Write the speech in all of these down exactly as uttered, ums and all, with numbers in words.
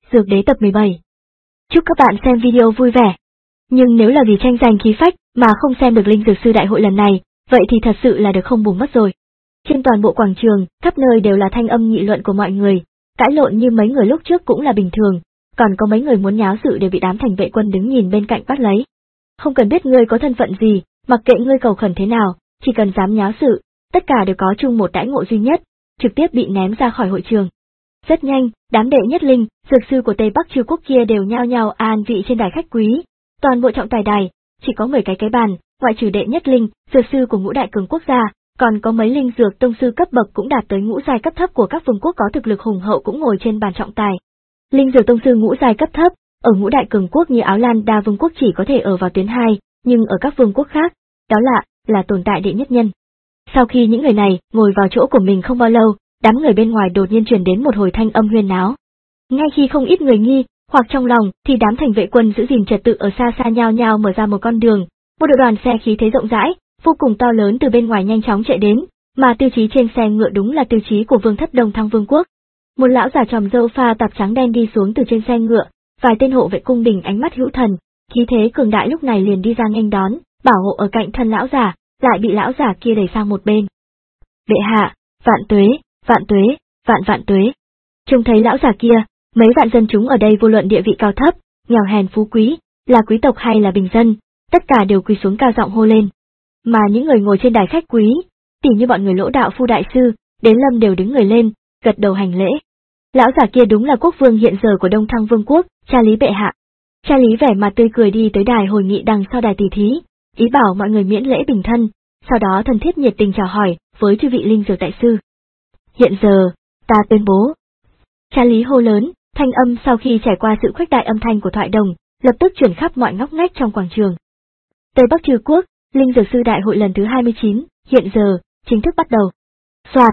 Dược Đế tập mười bảy. Chúc các bạn xem video vui vẻ. Nhưng nếu là vì tranh giành khí phách mà không xem được Linh Dược Sư Đại hội lần này, vậy thì thật sự là được không bùng mất rồi. Trên toàn bộ quảng trường, khắp nơi đều là thanh âm nghị luận của mọi người, cãi lộn như mấy người lúc trước cũng là bình thường, còn có mấy người muốn nháo sự đều bị đám thành vệ quân đứng nhìn bên cạnh bắt lấy. Không cần biết ngươi có thân phận gì, mặc kệ ngươi cầu khẩn thế nào, chỉ cần dám nháo sự, tất cả đều có chung một đãi ngộ duy nhất, trực tiếp bị ném ra khỏi hội trường. Rất nhanh, đám đệ nhất linh, dược sư của Tây Bắc Trư Quốc kia đều nhao nhao an vị trên đài khách quý, toàn bộ trọng tài đài, chỉ có mười cái cái bàn, ngoại trừ đệ nhất linh, dược sư của ngũ đại cường quốc gia, còn có mấy linh dược tông sư cấp bậc cũng đạt tới ngũ giai cấp thấp của các vương quốc có thực lực hùng hậu cũng ngồi trên bàn trọng tài. Linh dược tông sư ngũ giai cấp thấp, ở ngũ đại cường quốc như Áo Lan Đa vương quốc chỉ có thể ở vào tuyến hai, nhưng ở các vương quốc khác, đó là, là tồn tại đệ nhất nhân. Sau khi những người này ngồi vào chỗ của mình không bao lâu, đám người bên ngoài đột nhiên truyền đến một hồi thanh âm huyên náo. Ngay khi không ít người nghi, hoặc trong lòng, thì đám thành vệ quân giữ gìn trật tự ở xa xa nhao nhao mở ra một con đường, một đội đoàn xe khí thế rộng rãi, vô cùng to lớn từ bên ngoài nhanh chóng chạy đến, mà tiêu chí trên xe ngựa đúng là tiêu chí của Vương thất Đông Thăng Vương quốc. Một lão già tròm râu pha tạp trắng đen đi xuống từ trên xe ngựa, vài tên hộ vệ cung đình ánh mắt hữu thần, khí thế cường đại lúc này liền đi ra nghênh đón, bảo hộ ở cạnh thân lão già, lại bị lão già kia đẩy sang một bên. Bệ hạ, vạn tuế, vạn tuế, vạn vạn tuế. Trông thấy lão già kia, mấy vạn dân chúng ở đây vô luận địa vị cao thấp, nghèo hèn phú quý, là quý tộc hay là bình dân, tất cả đều quỳ xuống cao giọng hô lên. Mà những người ngồi trên đài khách quý, tỉ như bọn người Lỗ đạo phu đại sư, Đến Lâm đều đứng người lên, gật đầu hành lễ. Lão già kia đúng là quốc vương hiện giờ của Đông Thăng Vương quốc, cha Lý bệ hạ. Cha Lý vẻ mặt tươi cười đi tới đài hội nghị đằng sau đài tỷ thí, ý bảo mọi người miễn lễ bình thân, sau đó thân thiết nhiệt tình chào hỏi với chư vị linh dược đại sư. Hiện giờ, ta tuyên bố. Cha Lý hô lớn, thanh âm sau khi trải qua sự khuếch đại âm thanh của thoại đồng, lập tức chuyển khắp mọi ngóc ngách trong quảng trường. Tây Bắc Trư Quốc, Linh Dược Sư Đại hội lần thứ hai mươi chín, hiện giờ, chính thức bắt đầu. Soạt.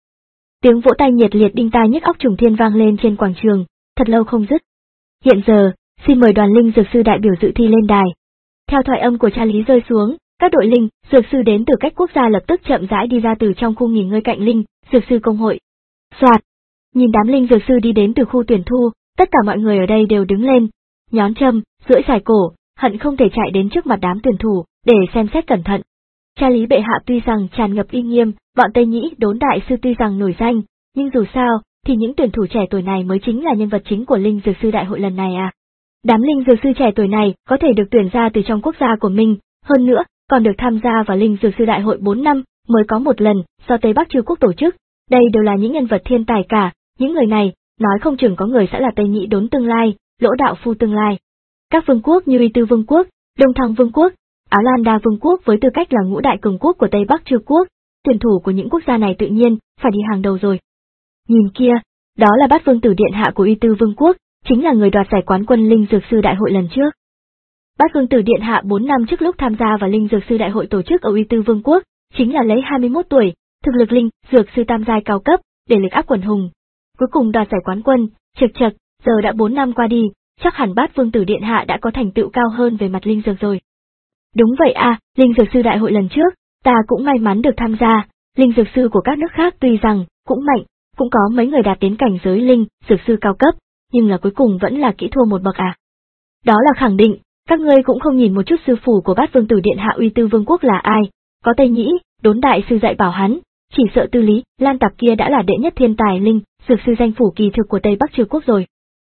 Tiếng vỗ tay nhiệt liệt đinh tai nhức óc trùng thiên vang lên trên quảng trường, thật lâu không dứt. Hiện giờ, xin mời đoàn Linh Dược Sư đại biểu dự thi lên đài. Theo thoại âm của cha Lý rơi xuống, các đội Linh, Dược Sư đến từ các quốc gia lập tức chậm rãi đi ra từ trong khu nghỉ ngơi cạnh Linh, Dược Sư công hội. Soạt. Nhìn đám Linh Dược Sư đi đến từ khu tuyển thu, tất cả mọi người ở đây đều đứng lên, nhón châm, duỗi dài cổ, hận không thể chạy đến trước mặt đám tuyển thủ, để xem xét cẩn thận. Cha Lý bệ hạ tuy rằng tràn ngập uy nghiêm, bọn Tây Nhĩ Đốn đại sư tuy rằng nổi danh, nhưng dù sao, thì những tuyển thủ trẻ tuổi này mới chính là nhân vật chính của Linh Dược Sư đại hội lần này à. Đám Linh Dược Sư trẻ tuổi này có thể được tuyển ra từ trong quốc gia của mình, hơn nữa, còn được tham gia vào Linh Dược Sư đại hội bốn năm, mới có một lần, do Tây Bắc Trư Quốc tổ chức. Đây đều là những nhân vật thiên tài cả, những người này, nói không chừng có người sẽ là Tây Nhĩ Đốn tương lai, Lỗ đạo phu tương lai. Các vương quốc như Uy Tư Vương quốc, Đông Thăng Vương quốc, Áo Lan Đa Vương quốc với tư cách là ngũ đại cường quốc của Tây Bắc Trư Quốc, tuyển thủ của những quốc gia này tự nhiên phải đi hàng đầu rồi. Nhìn kia, đó là Bát Vương tử điện hạ của Uy Tư Vương quốc, chính là người đoạt giải quán quân Linh Dược Sư đại hội lần trước. Bát Vương tử điện hạ bốn năm trước lúc tham gia vào Linh Dược Sư đại hội tổ chức ở Uy Tư Vương quốc, chính là lấy hai mươi mốt tuổi, thực lực Linh Dược Sư tam giai cao cấp, để lực áp quần hùng. Cuối cùng đoạt giải quán quân, chật chật, giờ đã bốn năm qua đi, chắc hẳn Bát Vương tử điện hạ đã có thành tựu cao hơn về mặt linh dược rồi. Đúng vậy à, Linh Dược Sư đại hội lần trước, ta cũng may mắn được tham gia, Linh Dược Sư của các nước khác tuy rằng, cũng mạnh, cũng có mấy người đạt đến cảnh giới Linh Dược Sư cao cấp, nhưng là cuối cùng vẫn là kỹ thua một bậc à. Đó là khẳng định, các ngươi cũng không nhìn một chút sư phụ của Bát Vương tử điện hạ Uy Tư Vương quốc là ai, có Tây Nhĩ Đốn đại sư dạy bảo hắn, chỉ sợ Tư Lý Lan Tạp kia đã là đệ nhất thiên tài Linh Dược Sư danh phủ kỳ thực của Tây Bắc Trư Quốc rồi.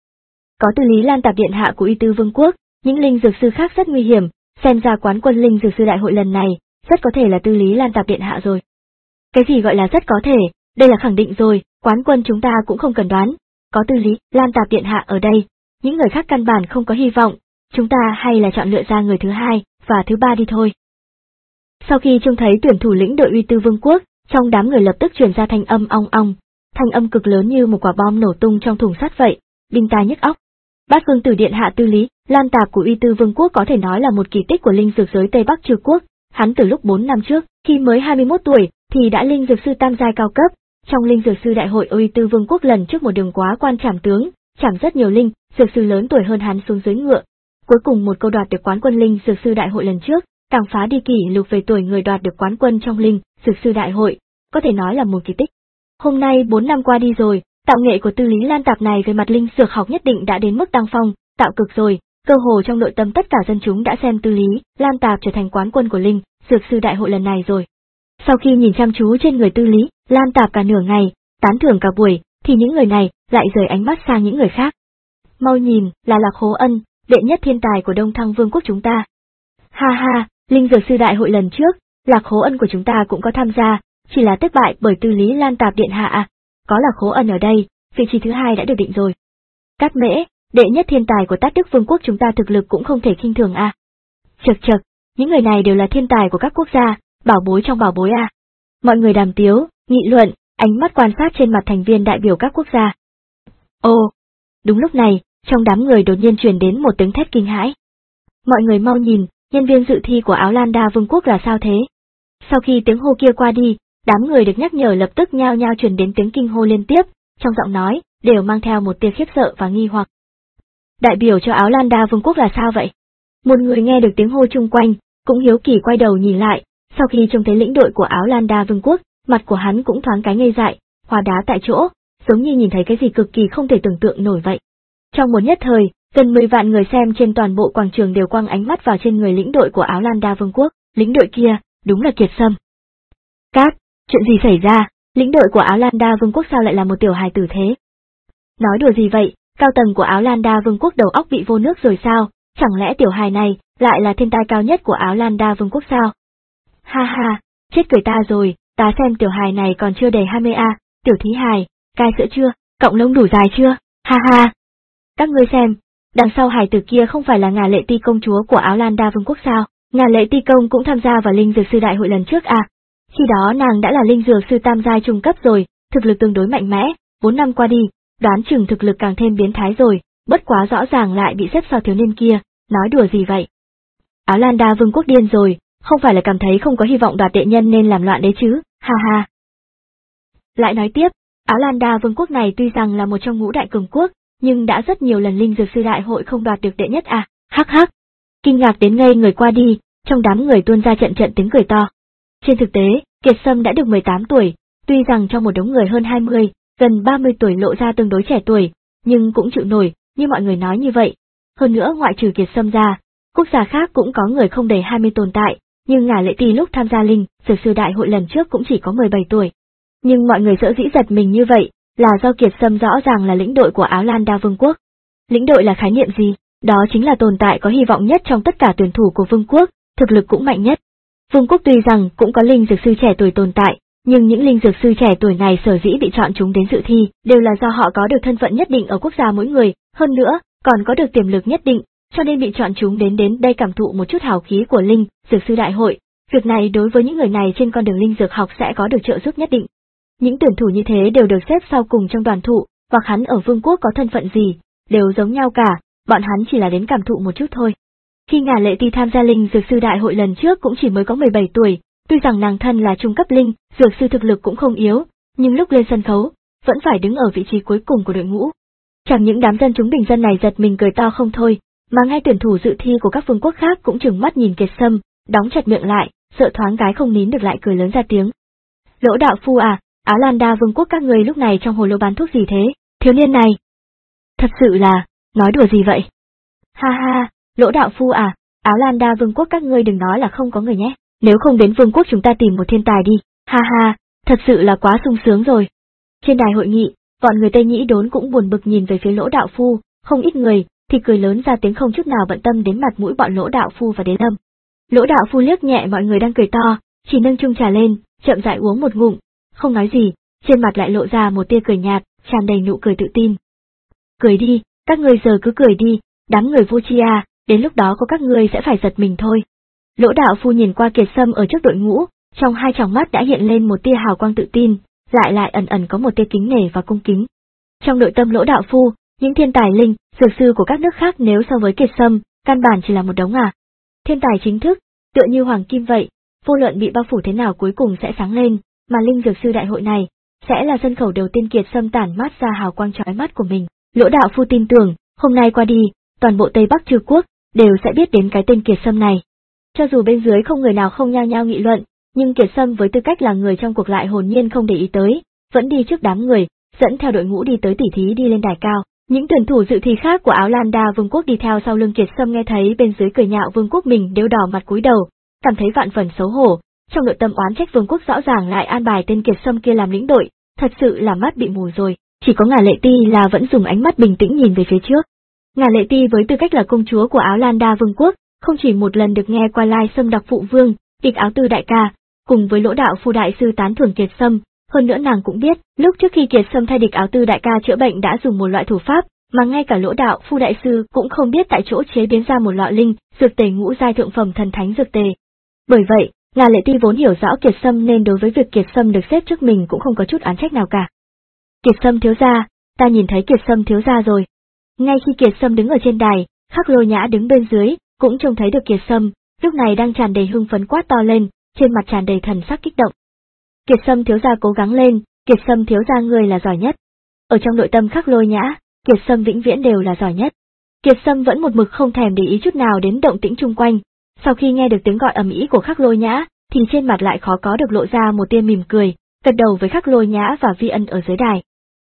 Có Tư Lý Lan Tạp điện hạ của Uy Tư Vương quốc, những Linh Dược Sư khác rất nguy hiểm, xem ra quán quân Linh Dược Sư đại hội lần này, rất có thể là Tư Lý Lan Tạp điện hạ rồi. Cái gì gọi là rất có thể, đây là khẳng định rồi, quán quân chúng ta cũng không cần đoán, có Tư Lý Lan Tạp điện hạ ở đây, những người khác căn bản không có hy vọng, chúng ta hay là chọn lựa ra người thứ hai và thứ ba đi thôi. Sau khi trông thấy tuyển thủ lĩnh đội Uy Tư Vương quốc, trong đám người lập tức truyền ra thanh âm ong ong, thanh âm cực lớn như một quả bom nổ tung trong thùng sắt vậy, đinh tai nhức óc. Bát Vương tử điện hạ Tư Lý Lan Tạp của Uy Tư Vương quốc có thể nói là một kỳ tích của linh dược giới Tây Bắc Trư Quốc, hắn từ lúc bốn năm trước, khi mới hai mươi mốt tuổi, thì đã linh dược sư tam giai cao cấp, trong Linh Dược Sư đại hội Uy Tư Vương quốc lần trước một đường quá quan trảm tướng, trảm rất nhiều linh dược sư lớn tuổi hơn hắn xuống dưới ngựa. Cuối cùng một câu đoạt được quán quân Linh Dược Sư đại hội lần trước, càng phá đi kỷ lục về tuổi người đoạt được quán quân trong Linh Dược Sư đại hội, có thể nói là một kỳ tích. Hôm nay bốn năm qua đi rồi, Tạo nghệ của Tư Lý Lan Tạp này về mặt linh dược học nhất định đã đến mức đăng phong, tạo cực rồi, cơ hồ trong nội tâm tất cả dân chúng đã xem Tư Lý Lan Tạp trở thành quán quân của linh dược sư đại hội lần này rồi. Sau khi nhìn chăm chú trên người Tư Lý Lan Tạp cả nửa ngày, tán thưởng cả buổi, thì những người này lại rời ánh mắt sang những người khác. Mau nhìn, là Lạc Hố Ân, đệ nhất thiên tài của Đông Thăng Vương quốc chúng ta. Ha ha, linh dược sư đại hội lần trước, Lạc Hố Ân của chúng ta cũng có tham gia, chỉ là thất bại bởi Tư Lý Lan Tạp điện hạ à. Có Lạc Hố Ân ở đây, vị trí thứ hai đã được định rồi. Cát Mễ, đệ nhất thiên tài của Tát Đức Vương quốc chúng ta thực lực cũng không thể khinh thường à. Chậc chậc, những người này đều là thiên tài của các quốc gia, bảo bối trong bảo bối à. Mọi người đàm tiếu, nghị luận, ánh mắt quan sát trên mặt thành viên đại biểu các quốc gia. Ồ, đúng lúc này, trong đám người đột nhiên truyền đến một tiếng thét kinh hãi. Mọi người mau nhìn, nhân viên dự thi của Áo Lan Đa Vương quốc là sao thế? Sau khi tiếng hô kia qua đi, đám người được nhắc nhở lập tức nhao nhao truyền đến tiếng kinh hô liên tiếp, trong giọng nói đều mang theo một tia khiếp sợ và nghi hoặc. Đại biểu cho Áo Lan Đa Vương quốc là sao vậy? Một người nghe được tiếng hô chung quanh, cũng hiếu kỳ quay đầu nhìn lại, sau khi trông thấy lĩnh đội của Áo Lan Đa Vương quốc, mặt của hắn cũng thoáng cái ngây dại, hóa đá tại chỗ, giống như nhìn thấy cái gì cực kỳ không thể tưởng tượng nổi vậy. Trong một nhất thời, gần mười vạn người xem trên toàn bộ quảng trường đều quăng ánh mắt vào trên người lĩnh đội của Áo Lan Đa Vương quốc, lĩnh đội kia, đúng là Kiệt Sâm. Cát, chuyện gì xảy ra, lĩnh đội của Áo Lan Đa Vương quốc sao lại là một tiểu hài tử thế? Nói đùa gì vậy, cao tầng của Áo Lan Đa Vương quốc đầu óc bị vô nước rồi sao, chẳng lẽ tiểu hài này lại là thiên tai cao nhất của Áo Lan Đa Vương quốc sao? Ha ha, chết cười ta rồi, ta xem tiểu hài này còn chưa đầy hai mươi a, tiểu thí hài, cai sữa chưa, cọng lông đủ dài chưa, ha ha. Các ngươi xem, đằng sau hài tử kia không phải là Ngà Lệ Ti công chúa của Áo Lan Đa Vương quốc sao? Ngà Lệ Ti công cũng tham gia vào linh dược sư đại hội lần trước à? Khi đó nàng đã là linh dược sư tam giai trung cấp rồi, thực lực tương đối mạnh mẽ, bốn năm qua đi, đoán chừng thực lực càng thêm biến thái rồi, bất quá rõ ràng lại bị xếp sau thiếu niên kia, nói đùa gì vậy? Áo Lan Đa Vương quốc điên rồi, không phải là cảm thấy không có hy vọng đoạt đệ nhân nên làm loạn đấy chứ, ha ha. Lại nói tiếp, Áo Lan Đa Vương quốc này tuy rằng là một trong ngũ đại cường quốc, nhưng đã rất nhiều lần linh dược sư đại hội không đoạt được đệ nhất à, hắc hắc. Kinh ngạc đến ngây người qua đi, trong đám người tuôn ra trận trận tiếng cười to. Trên thực tế, Kiệt Sâm đã được mười tám tuổi, tuy rằng trong một đống người hơn hai mươi, gần ba mươi tuổi lộ ra tương đối trẻ tuổi, nhưng cũng chịu nổi, như mọi người nói như vậy. Hơn nữa ngoại trừ Kiệt Sâm ra, quốc gia khác cũng có người không đầy hai mươi tồn tại, nhưng Ngà Lệ Ti lúc tham gia linh dược sư đại hội lần trước cũng chỉ có mười bảy tuổi. Nhưng mọi người sợ dĩ giật mình như vậy, là do Kiệt Sâm rõ ràng là lĩnh đội của Áo Lan Đa Vương quốc. Lĩnh đội là khái niệm gì? Đó chính là tồn tại có hy vọng nhất trong tất cả tuyển thủ của vương quốc, thực lực cũng mạnh nhất. Vương quốc tuy rằng cũng có linh dược sư trẻ tuổi tồn tại, nhưng những linh dược sư trẻ tuổi này sở dĩ bị chọn chúng đến dự thi, đều là do họ có được thân phận nhất định ở quốc gia mỗi người, hơn nữa, còn có được tiềm lực nhất định, cho nên bị chọn chúng đến đến đây cảm thụ một chút hào khí của linh dược sư đại hội. Việc này đối với những người này trên con đường linh dược học sẽ có được trợ giúp nhất định. Những tuyển thủ như thế đều được xếp sau cùng trong đoàn thụ, hoặc hắn ở vương quốc có thân phận gì, đều giống nhau cả, bọn hắn chỉ là đến cảm thụ một chút thôi. Khi Ngà Lệ Ti tham gia linh dược sư đại hội lần trước cũng chỉ mới có mười bảy tuổi, tuy rằng nàng thân là trung cấp linh dược sư thực lực cũng không yếu, nhưng lúc lên sân khấu, vẫn phải đứng ở vị trí cuối cùng của đội ngũ. Chẳng những đám dân chúng bình dân này giật mình cười to không thôi, mà ngay tuyển thủ dự thi của các vương quốc khác cũng trừng mắt nhìn Kiệt Sâm, đóng chặt miệng lại, sợ thoáng cái không nín được lại cười lớn ra tiếng. Lỗ đạo phu à, Áo Lan Đa Vương quốc các người lúc này trong hồ lô bán thuốc gì thế, thiếu niên này? Thật sự là, nói đùa gì vậy? Ha ha, Lỗ đạo phu à, Áo Lan Đa Vương quốc các ngươi đừng nói là không có người nhé, nếu không đến vương quốc chúng ta tìm một thiên tài đi, ha ha, thật sự là quá sung sướng rồi. Trên đài hội nghị, bọn người Tây Nhĩ Đốn cũng buồn bực nhìn về phía Lỗ đạo phu, không ít người thì cười lớn ra tiếng không chút nào bận tâm đến mặt mũi bọn Lỗ đạo phu và Đế Lâm. Lỗ đạo phu liếc nhẹ mọi người đang cười to, chỉ nâng chung trà lên, chậm rãi uống một ngụm, không nói gì, trên mặt lại lộ ra một tia cười nhạt, tràn đầy nụ cười tự tin. Cười đi, các ngươi giờ cứ cười đi, đám người vô tri à, đến lúc đó có các ngươi sẽ phải giật mình thôi. Lỗ đạo phu nhìn qua Kiệt Sâm ở trước đội ngũ, trong hai tròng mắt đã hiện lên một tia hào quang tự tin, lại lại ẩn ẩn có một tia kính nể và cung kính. Trong nội tâm Lỗ đạo phu, những thiên tài linh dược sư của các nước khác nếu so với Kiệt Sâm, căn bản chỉ là một đống à. Thiên tài chính thức, tựa như hoàng kim vậy, vô luận bị bao phủ thế nào cuối cùng sẽ sáng lên, mà linh dược sư đại hội này sẽ là sân khấu đầu tiên Kiệt Sâm tản mát ra hào quang chói mắt của mình. Lỗ đạo phu tin tưởng, hôm nay qua đi, toàn bộ Tây Bắc Trư quốc đều sẽ biết đến cái tên Kiệt Sâm này. Cho dù bên dưới không người nào không nhao nhao nghị luận, nhưng Kiệt Sâm với tư cách là người trong cuộc lại hồn nhiên không để ý tới, vẫn đi trước đám người, dẫn theo đội ngũ đi tới tỉ thí đi lên đài cao. Những tuyển thủ dự thi khác của Áo Lan Đa Vương quốc đi theo sau lưng Kiệt Sâm nghe thấy bên dưới cười nhạo Vương quốc mình đều đỏ mặt cúi đầu, cảm thấy vạn phần xấu hổ, trong nội tâm oán trách Vương quốc rõ ràng lại an bài tên Kiệt Sâm kia làm lĩnh đội, thật sự là mắt bị mù rồi. Chỉ có Ngà Lệ Ti là vẫn dùng ánh mắt bình tĩnh nhìn về phía trước. Ngà Lệ Ti với tư cách là công chúa của Áo Lan Đa Vương quốc, không chỉ một lần được nghe qua Lai Sâm Đặc Phụ Vương, Địch Áo Tư đại ca, cùng với Lỗ Đạo Phu đại sư tán thưởng Kiệt Sâm, hơn nữa nàng cũng biết, lúc trước khi Kiệt Sâm thay Địch Áo Tư đại ca chữa bệnh đã dùng một loại thủ pháp, mà ngay cả Lỗ Đạo Phu đại sư cũng không biết tại chỗ chế biến ra một lọ linh, dược tề ngũ giai thượng phẩm thần thánh dược tề. Bởi vậy, Ngà Lệ Ti vốn hiểu rõ Kiệt Sâm nên đối với việc Kiệt Sâm được xếp trước mình cũng không có chút oán trách nào cả. Kiệt Sâm thiếu gia, ta nhìn thấy Kiệt Sâm thiếu gia rồi. Ngay khi Kiệt Sâm đứng ở trên đài, Khắc Lôi Nhã đứng bên dưới, cũng trông thấy được Kiệt Sâm, lúc này đang tràn đầy hưng phấn quát to lên, trên mặt tràn đầy thần sắc kích động. Kiệt Sâm thiếu gia cố gắng lên, Kiệt Sâm thiếu gia ngươi là giỏi nhất. Ở trong nội tâm Khắc Lôi Nhã, Kiệt Sâm vĩnh viễn đều là giỏi nhất. Kiệt Sâm vẫn một mực không thèm để ý chút nào đến động tĩnh chung quanh, sau khi nghe được tiếng gọi ầm ĩ của Khắc Lôi Nhã, thì trên mặt lại khó có được lộ ra một tia mỉm cười, gật đầu với Khắc Lôi Nhã và Vi Ân ở dưới đài.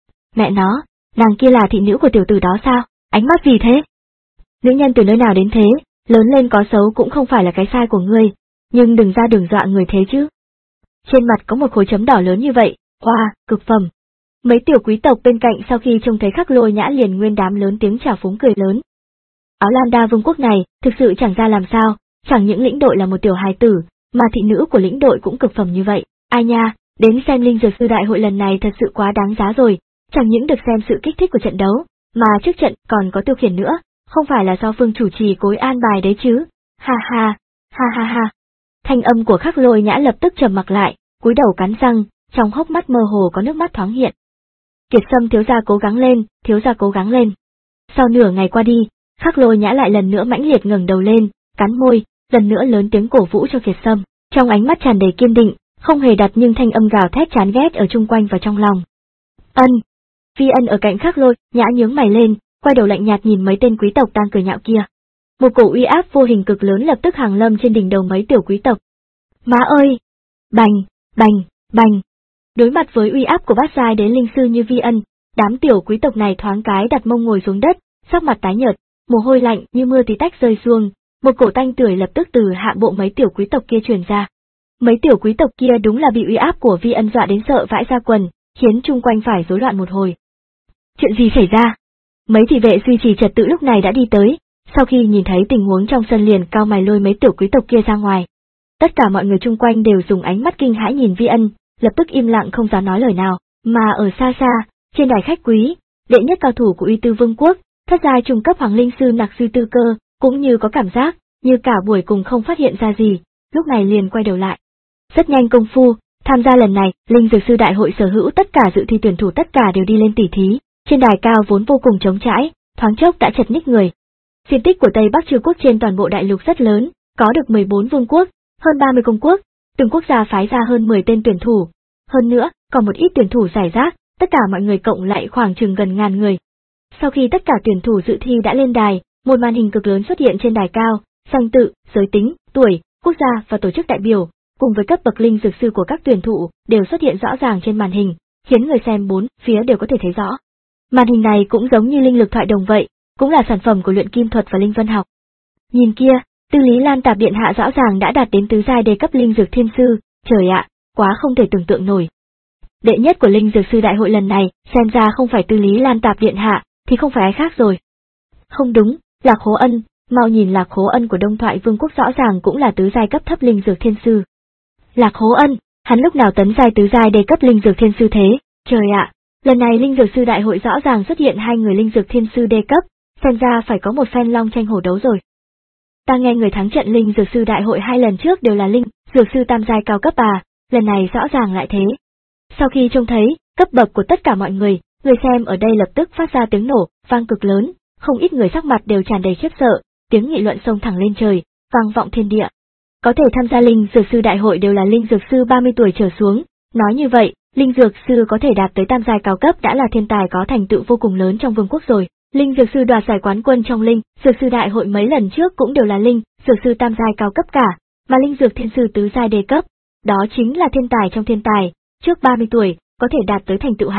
Mẹ nó, nàng kia là thị nữ của tiểu tử đó sao, ánh mắt gì thế? Nữ nhân từ nơi nào đến thế, lớn lên có xấu cũng không phải là cái sai của ngươi, nhưng đừng ra đường dọa người thế chứ. Trên mặt có một khối chấm đỏ lớn như vậy, hoa, cực phẩm. Mấy tiểu quý tộc bên cạnh sau khi trông thấy Khắc Lôi Nhã liền nguyên đám lớn tiếng chào phúng cười lớn. Áo Lan Đa Vương quốc này, thực sự chẳng ra làm sao, chẳng những lĩnh đội là một tiểu hài tử, mà thị nữ của lĩnh đội cũng cực phẩm như vậy. Ai nha, đến xem linh dược sư đại hội lần này thật sự quá đáng giá rồi, chẳng những được xem sự kích thích của trận đấu, mà trước trận còn có tiêu khiển nữa, không phải là do Phương chủ trì cối an bài đấy chứ. Ha ha, ha ha ha. Thanh âm của Khắc Lôi Nhã lập tức trầm mặc lại, cúi đầu cắn răng, trong hốc mắt mơ hồ có nước mắt thoáng hiện. Kiệt Sâm thiếu gia cố gắng lên, thiếu gia cố gắng lên. Sau nửa ngày qua đi, Khắc Lôi Nhã lại lần nữa mãnh liệt ngẩng đầu lên, cắn môi, lần nữa lớn tiếng cổ vũ cho Kiệt Sâm, trong ánh mắt tràn đầy kiên định, không hề đặt nhưng thanh âm gào thét chán ghét ở chung quanh và trong lòng. Ân. Vi Ân ở cạnh Khắc Lôi Nhã nhướng mày lên, quay đầu lạnh nhạt nhìn mấy tên quý tộc đang cười nhạo kia. Một cổ uy áp vô hình cực lớn lập tức hàng lâm trên đỉnh đầu mấy tiểu quý tộc. Má ơi! Bành, bành, bành. Đối mặt với uy áp của bát giai đến linh sư như Vi Ân, đám tiểu quý tộc này thoáng cái đặt mông ngồi xuống đất, sắc mặt tái nhợt, mồ hôi lạnh như mưa tí tách rơi xuống, một cổ tanh tưởi lập tức từ hạ bộ mấy tiểu quý tộc kia truyền ra. Mấy tiểu quý tộc kia đúng là bị uy áp của Vi Ân dọa đến sợ vãi ra quần, khiến chung quanh phải rối loạn một hồi. Chuyện gì xảy ra? Mấy thị vệ duy trì trật tự lúc này đã đi tới, sau khi nhìn thấy tình huống trong sân liền cao mày lôi mấy tiểu quý tộc kia ra ngoài. Tất cả mọi người chung quanh đều dùng ánh mắt kinh hãi nhìn Vi Ân, lập tức im lặng không dám nói lời nào, mà ở xa xa, trên đài khách quý, đệ nhất cao thủ của Uy Tư Vương quốc, thất giai trung cấp hoàng linh sư Nặc Sư Tư Cơ, cũng như có cảm giác, như cả buổi cùng không phát hiện ra gì, lúc này liền quay đầu lại. Rất nhanh công phu, tham gia lần này, linh dược sư đại hội sở hữu tất cả dự thi tuyển thủ tất cả đều đi lên tỉ thí, trên đài cao vốn vô cùng trống trải, thoáng chốc đã chật ních người. Diện tích của Tây Bắc Trư quốc trên toàn bộ đại lục rất lớn, có được mười bốn vương quốc, hơn ba mươi công quốc, từng quốc gia phái ra hơn mười tên tuyển thủ. Hơn nữa, còn một ít tuyển thủ giải rác, tất cả mọi người cộng lại khoảng chừng gần ngàn người. Sau khi tất cả tuyển thủ dự thi đã lên đài, một màn hình cực lớn xuất hiện trên đài cao, danh tự, giới tính, tuổi, quốc gia và tổ chức đại biểu, cùng với cấp bậc linh dược sư của các tuyển thủ đều xuất hiện rõ ràng trên màn hình, khiến người xem bốn phía đều có thể thấy rõ. Màn hình này cũng giống như linh lực thoại đồng vậy, cũng là sản phẩm của luyện kim thuật và linh vân học. Nhìn kia, Tư Lý Lan Tạp điện hạ rõ ràng đã đạt đến tứ giai đề cấp linh dược thiên sư, trời ạ, quá không thể tưởng tượng nổi. Đệ nhất của linh dược sư đại hội lần này, xem ra không phải Tư Lý Lan Tạp điện hạ, thì không phải ai khác rồi. Không đúng, Lạc Hố Ân, mau nhìn Lạc Hố Ân của Đông Thoại Vương quốc rõ ràng cũng là tứ giai cấp thấp linh dược thiên sư. Lạc Hố Ân, hắn lúc nào tấn giai tứ giai đề cấp linh dược thiên sư thế, trời ạ, lần này linh dược sư đại hội rõ ràng xuất hiện hai người linh dược thiên sư đề cấp, xem ra phải có một phen long tranh hổ đấu rồi. Ta nghe người thắng trận linh dược sư đại hội hai lần trước đều là linh dược sư tam giai cao cấp à, lần này rõ ràng lại thế. Sau khi trông thấy cấp bậc của tất cả mọi người, người xem ở đây lập tức phát ra tiếng nổ vang cực lớn, không ít người sắc mặt đều tràn đầy khiếp sợ, tiếng nghị luận xông thẳng lên trời, vang vọng thiên địa. Có thể tham gia linh dược sư đại hội đều là linh dược sư ba mươi tuổi trở xuống, nói như vậy, linh dược sư có thể đạt tới tam giai cao cấp đã là thiên tài có thành tựu vô cùng lớn trong vương quốc rồi. Linh dược sư đoạt giải quán quân trong linh dược sư đại hội mấy lần trước cũng đều là linh dược sư tam giai cao cấp cả, mà linh dược thiên sư tứ giai đề cấp, đó chính là thiên tài trong thiên tài, trước ba mươi tuổi có thể đạt tới thành tựu hành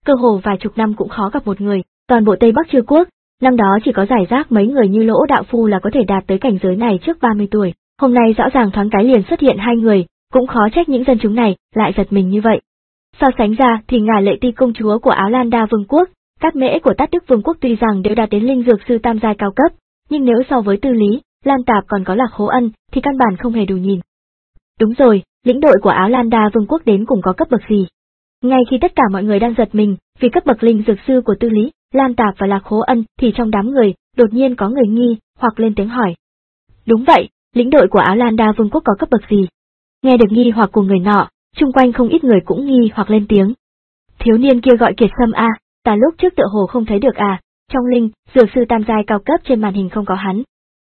cơ hồ vài chục năm cũng khó gặp một người, toàn bộ Tây Bắc Chư Quốc, năm đó chỉ có giải rác mấy người như Lỗ đạo phu là có thể đạt tới cảnh giới này trước ba mươi tuổi, hôm nay rõ ràng thoáng cái liền xuất hiện hai người, cũng khó trách những dân chúng này lại giật mình như vậy. So sánh ra thì ngài Lệ Ti công chúa của Áo Lan Đa Vương quốc, các mễ của Tát Đức Vương quốc tuy rằng đều đạt đến linh dược sư tam giai cao cấp, nhưng nếu so với Tư Lý, Lan Tạp còn có Lạc Khố Ân thì căn bản không hề đủ nhìn. Đúng rồi, lĩnh đội của Áo Lan Đa Vương quốc đến cùng có cấp bậc gì? Ngay khi tất cả mọi người đang giật mình vì cấp bậc linh dược sư của Tư Lý, Lan Tạp và Lạc Khố Ân thì trong đám người, đột nhiên có người nghi hoặc lên tiếng hỏi. Đúng vậy, lĩnh đội của Áo Lan Đa Vương quốc có cấp bậc gì? Nghe được nghi hoặc của người nọ, chung quanh không ít người cũng nghi hoặc lên tiếng. Thiếu niên kia gọi Kiệt Sâm à, ta lúc trước tựa hồ không thấy được à, trong linh, dược sư tam giai cao cấp trên màn hình không có hắn.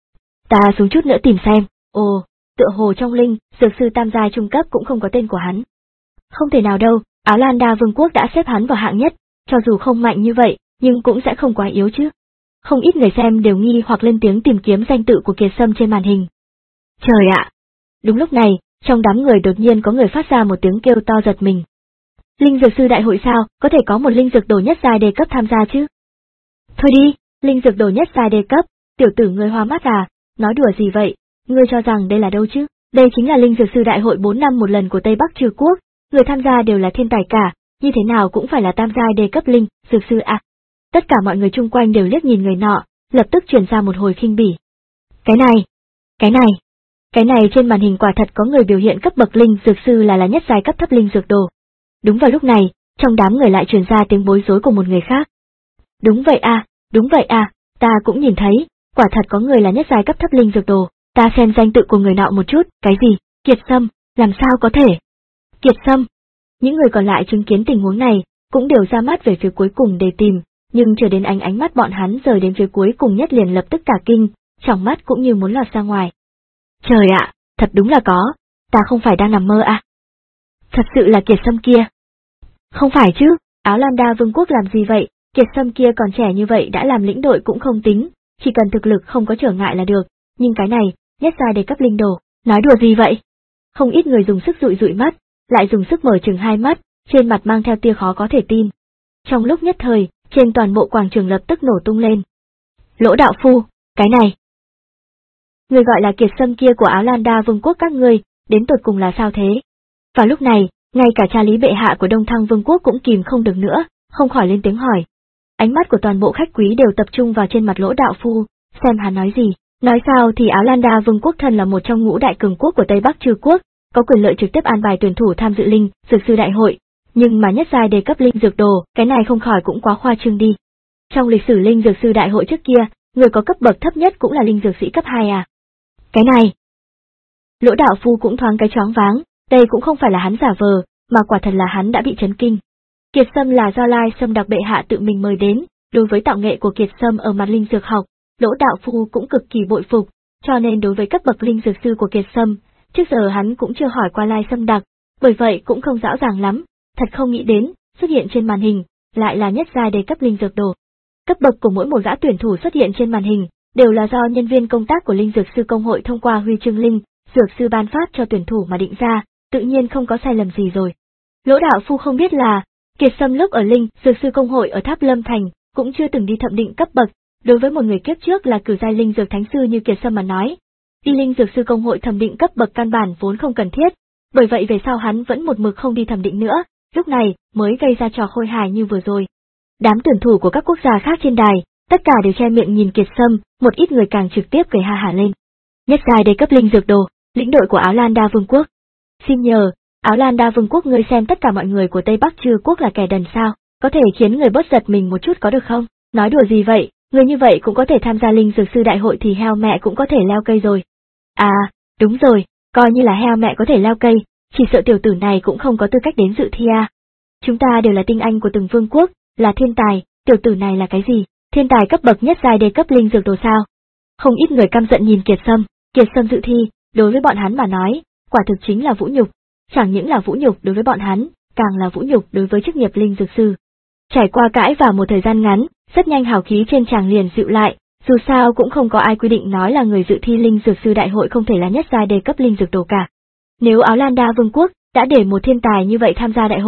Ta xuống chút nữa tìm xem, ồ, tựa hồ trong linh, dược sư tam giai trung cấp cũng không có tên của hắn. Không thể nào đâu, Áo Lan Đa Vương quốc đã xếp hắn vào hạng nhất, cho dù không mạnh như vậy, nhưng cũng sẽ không quá yếu chứ. Không ít người xem đều nghi hoặc lên tiếng tìm kiếm danh tự của Kiệt Sâm trên màn hình. Trời ạ! Đúng lúc này, trong đám người đột nhiên có người phát ra một tiếng kêu to giật mình. Linh dược sư đại hội sao, có thể có một linh dược đồ nhất giai đề cấp tham gia chứ? Thôi đi, linh dược đồ nhất giai đề cấp, tiểu tử ngươi hoa mắt à, nói đùa gì vậy, ngươi cho rằng đây là đâu chứ? Đây chính là linh dược sư đại hội bốn năm một lần của Tây Bắc Chư Quốc, người tham gia đều là thiên tài cả, như thế nào cũng phải là tam giai đề cấp linh dược sư à. Tất cả mọi người chung quanh đều liếc nhìn người nọ, lập tức truyền ra một hồi khinh bỉ. Cái này, cái này, cái này trên màn hình quả thật có người biểu hiện cấp bậc linh dược sư là là nhất giai cấp thấp linh dược đồ. Đúng vào lúc này, trong đám người lại truyền ra tiếng bối rối của một người khác. Đúng vậy à, đúng vậy à, ta cũng nhìn thấy, quả thật có người là nhất giai cấp thấp linh dược đồ, ta xem danh tự của người nọ một chút, cái gì, Kiệt Sâm, làm sao có thể? Kiệt Sâm. Những người còn lại chứng kiến tình huống này, cũng đều ra mắt về phía cuối cùng để tìm, nhưng chờ đến ánh ánh mắt bọn hắn rời đến phía cuối cùng nhất liền lập tức cả kinh, trong mắt cũng như muốn lọt ra ngoài. Trời ạ, thật đúng là có, ta không phải đang nằm mơ à? Thật sự là Kiệt Sâm kia. Không phải chứ, Áo Lan Đa Vương quốc làm gì vậy, Kiệt Sâm kia còn trẻ như vậy đã làm lĩnh đội cũng không tính, chỉ cần thực lực không có trở ngại là được, nhưng cái này, nhất giai đề cấp linh đồ, nói đùa gì vậy? Không ít người dùng sức dụi dụi mắt, lại dùng sức mở chừng hai mắt, trên mặt mang theo tia khó có thể tin. Trong lúc nhất thời, trên toàn bộ quảng trường lập tức nổ tung lên. Lỗ đạo phu, cái này. Người gọi là Kiệt Sâm kia của Áo Lan Đa Vương quốc các ngươi, đến tột cùng là sao thế? Vào lúc này, ngay cả cha lý bệ hạ của Đông Thăng Vương quốc cũng kìm không được nữa, không khỏi lên tiếng hỏi. Ánh mắt của toàn bộ khách quý đều tập trung vào trên mặt Lỗ đạo phu, xem hắn nói gì. Nói sao thì Áo Lan Đa Vương quốc thân là một trong ngũ đại cường quốc của Tây Bắc Chư quốc, có quyền lợi trực tiếp an bài tuyển thủ tham dự linh dược sư đại hội, nhưng mà nhất giai đề cấp linh dược đồ, cái này không khỏi cũng quá khoa trương đi. Trong lịch sử linh dược sư đại hội trước kia, người có cấp bậc thấp nhất cũng là linh dược sĩ cấp hai à? Cái này. Lỗ đạo phu cũng thoáng cái choáng váng, đây cũng không phải là hắn giả vờ, mà quả thật là hắn đã bị chấn kinh. Kiệt Sâm là do Lai Sâm đặc bệ hạ tự mình mời đến, đối với tạo nghệ của Kiệt Sâm ở mặt linh dược học, Lỗ đạo phu cũng cực kỳ bội phục, cho nên đối với cấp bậc linh dược sư của Kiệt Sâm, trước giờ hắn cũng chưa hỏi qua Lai Sâm đặc, bởi vậy cũng không rõ ràng lắm, thật không nghĩ đến, xuất hiện trên màn hình, lại là nhất giai đề cấp linh dược đồ. Cấp bậc của mỗi một gã tuyển thủ xuất hiện trên màn hình, đều là do nhân viên công tác của linh dược sư công hội thông qua huy chương linh dược sư ban phát cho tuyển thủ mà định ra, tự nhiên không có sai lầm gì rồi. Lỗ đạo phu không biết là, Kiệt Sâm lúc ở linh dược sư công hội ở Tháp Lâm Thành, cũng chưa từng đi thẩm định cấp bậc, đối với một người kiếp trước là cử giai linh dược thánh sư như Kiệt Sâm mà nói, đi linh dược sư công hội thẩm định cấp bậc căn bản vốn không cần thiết, bởi vậy về sau hắn vẫn một mực không đi thẩm định nữa, lúc này mới gây ra trò khôi hài như vừa rồi. Đám tuyển thủ của các quốc gia khác trên đài, tất cả đều che miệng nhìn Kiệt Sâm, một ít người càng trực tiếp cười ha hả lên. Nhất giai đề cấp linh dược đồ, lĩnh đội của Áo Lan Đa Vương quốc. Xin nhờ, Áo Lan Đa Vương quốc ngươi xem tất cả mọi người của Tây Bắc Chư quốc là kẻ đần sao, có thể khiến người bớt giật mình một chút có được không? Nói đùa gì vậy, người như vậy cũng có thể tham gia linh dược sư đại hội thì heo mẹ cũng có thể leo cây rồi. À, đúng rồi, coi như là heo mẹ có thể leo cây, chỉ sợ tiểu tử này cũng không có tư cách đến dự thi à. Chúng ta đều là tinh anh của từng vương quốc, là thiên tài, tiểu tử này là cái gì? Thiên tài cấp bậc nhất giai đề cấp linh dược đồ sao? Không ít người căm giận nhìn Kiệt Sâm, Kiệt Sâm dự thi, đối với bọn hắn mà nói, quả thực chính là vũ nhục, chẳng những là vũ nhục đối với bọn hắn, càng là vũ nhục đối với chức nghiệp linh dược sư. Trải qua cãi vào một thời gian ngắn, rất nhanh hào khí trên tràng liền dịu lại, dù sao cũng không có ai quy định nói là người dự thi linh dược sư đại hội không thể là nhất giai đề cấp linh dược đồ cả. Nếu Áo Lan Đa Vương quốc đã để một thiên tài như vậy tham gia đại hội,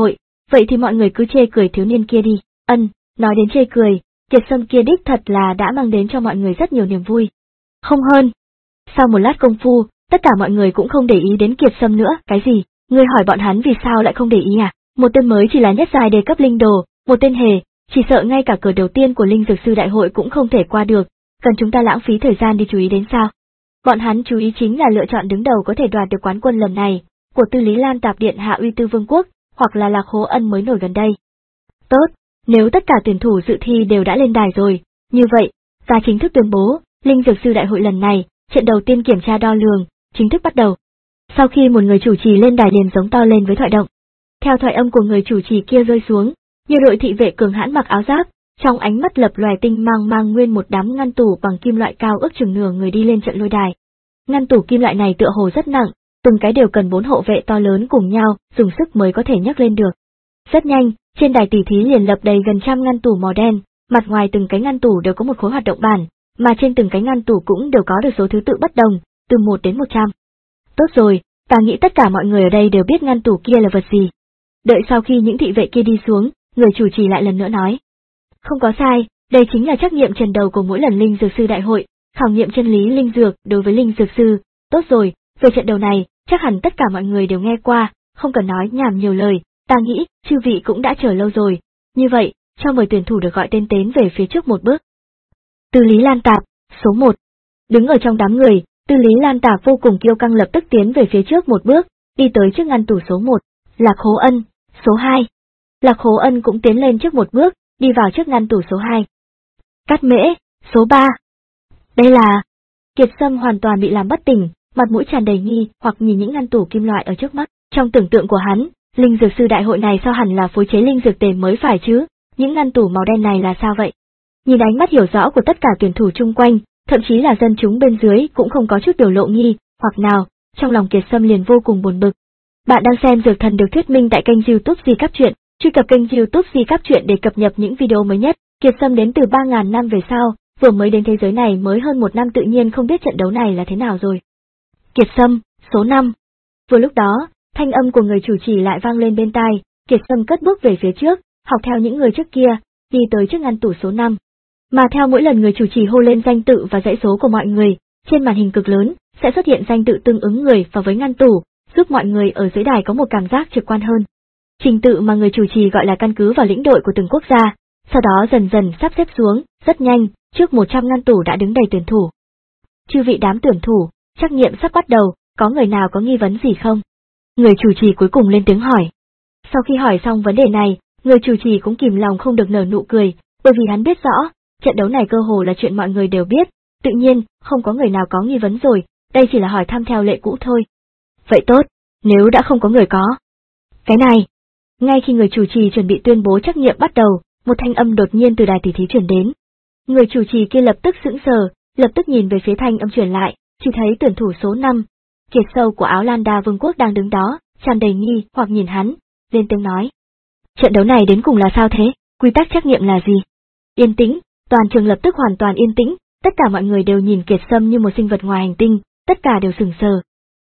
vậy thì mọi người cứ chê cười thiếu niên kia đi. Ân, nói đến chê cười, Kiệt Sâm kia đích thật là đã mang đến cho mọi người rất nhiều niềm vui. Không hơn. Sau một lát công phu, tất cả mọi người cũng không để ý đến Kiệt Sâm nữa. Cái gì? Ngươi hỏi bọn hắn vì sao lại không để ý à? Một tên mới chỉ là nhất giai đề cấp linh đồ, một tên hề, chỉ sợ ngay cả cửa đầu tiên của linh dược sư đại hội cũng không thể qua được, cần chúng ta lãng phí thời gian đi chú ý đến sao? Bọn hắn chú ý chính là lựa chọn đứng đầu có thể đoạt được quán quân lần này, của Tư Lý Lan Tạp Điện Hạ Uy Tư Vương Quốc, hoặc là Lạc Hố Ân mới nổi gần đây. Tốt, nếu tất cả tuyển thủ dự thi đều đã lên đài rồi, như vậy, ta chính thức tuyên bố, linh dược sư đại hội lần này, trận đầu tiên kiểm tra đo lường, chính thức bắt đầu. Sau khi một người chủ trì lên đài liền giống to lên với thoại động. Theo thoại âm của người chủ trì kia rơi xuống, nhiều đội thị vệ cường hãn mặc áo giáp, trong ánh mắt lập lòe tinh mang mang nguyên một đám ngăn tủ bằng kim loại cao ước chừng nửa người đi lên trận lôi đài. Ngăn tủ kim loại này tựa hồ rất nặng, từng cái đều cần bốn hộ vệ to lớn cùng nhau, dùng sức mới có thể nhấc lên được. Rất nhanh, trên đài tỷ thí liền lập đầy gần trăm ngăn tủ màu đen, mặt ngoài từng cái ngăn tủ đều có một khối hoạt động bản, mà trên từng cái ngăn tủ cũng đều có được số thứ tự bất đồng, từ một đến một trăm. Tốt rồi, ta nghĩ tất cả mọi người ở đây đều biết ngăn tủ kia là vật gì. Đợi sau khi những thị vệ kia đi xuống, người chủ trì lại lần nữa nói. Không có sai, đây chính là trắc nghiệm trần đầu của mỗi lần linh dược sư đại hội, khảo nghiệm chân lý linh dược đối với linh dược sư. Tốt rồi, về trận đầu này, chắc hẳn tất cả mọi người đều nghe qua, không cần nói nhảm nhiều lời, ta nghĩ, chư vị cũng đã chờ lâu rồi. Như vậy, cho mời tuyển thủ được gọi tên tiến về phía trước một bước. Tư Lý Lan Tạp, số một. Đứng ở trong đám người, Tư Lý Lan Tạp vô cùng kiêu căng lập tức tiến về phía trước một bước, đi tới trước ngăn tủ số một, Lạc Hố Ân, số hai. Lạc Hố Ân cũng tiến lên trước một bước, đi vào trước ngăn tủ số hai. Cát Mễ, số ba. Đây là... Kiệt Sâm hoàn toàn bị làm bất tỉnh, mặt mũi tràn đầy nghi hoặc nhìn những ngăn tủ kim loại ở trước mắt. Trong tưởng tượng của hắn, linh dược sư đại hội này sao hẳn là phối chế linh dược tề mới phải chứ, những ngăn tủ màu đen này là sao vậy? Nhìn ánh mắt hiểu rõ của tất cả tuyển thủ chung quanh, thậm chí là dân chúng bên dưới cũng không có chút biểu lộ nghi hoặc nào, trong lòng Kiệt Sâm liền vô cùng buồn bực. Bạn đang xem Dược Thần được thuyết minh tại kênh YouTube Di Cáp Truyện, truy cập kênh YouTube Di Cáp Truyện để cập nhật những video mới nhất. Kiệt Sâm đến từ ba nghìn năm về sau, vừa mới đến thế giới này mới hơn một năm tự nhiên không biết trận đấu này là thế nào rồi. Kiệt Sâm, số năm. Vừa lúc đó, thanh âm của người chủ trì lại vang lên bên tai, Kiệt Sâm cất bước về phía trước, học theo những người trước kia, đi tới trước ngăn tủ số năm. Mà theo mỗi lần người chủ trì hô lên danh tự và dãy số của mọi người, trên màn hình cực lớn sẽ xuất hiện danh tự tương ứng người và với ngăn tủ, giúp mọi người ở dưới đài có một cảm giác trực quan hơn. Trình tự mà người chủ trì gọi là căn cứ vào lĩnh đội của từng quốc gia, sau đó dần dần sắp xếp xuống, rất nhanh, trước một trăm ngăn tủ đã đứng đầy tuyển thủ. Chư vị đám tuyển thủ, trắc nghiệm sắp bắt đầu, có người nào có nghi vấn gì không? Người chủ trì cuối cùng lên tiếng hỏi. Sau khi hỏi xong vấn đề này, người chủ trì cũng kìm lòng không được nở nụ cười, bởi vì hắn biết rõ, trận đấu này cơ hồ là chuyện mọi người đều biết, tự nhiên, không có người nào có nghi vấn rồi, đây chỉ là hỏi thăm theo lệ cũ thôi. Vậy tốt, nếu đã không có người có. Cái này, ngay khi người chủ trì chuẩn bị tuyên bố trắc nghiệm bắt đầu, một thanh âm đột nhiên từ đài tỷ thí truyền đến. Người chủ trì kia lập tức sững sờ, lập tức nhìn về phía thanh âm truyền lại, chỉ thấy tuyển thủ số năm, Kiệt Sâu của Áo Lan Đa Vương quốc đang đứng đó, tràn đầy nghi hoặc nhìn hắn, lên tiếng nói. Trận đấu này đến cùng là sao thế, quy tắc trắc nghiệm là gì? Yên tĩnh, toàn trường lập tức hoàn toàn yên tĩnh, tất cả mọi người đều nhìn Kiệt Sâm như một sinh vật ngoài hành tinh, tất cả đều sừng sờ.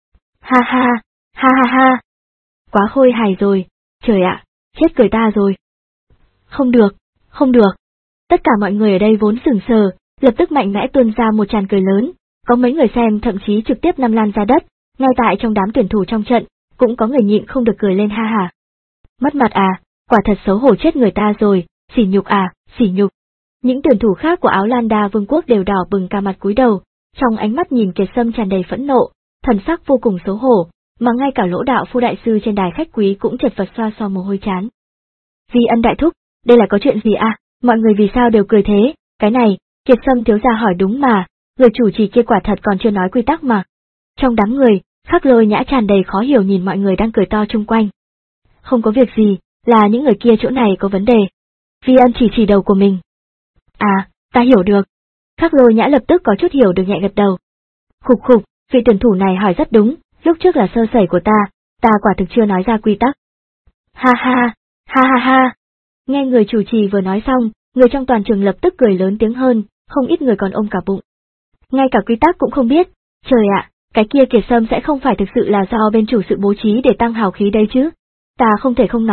Ha ha, ha ha ha, quá khôi hài rồi, trời ạ, chết cười ta rồi. Không được, không được. Tất cả mọi người ở đây vốn sừng sờ, lập tức mạnh mẽ tuôn ra một tràn cười lớn, có mấy người xem thậm chí trực tiếp nằm lan ra đất, ngay tại trong đám tuyển thủ trong trận, cũng có người nhịn không được cười lên ha hả. Mất mặt à, quả thật xấu hổ chết người ta rồi, sỉ nhục à, sỉ nhục. Những tuyển thủ khác của Áo Lan Đa Vương quốc đều đỏ bừng cả mặt cúi đầu, trong ánh mắt nhìn Kiệt Sâm tràn đầy phẫn nộ, thần sắc vô cùng xấu hổ, mà ngay cả Lỗ Đạo Phu đại sư trên đài khách quý cũng chật vật xoa xoa mồ hôi chán. Vi Ân đại thúc, đây là có chuyện gì à, mọi người vì sao đều cười thế, cái này, Kiệt Sâm thiếu gia hỏi đúng mà, người chủ trì kia quả thật còn chưa nói quy tắc mà. Trong đám người, Khắc Lôi Nhã tràn đầy khó hiểu nhìn mọi người đang cười to chung quanh. Không có việc gì, là những người kia chỗ này có vấn đề. Vi Ân chỉ chỉ đầu của mình. À, ta hiểu được. Khắc Lôi Nhã lập tức có chút hiểu được nhẹ gật đầu. Khục khục, vị tuyển thủ này hỏi rất đúng, lúc trước là sơ sẩy của ta, ta quả thực chưa nói ra quy tắc. Ha ha, ha ha ha. Nghe người chủ trì vừa nói xong, người trong toàn trường lập tức cười lớn tiếng hơn, không ít người còn ôm cả bụng. Ngay cả quy tắc cũng không biết, trời ạ, cái kia Kiệt Sâm sẽ không phải thực sự là do bên chủ sự bố trí để tăng hào khí đấy chứ. Ta không thể không nói,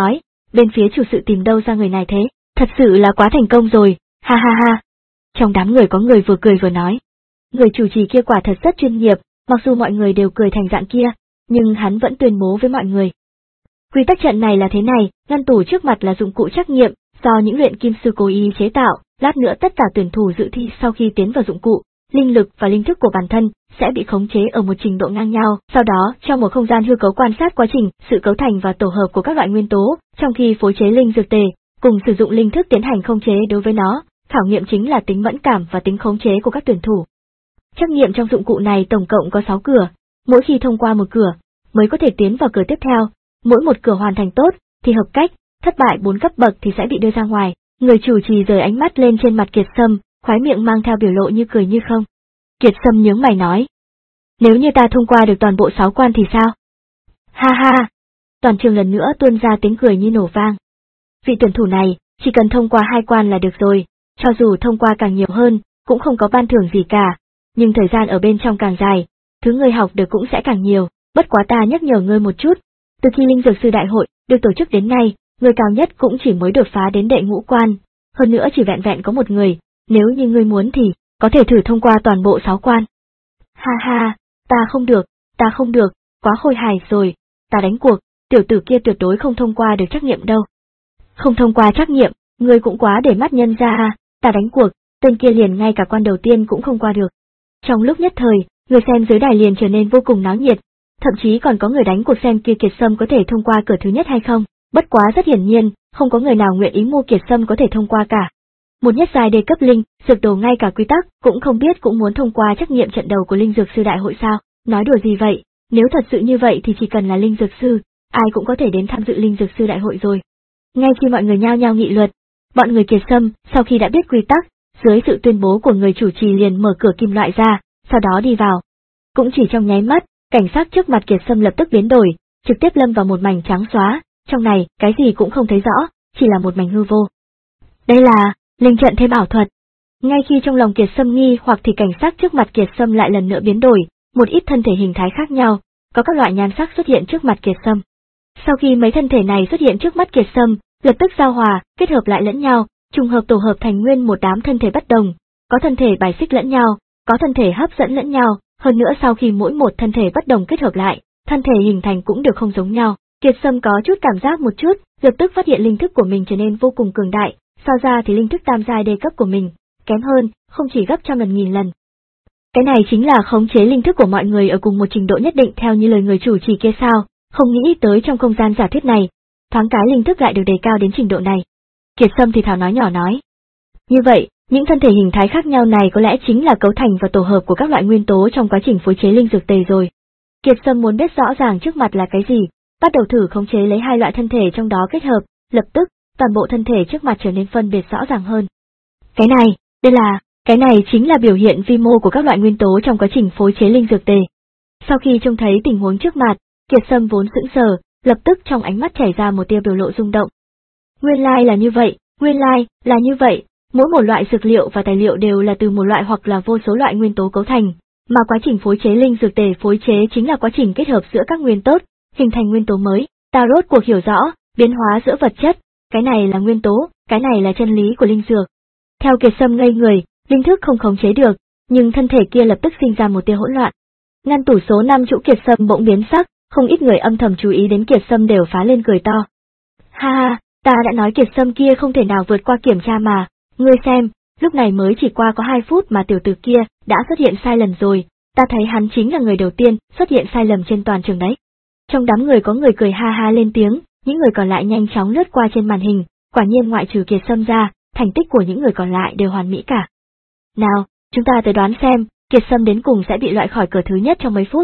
bên phía chủ sự tìm đâu ra người này thế, thật sự là quá thành công rồi, ha ha ha. Trong đám người có người vừa cười vừa nói. Người chủ trì kia quả thật rất chuyên nghiệp, mặc dù mọi người đều cười thành dạng kia, nhưng hắn vẫn tuyên bố với mọi người. Quy tắc trận này là thế này, ngăn tủ trước mặt là dụng cụ trắc nghiệm, do những luyện kim sư cố ý chế tạo, lát nữa tất cả tuyển thủ dự thi sau khi tiến vào dụng cụ, linh lực và linh thức của bản thân sẽ bị khống chế ở một trình độ ngang nhau, sau đó trong một không gian hư cấu quan sát quá trình, sự cấu thành và tổ hợp của các loại nguyên tố, trong khi phối chế linh dược tề, cùng sử dụng linh thức tiến hành khống chế đối với nó, khảo nghiệm chính là tính mẫn cảm và tính khống chế của các tuyển thủ. Trắc nghiệm trong dụng cụ này tổng cộng có sáu cửa, mỗi khi thông qua một cửa, mới có thể tiến vào cửa tiếp theo, mỗi một cửa hoàn thành tốt, thì hợp cách, thất bại bốn cấp bậc thì sẽ bị đưa ra ngoài. Người chủ trì rời ánh mắt lên trên mặt Kiệt Sâm, khóe miệng mang theo biểu lộ như cười như không. Kiệt Sâm nhướng mày nói. Nếu như ta thông qua được toàn bộ sáu quan thì sao? Ha ha! Toàn trường lần nữa tuôn ra tiếng cười như nổ vang. Vị tuyển thủ này, chỉ cần thông qua hai quan là được rồi, cho dù thông qua càng nhiều hơn, cũng không có ban thưởng gì cả, nhưng thời gian ở bên trong càng dài, thứ ngươi học được cũng sẽ càng nhiều, bất quá ta nhắc nhở ngươi một chút. Từ khi Linh Dược Sư Đại hội được tổ chức đến nay, người cao nhất cũng chỉ mới đột phá đến đệ ngũ quan, hơn nữa chỉ vẹn vẹn có một người, nếu như ngươi muốn thì có thể thử thông qua toàn bộ sáu quan. Ha ha, ta không được, ta không được, quá khôi hài rồi, ta đánh cuộc, tiểu tử kia tuyệt đối không thông qua được trắc nghiệm đâu. Không thông qua trắc nghiệm, ngươi cũng quá để mắt nhân ra à, ta đánh cuộc, tên kia liền ngay cả quan đầu tiên cũng không qua được. Trong lúc nhất thời, người xem dưới đài liền trở nên vô cùng náo nhiệt, thậm chí còn có người đánh cuộc xem kia Kiệt Sâm có thể thông qua cửa thứ nhất hay không, bất quá rất hiển nhiên, không có người nào nguyện ý mua Kiệt Sâm có thể thông qua cả. Một nhất giai đề cấp linh, dược đồ ngay cả quy tắc cũng không biết cũng muốn thông qua trắc nghiệm trận đầu của Linh Dược Sư Đại hội sao, nói đùa gì vậy, nếu thật sự như vậy thì chỉ cần là Linh Dược Sư, ai cũng có thể đến tham dự Linh Dược Sư Đại hội rồi. Ngay khi mọi người nhao nhao nghị luận, bọn người Kiệt Sâm, sau khi đã biết quy tắc, dưới sự tuyên bố của người chủ trì liền mở cửa kim loại ra, sau đó đi vào. Cũng chỉ trong nháy mắt, cảnh sắc trước mặt Kiệt Sâm lập tức biến đổi, trực tiếp lâm vào một mảnh trắng xóa, trong này cái gì cũng không thấy rõ, chỉ là một mảnh hư vô. Đây là linh trận thêm ảo thuật. Ngay khi trong lòng Kiệt Sâm nghi hoặc thì cảnh sắc trước mặt Kiệt Sâm lại lần nữa biến đổi, một ít thân thể hình thái khác nhau, có các loại nhan sắc xuất hiện trước mặt Kiệt Sâm. Sau khi mấy thân thể này xuất hiện trước mắt Kiệt Sâm, lập tức giao hòa, kết hợp lại lẫn nhau, trùng hợp tổ hợp thành nguyên một đám thân thể bất đồng, có thân thể bài xích lẫn nhau, có thân thể hấp dẫn lẫn nhau, hơn nữa sau khi mỗi một thân thể bất đồng kết hợp lại, thân thể hình thành cũng được không giống nhau. Kiệt Sâm có chút cảm giác một chút, lập tức phát hiện linh thức của mình trở nên vô cùng cường đại, so ra thì linh thức tam giai đề cấp của mình kém hơn, không chỉ gấp trăm lần nghìn lần. Cái này chính là khống chế linh thức của mọi người ở cùng một trình độ nhất định theo như lời người chủ trì kia sao, không nghĩ tới trong không gian giả thuyết này, thoáng cái linh thức lại được đề cao đến trình độ này. Kiệt Sâm thì thào nói nhỏ nói. Như vậy, những thân thể hình thái khác nhau này có lẽ chính là cấu thành và tổ hợp của các loại nguyên tố trong quá trình phối chế linh dược tề rồi. Kiệt Sâm muốn biết rõ ràng trước mặt là cái gì, bắt đầu thử khống chế lấy hai loại thân thể trong đó kết hợp, lập tức, toàn bộ thân thể trước mặt trở nên phân biệt rõ ràng hơn. Cái này, đây là, cái này chính là biểu hiện vi mô của các loại nguyên tố trong quá trình phối chế linh dược tề. Sau khi trông thấy tình huống trước mặt, Kiệt Sâm vốn sững sờ, lập tức trong ánh mắt chảy ra một tia biểu lộ rung động. Nguyên lai là như vậy, nguyên lai là như vậy, mỗi một loại dược liệu và tài liệu đều là từ một loại hoặc là vô số loại nguyên tố cấu thành, mà quá trình phối chế linh dược tề phối chế chính là quá trình kết hợp giữa các nguyên tốt, hình thành nguyên tố mới. Ta rốt cuộc hiểu rõ, biến hóa giữa vật chất, cái này là nguyên tố, cái này là chân lý của linh dược. Theo Kiệt Sâm ngây người, linh thức không khống chế được, nhưng thân thể kia lập tức sinh ra một tia hỗn loạn. Ngăn tủ số năm chỗ Kiệt Sâm bỗng biến sắc, không ít người âm thầm chú ý đến Kiệt Sâm đều phá lên cười to. Ha ha, ta đã nói Kiệt Sâm kia không thể nào vượt qua kiểm tra mà, ngươi xem, lúc này mới chỉ qua có hai phút mà tiểu tử kia đã xuất hiện sai lầm rồi, ta thấy hắn chính là người đầu tiên xuất hiện sai lầm trên toàn trường đấy. Trong đám người có người cười ha ha lên tiếng, những người còn lại nhanh chóng lướt qua trên màn hình, quả nhiên ngoại trừ Kiệt Sâm ra, thành tích của những người còn lại đều hoàn mỹ cả. Nào, chúng ta tới đoán xem, Kiệt Sâm đến cùng sẽ bị loại khỏi cửa thứ nhất trong mấy phút.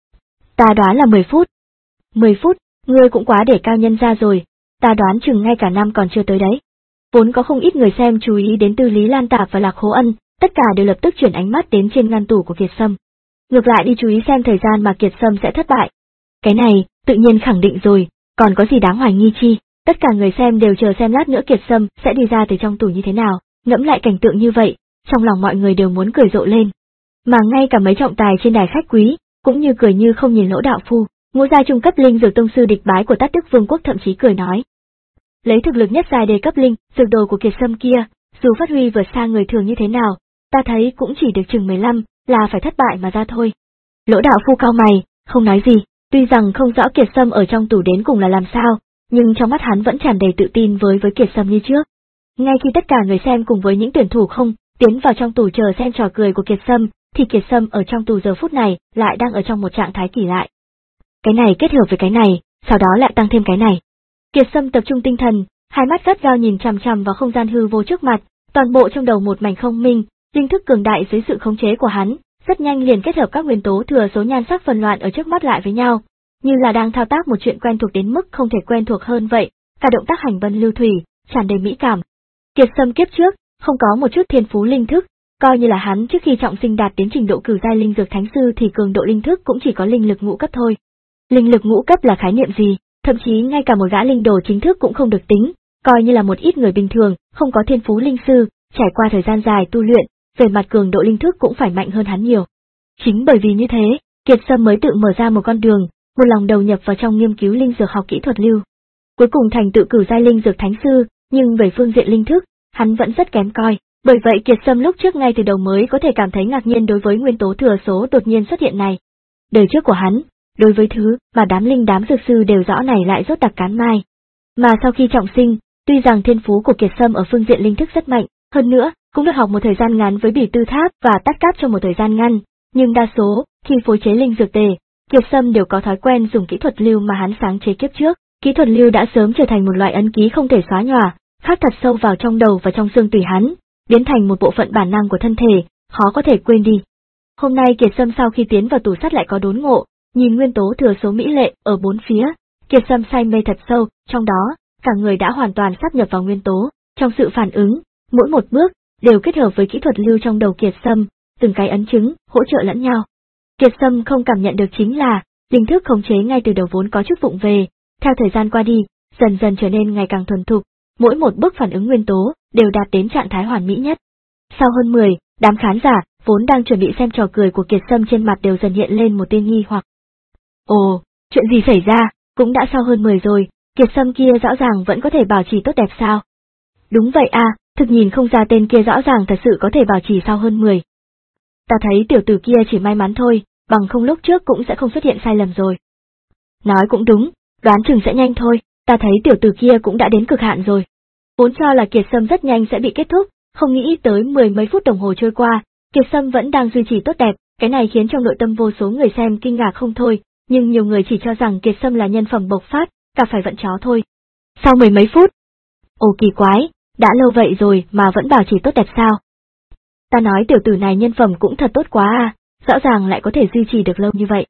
Ta đoán là mười phút. mười phút, ngươi cũng quá để cao nhân ra rồi, ta đoán chừng ngay cả năm còn chưa tới đấy. Vốn có không ít người xem chú ý đến Tư Lý Lan Tạp và Lạc Hố Ân, tất cả đều lập tức chuyển ánh mắt đến trên ngăn tủ của Kiệt Sâm. Ngược lại đi chú ý xem thời gian mà Kiệt Sâm sẽ thất bại. Cái này, tự nhiên khẳng định rồi, còn có gì đáng hoài nghi chi, tất cả người xem đều chờ xem lát nữa Kiệt Sâm sẽ đi ra từ trong tủ như thế nào, ngẫm lại cảnh tượng như vậy, trong lòng mọi người đều muốn cười rộ lên. Mà ngay cả mấy trọng tài trên đài khách quý, cũng như cười như không nhìn Lỗ đạo phu, ngũ gia trung cấp linh dược tông sư địch bái của Tát Đức Vương quốc thậm chí cười nói. lấy thực lực nhất giai đề cấp linh, dược đồ của Kiệt Sâm kia, dù phát huy vượt xa người thường như thế nào, ta thấy cũng chỉ được chừng mười lăm, là phải thất bại mà ra thôi. Lỗ đạo phu cau mày, không nói gì, tuy rằng không rõ Kiệt Sâm ở trong tủ đến cùng là làm sao, nhưng trong mắt hắn vẫn tràn đầy tự tin với với Kiệt Sâm như trước. Ngay khi tất cả người xem cùng với những tuyển thủ không tiến vào trong tủ chờ xem trò cười của Kiệt Sâm, thì Kiệt Sâm ở trong tù giờ phút này lại đang ở trong một trạng thái kỳ lạ. Cái này kết hợp với cái này, sau đó lại tăng thêm cái này. Kiệt Sâm tập trung tinh thần, hai mắt gắt gao nhìn chằm chằm vào không gian hư vô trước mặt, toàn bộ trong đầu một mảnh không minh, linh thức cường đại dưới sự khống chế của hắn, rất nhanh liền kết hợp các nguyên tố thừa số nhan sắc phần loạn ở trước mắt lại với nhau, như là đang thao tác một chuyện quen thuộc đến mức không thể quen thuộc hơn vậy, cả động tác hành vân lưu thủy, tràn đầy mỹ cảm. Kiệt Sâm kiếp trước, không có một chút thiên phú linh thức, coi như là hắn trước khi trọng sinh đạt đến trình độ cửu giai linh dược thánh sư thì cường độ linh thức cũng chỉ có linh lực ngũ cấp thôi. Linh lực ngũ cấp là khái niệm gì, thậm chí ngay cả một gã linh đồ chính thức cũng không được tính, coi như là một ít người bình thường, không có thiên phú linh sư, trải qua thời gian dài tu luyện, về mặt cường độ linh thức cũng phải mạnh hơn hắn nhiều. Chính bởi vì như thế, Kiệt Sâm mới tự mở ra một con đường, một lòng đầu nhập vào trong nghiên cứu linh dược học kỹ thuật lưu. Cuối cùng thành tựu cửu giai linh dược thánh sư, nhưng về phương diện linh thức, hắn vẫn rất kém coi. Bởi vậy Kiệt Sâm lúc trước ngay từ đầu mới có thể cảm thấy ngạc nhiên đối với nguyên tố thừa số đột nhiên xuất hiện này. Đời trước của hắn, đối với thứ mà đám linh đám dược sư đều rõ này lại rốt đặc cán mai. Mà sau khi trọng sinh, tuy rằng thiên phú của Kiệt Sâm ở phương diện linh thức rất mạnh, hơn nữa, cũng được học một thời gian ngắn với Bỉ Tư Tháp và Tát Cáp trong một thời gian ngắn, nhưng đa số, khi phối chế linh dược tề, Kiệt Sâm đều có thói quen dùng kỹ thuật lưu mà hắn sáng chế kiếp trước. Kỹ thuật lưu đã sớm trở thành một loại ấn ký không thể xóa nhòa, khắc thật sâu vào trong đầu và trong xương tủy hắn, biến thành một bộ phận bản năng của thân thể, khó có thể quên đi. Hôm nay Kiệt Sâm sau khi tiến vào tủ sắt lại có đốn ngộ, nhìn nguyên tố thừa số mỹ lệ ở bốn phía, Kiệt Sâm say mê thật sâu, trong đó, cả người đã hoàn toàn sáp nhập vào nguyên tố, trong sự phản ứng, mỗi một bước đều kết hợp với kỹ thuật lưu trong đầu Kiệt Sâm, từng cái ấn chứng, hỗ trợ lẫn nhau. Kiệt Sâm không cảm nhận được chính là, linh thức khống chế ngay từ đầu vốn có chút vụng về, theo thời gian qua đi, dần dần trở nên ngày càng thuần thục, mỗi một bước phản ứng nguyên tố đều đạt đến trạng thái hoàn mỹ nhất. Sau hơn mười, đám khán giả vốn đang chuẩn bị xem trò cười của Kiệt Sâm trên mặt đều dần hiện lên một tia nghi hoặc. Ồ, chuyện gì xảy ra, cũng đã sau hơn mười rồi, Kiệt Sâm kia rõ ràng vẫn có thể bảo trì tốt đẹp sao? Đúng vậy à, thực nhìn không ra tên kia rõ ràng thật sự có thể bảo trì sau hơn mười. Ta thấy tiểu tử kia chỉ may mắn thôi, bằng không lúc trước cũng sẽ không xuất hiện sai lầm rồi. Nói cũng đúng, đoán chừng sẽ nhanh thôi, ta thấy tiểu tử kia cũng đã đến cực hạn rồi. Vốn cho là Kiệt Sâm rất nhanh sẽ bị kết thúc, không nghĩ tới mười mấy phút đồng hồ trôi qua, Kiệt Sâm vẫn đang duy trì tốt đẹp, cái này khiến trong nội tâm vô số người xem kinh ngạc không thôi, nhưng nhiều người chỉ cho rằng Kiệt Sâm là nhân phẩm bộc phát, cả phải vận chó thôi. Sau mười mấy phút, ồ kỳ quái, đã lâu vậy rồi mà vẫn bảo trì tốt đẹp sao? Ta nói tiểu tử này nhân phẩm cũng thật tốt quá à, rõ ràng lại có thể duy trì được lâu như vậy.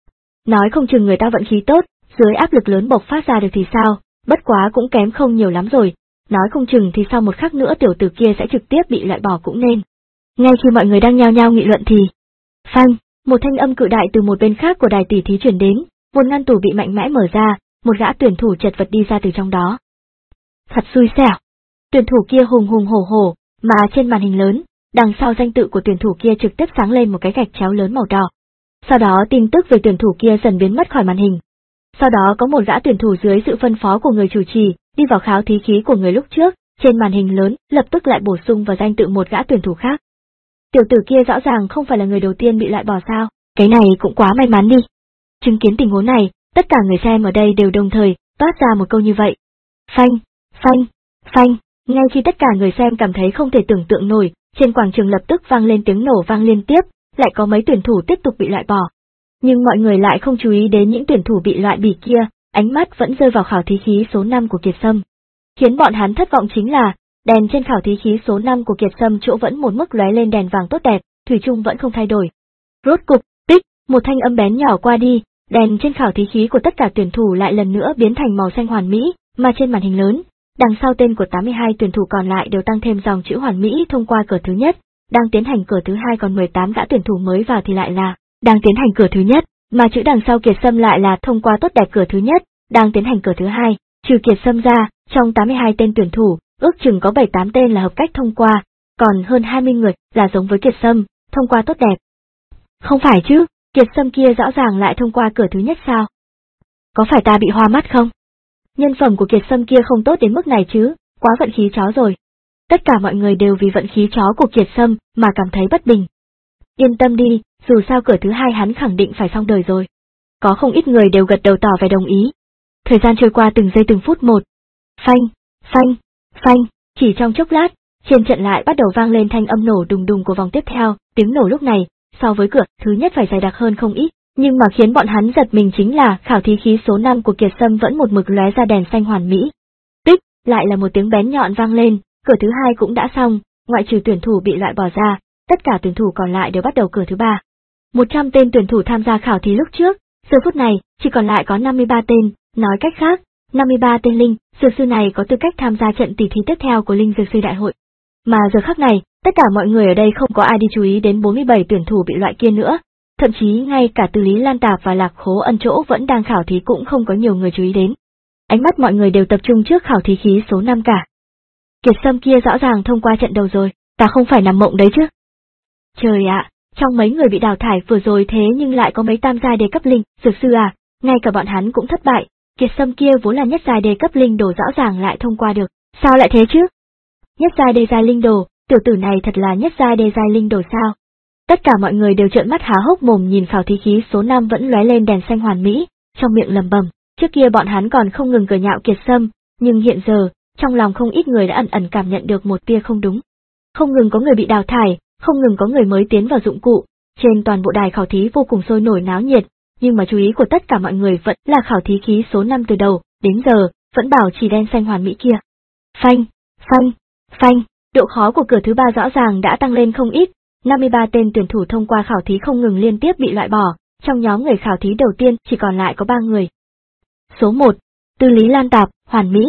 Nói không chừng người ta vận khí tốt, dưới áp lực lớn bộc phát ra được thì sao, bất quá cũng kém không nhiều lắm rồi, nói không chừng thì sau một khắc nữa tiểu tử kia sẽ trực tiếp bị loại bỏ cũng nên. Ngay khi mọi người đang nhao nhao nghị luận thì, phanh, một thanh âm cự đại từ một bên khác của đài tỉ thí truyền đến, một ngăn tủ bị mạnh mẽ mở ra, một gã tuyển thủ chật vật đi ra từ trong đó. Thật xui xẻo. Tuyển thủ kia hùng hùng hổ hổ, mà trên màn hình lớn, đằng sau danh tự của tuyển thủ kia trực tiếp sáng lên một cái gạch chéo lớn màu đỏ. Sau đó tin tức về tuyển thủ kia dần biến mất khỏi màn hình. Sau đó có một gã tuyển thủ dưới sự phân phó của người chủ trì, đi vào khảo thí khí của người lúc trước, trên màn hình lớn lập tức lại bổ sung vào danh tự một gã tuyển thủ khác. Tiểu tử kia rõ ràng không phải là người đầu tiên bị loại bỏ sao, cái này cũng quá may mắn đi. Chứng kiến tình huống này, tất cả người xem ở đây đều đồng thời toát ra một câu như vậy. Phanh, phanh, phanh, ngay khi tất cả người xem cảm thấy không thể tưởng tượng nổi, trên quảng trường lập tức vang lên tiếng nổ vang liên tiếp, lại có mấy tuyển thủ tiếp tục bị loại bỏ. Nhưng mọi người lại không chú ý đến những tuyển thủ bị loại bỉ kia, ánh mắt vẫn rơi vào khảo thí khí số năm của Kiệt Sâm. Khiến bọn hắn thất vọng chính là, đèn trên khảo thí khí số năm của Kiệt Sâm chỗ vẫn một mức lóe lên đèn vàng tốt đẹp, thủy chung vẫn không thay đổi. Rốt cục, tích, một thanh âm bén nhỏ qua đi, đèn trên khảo thí khí của tất cả tuyển thủ lại lần nữa biến thành màu xanh hoàn mỹ, mà trên màn hình lớn, đằng sau tên của tám mươi hai tuyển thủ còn lại đều tăng thêm dòng chữ hoàn mỹ thông qua cửa thứ nhất, đang tiến hành cửa thứ hai, còn mười tám gã tuyển thủ mới vào thì lại là đang tiến hành cửa thứ nhất, mà chữ đằng sau Kiệt Sâm lại là thông qua tốt đẹp cửa thứ nhất, đang tiến hành cửa thứ hai. Trừ Kiệt Sâm ra, trong tám mươi hai tên tuyển thủ, ước chừng có bảy tám tên là hợp cách thông qua, còn hơn hai mươi người là giống với Kiệt Sâm, thông qua tốt đẹp. Không phải chứ, Kiệt Sâm kia rõ ràng lại thông qua cửa thứ nhất sao? Có phải ta bị hoa mắt không? Nhân phẩm của Kiệt Sâm kia không tốt đến mức này chứ, quá vận khí chó rồi. Tất cả mọi người đều vì vận khí chó của Kiệt Sâm mà cảm thấy bất bình. Yên tâm đi, dù sao cửa thứ hai hắn khẳng định phải xong đời rồi. Có không ít người đều gật đầu tỏ vẻ đồng ý. Thời gian trôi qua từng giây từng phút một. Phanh, phanh, phanh, chỉ trong chốc lát, trên trận lại bắt đầu vang lên thanh âm nổ đùng đùng của vòng tiếp theo, tiếng nổ lúc này, so với cửa thứ nhất phải dày đặc hơn không ít, nhưng mà khiến bọn hắn giật mình chính là khảo thí khí số năm của Kiệt Sâm vẫn một mực lóe ra đèn xanh hoàn mỹ. Tích, lại là một tiếng bén nhọn vang lên, cửa thứ hai cũng đã xong, ngoại trừ tuyển thủ bị loại bỏ ra, tất cả tuyển thủ còn lại đều bắt đầu cửa thứ ba. một trăm tên tuyển thủ tham gia khảo thí lúc trước, giờ phút này, chỉ còn lại có năm mươi ba tên, nói cách khác, năm mươi ba tên linh dược sư này có tư cách tham gia trận tỷ thí tiếp theo của linh dược sư đại hội. Mà giờ khắc này, tất cả mọi người ở đây không có ai đi chú ý đến bốn mươi bảy tuyển thủ bị loại kia nữa, thậm chí ngay cả Từ Lý Lan Tạp và Lạc Khố Ân chỗ vẫn đang khảo thí cũng không có nhiều người chú ý đến. Ánh mắt mọi người đều tập trung trước khảo thí khí số năm cả. Kiệt Sâm kia rõ ràng thông qua trận đầu rồi, ta không phải nằm mộng đấy chứ. Trời ạ, trong mấy người bị đào thải vừa rồi thế nhưng lại có mấy tam giai đề cấp linh dược sư à, ngay cả bọn hắn cũng thất bại. Kiệt Sâm kia vốn là nhất giai đề cấp linh đồ rõ ràng lại thông qua được, sao lại thế chứ? Nhất giai đề giai linh đồ, tiểu tử này thật là nhất giai đề giai linh đồ sao? Tất cả mọi người đều trợn mắt há hốc mồm nhìn khảo thí khí số năm vẫn lóe lên đèn xanh hoàn mỹ, trong miệng lẩm bẩm, trước kia bọn hắn còn không ngừng cười nhạo Kiệt Sâm, nhưng hiện giờ, trong lòng không ít người đã ẩn ẩn cảm nhận được một tia không đúng. Không ngừng có người bị đào thải, không ngừng có người mới tiến vào dụng cụ, trên toàn bộ đài khảo thí vô cùng sôi nổi náo nhiệt, nhưng mà chú ý của tất cả mọi người vẫn là khảo thí khí số năm từ đầu đến giờ, vẫn bảo trì đen xanh hoàn mỹ kia. Phanh, phanh, phanh, độ khó của cửa thứ ba rõ ràng đã tăng lên không ít, năm mươi ba tên tuyển thủ thông qua khảo thí không ngừng liên tiếp bị loại bỏ, trong nhóm người khảo thí đầu tiên chỉ còn lại có ba người. Số một, Từ Lý Lan Tạp, hoàn mỹ.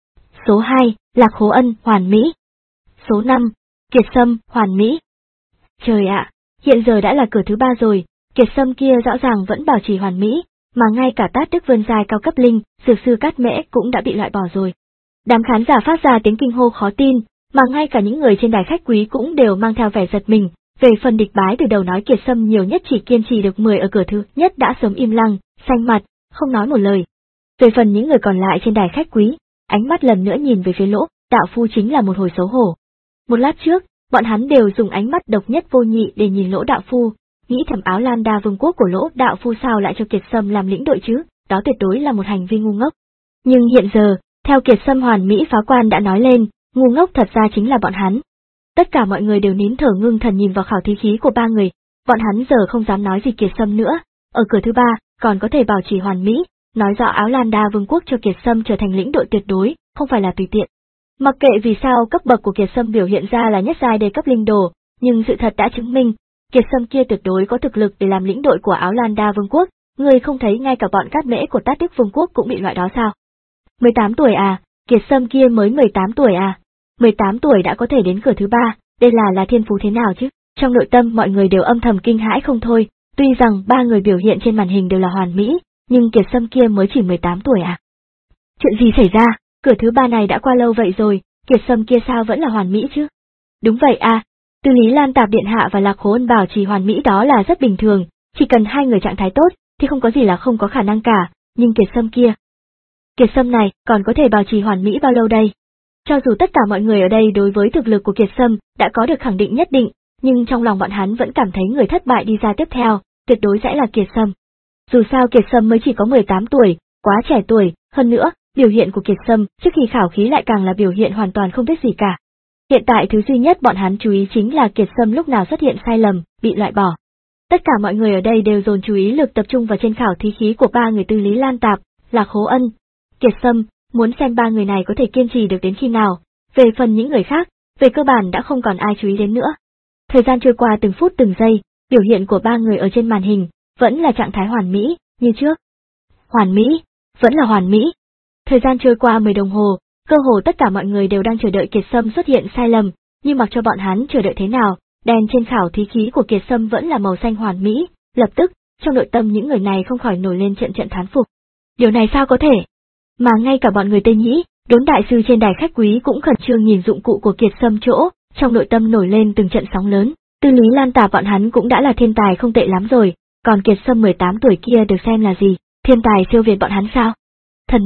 Số hai, Lạc Khố Ân, hoàn mỹ. Số năm, Kiệt Sâm, hoàn mỹ. Trời ạ, hiện giờ đã là cửa thứ ba rồi, Kiệt Sâm kia rõ ràng vẫn bảo trì hoàn mỹ, mà ngay cả Tát Đức Vân giai cao cấp linh, dược sư Cát Mễ cũng đã bị loại bỏ rồi. Đám khán giả phát ra tiếng kinh hô khó tin, mà ngay cả những người trên đài khách quý cũng đều mang theo vẻ giật mình. Về phần địch bái từ đầu nói Kiệt Sâm nhiều nhất chỉ kiên trì được mười ở cửa thứ nhất đã sớm im lặng, xanh mặt, không nói một lời. Về phần những người còn lại trên đài khách quý, ánh mắt lần nữa nhìn về phía Lỗ Đạo Phu chính là một hồi xấu hổ. Một lát trước, bọn hắn đều dùng ánh mắt độc nhất vô nhị để nhìn Lỗ Đạo Phu, nghĩ thầm Áo Lan Đa Vương quốc của Lỗ Đạo Phu sao lại cho Kiệt Sâm làm lĩnh đội chứ, đó tuyệt đối là một hành vi ngu ngốc. Nhưng hiện giờ, theo Kiệt Sâm hoàn mỹ phá quan đã nói lên, ngu ngốc thật ra chính là bọn hắn. Tất cả mọi người đều nín thở ngưng thần nhìn vào khảo thí khí của ba người, bọn hắn giờ không dám nói gì Kiệt Sâm nữa, ở cửa thứ ba, còn có thể bảo trì hoàn mỹ, nói rõ Áo Lan Đa Vương quốc cho Kiệt Sâm trở thành lĩnh đội tuyệt đối, không phải là tùy tiện. Mặc kệ vì sao cấp bậc của Kiệt Sâm biểu hiện ra là nhất giai đề cấp linh đồ, nhưng sự thật đã chứng minh, Kiệt Sâm kia tuyệt đối có thực lực để làm lĩnh đội của Áo Lan Đa Vương quốc, người không thấy ngay cả bọn Cát Mễ của Tát Đức Vương quốc cũng bị loại đó sao? mười tám tuổi à, Kiệt Sâm kia mới mười tám tuổi à, mười tám tuổi đã có thể đến cửa thứ ba, đây là là thiên phú thế nào chứ? Trong nội tâm mọi người đều âm thầm kinh hãi không thôi, tuy rằng ba người biểu hiện trên màn hình đều là hoàn mỹ, nhưng Kiệt Sâm kia mới chỉ mười tám tuổi à? Chuyện gì xảy ra, cửa thứ ba này đã qua lâu vậy rồi, Kiệt Sâm kia sao vẫn là hoàn mỹ chứ? Đúng vậy à, Từ Lý Lan Tạp Điện Hạ và Lạc Khố Ân bảo trì hoàn mỹ đó là rất bình thường, chỉ cần hai người trạng thái tốt, thì không có gì là không có khả năng cả, nhưng Kiệt Sâm kia... Kiệt Sâm này còn có thể bảo trì hoàn mỹ bao lâu đây? Cho dù tất cả mọi người ở đây đối với thực lực của Kiệt Sâm đã có được khẳng định nhất định, nhưng trong lòng bọn hắn vẫn cảm thấy người thất bại đi ra tiếp theo, tuyệt đối sẽ là Kiệt Sâm. Dù sao Kiệt Sâm mới chỉ có mười tám tuổi, quá trẻ tuổi, hơn nữa, biểu hiện của Kiệt Sâm trước khi khảo khí lại càng là biểu hiện hoàn toàn không biết gì cả. Hiện tại thứ duy nhất bọn hắn chú ý chính là Kiệt Sâm lúc nào xuất hiện sai lầm, bị loại bỏ. Tất cả mọi người ở đây đều dồn chú ý lực tập trung vào trên khảo thí khí của ba người Từ Lý Lan Tạp, Lạc Khố Ân, Kiệt Sâm, muốn xem ba người này có thể kiên trì được đến khi nào. Về phần những người khác, về cơ bản đã không còn ai chú ý đến nữa. Thời gian trôi qua từng phút từng giây, biểu hiện của ba người ở trên màn hình vẫn là trạng thái hoàn mỹ, như trước. Hoàn mỹ, vẫn là hoàn mỹ. Thời gian trôi qua mười đồng hồ, cơ hồ tất cả mọi người đều đang chờ đợi Kiệt Sâm xuất hiện sai lầm, nhưng mặc cho bọn hắn chờ đợi thế nào, đèn trên khảo thí khí của Kiệt Sâm vẫn là màu xanh hoàn mỹ, lập tức, trong nội tâm những người này không khỏi nổi lên trận trận thán phục. Điều này sao có thể? Mà ngay cả bọn người Tây Nhĩ, Đốn đại sư trên đài khách quý cũng khẩn trương nhìn dụng cụ của Kiệt Sâm chỗ, trong nội tâm nổi lên từng trận sóng lớn. Tư Lý Lan Tả bọn hắn cũng đã là thiên tài không tệ lắm rồi, còn Kiệt Sâm mười tám tuổi kia được xem là gì, thiên tài siêu việt bọn hắn sao? Thần đâu,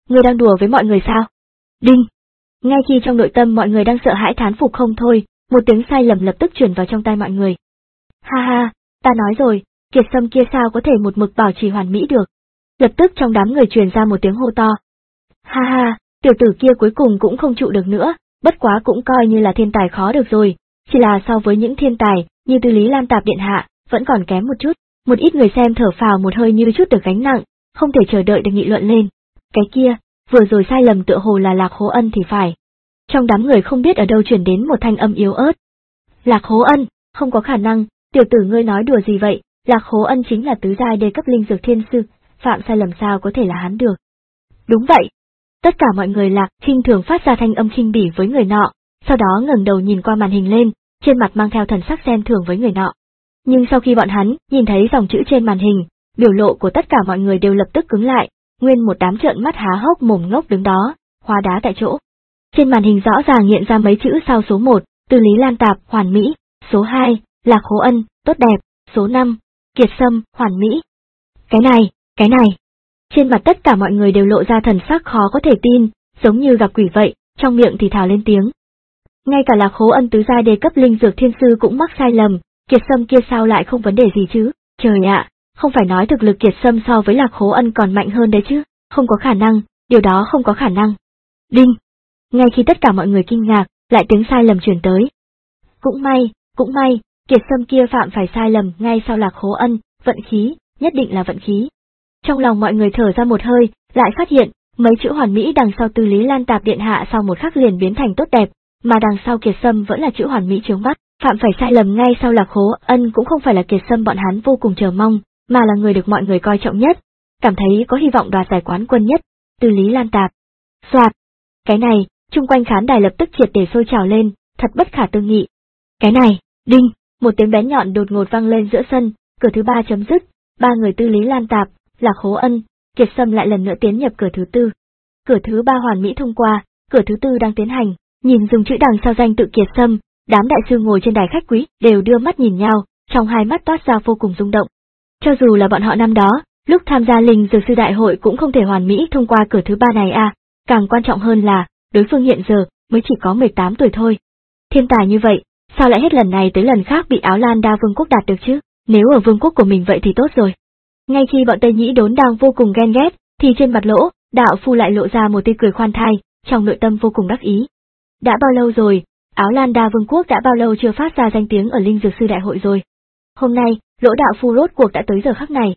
Ngươi đang đùa với mọi người sao? Đinh! Ngay khi trong nội tâm mọi người đang sợ hãi thán phục không thôi, một tiếng sai lầm lập tức truyền vào trong tai mọi người. Ha ha, ta nói rồi, Kiệt Sâm kia sao có thể một mực bảo trì hoàn mỹ được. Lập tức trong đám người truyền ra một tiếng hô to. Ha ha, tiểu tử kia cuối cùng cũng không trụ được nữa, bất quá cũng coi như là thiên tài khó được rồi, chỉ là so với những thiên tài như Tư Lý Lan Tạp điện hạ, vẫn còn kém một chút. Một ít người xem thở phào một hơi như chút được gánh nặng, không thể chờ đợi được nghị luận lên. Cái kia, vừa rồi sai lầm tựa hồ là Lạc Hố Ân thì phải. Trong đám người không biết ở đâu truyền đến một thanh âm yếu ớt. Lạc Hố Ân, không có khả năng, tiểu tử ngươi nói đùa gì vậy, Lạc Hố Ân chính là tứ giai đề cấp linh dược thiên sư, phạm sai lầm sao có thể là hắn được. Đúng vậy. Tất cả mọi người Lạc khinh thường phát ra thanh âm khinh bỉ với người nọ, sau đó ngẩng đầu nhìn qua màn hình lên, trên mặt mang theo thần sắc xem thường với người nọ. Nhưng sau khi bọn hắn nhìn thấy dòng chữ trên màn hình, biểu lộ của tất cả mọi người đều lập tức cứng lại, nguyên một đám trợn mắt há hốc mồm ngốc đứng đó, hóa đá tại chỗ. Trên màn hình rõ ràng hiện ra mấy chữ sau số một, Tư Lý Lan Tạp, hoàn mỹ, số hai, Lạc Hố Ân, tốt đẹp, số năm, Kiệt Sâm, hoàn mỹ. Cái này, cái này. Trên mặt tất cả mọi người đều lộ ra thần sắc khó có thể tin, giống như gặp quỷ vậy, trong miệng thì thào lên tiếng. Ngay cả Lạc Hố Ân tứ giai đề cấp linh dược thiên sư cũng mắc sai lầm, Kiệt Sâm kia sao lại không vấn đề gì chứ? Trời ạ, không phải nói thực lực Kiệt Sâm so với Lạc Hố Ân còn mạnh hơn đấy chứ? Không có khả năng, điều đó không có khả năng. Đinh! Ngay khi tất cả mọi người kinh ngạc, lại tiếng sai lầm truyền tới. Cũng may, cũng may, Kiệt Sâm kia phạm phải sai lầm ngay sau Lạc Hố Ân, vận khí, nhất định là vận khí. Trong lòng mọi người thở ra một hơi, lại phát hiện, mấy chữ hoàn mỹ đằng sau Tư Lý Lan Tạp điện hạ sau một khắc liền biến thành tốt đẹp, mà đằng sau Kiệt Sâm vẫn là chữ hoàn mỹ chướng mắt, phạm phải sai lầm ngay sau Lạc Hố Ân cũng không phải là Kiệt Sâm bọn hắn vô cùng chờ mong, mà là người được mọi người coi trọng nhất, cảm thấy có hy vọng đoạt giải quán quân nhất, Tư Lý Lan Tạp. Soạt! Cái này, chung quanh khán đài lập tức triệt để sôi trào lên, thật bất khả tư nghị. Cái này, đinh, một tiếng bén nhọn đột ngột vang lên giữa sân, cửa thứ ba chấm dứt, ba người Tư Lý Lan Tạp, Lạc Hố Ân, Kiệt Sâm lại lần nữa tiến nhập cửa thứ tư. Cửa thứ ba hoàn mỹ thông qua, cửa thứ tư đang tiến hành, nhìn dùng chữ đằng sau danh tự Kiệt Sâm, đám đại sư ngồi trên đài khách quý đều đưa mắt nhìn nhau, trong hai mắt toát ra vô cùng rung động. Cho dù là bọn họ năm đó, lúc tham gia linh dược sư đại hội cũng không thể hoàn mỹ thông qua cửa thứ ba này à, càng quan trọng hơn là, đối phương hiện giờ mới chỉ có mười tám tuổi thôi. Thiên tài như vậy, sao lại hết lần này tới lần khác bị Áo Lan Đa Vương quốc đạt được chứ? Nếu ở vương quốc của mình vậy thì tốt rồi. Ngay khi bọn Tây Nhĩ Đốn đang vô cùng ghen ghét, thì trên mặt Lỗ Đạo Phu lại lộ ra một tia cười khoan thai, trong nội tâm vô cùng đắc ý. Đã bao lâu rồi, Áo Lan Đa Vương quốc đã bao lâu chưa phát ra danh tiếng ở linh dược sư đại hội rồi? Hôm nay, Lỗ Đạo Phu rốt cuộc đã tới giờ khắc này.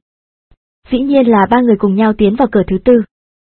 Dĩ nhiên là ba người cùng nhau tiến vào cửa thứ tư.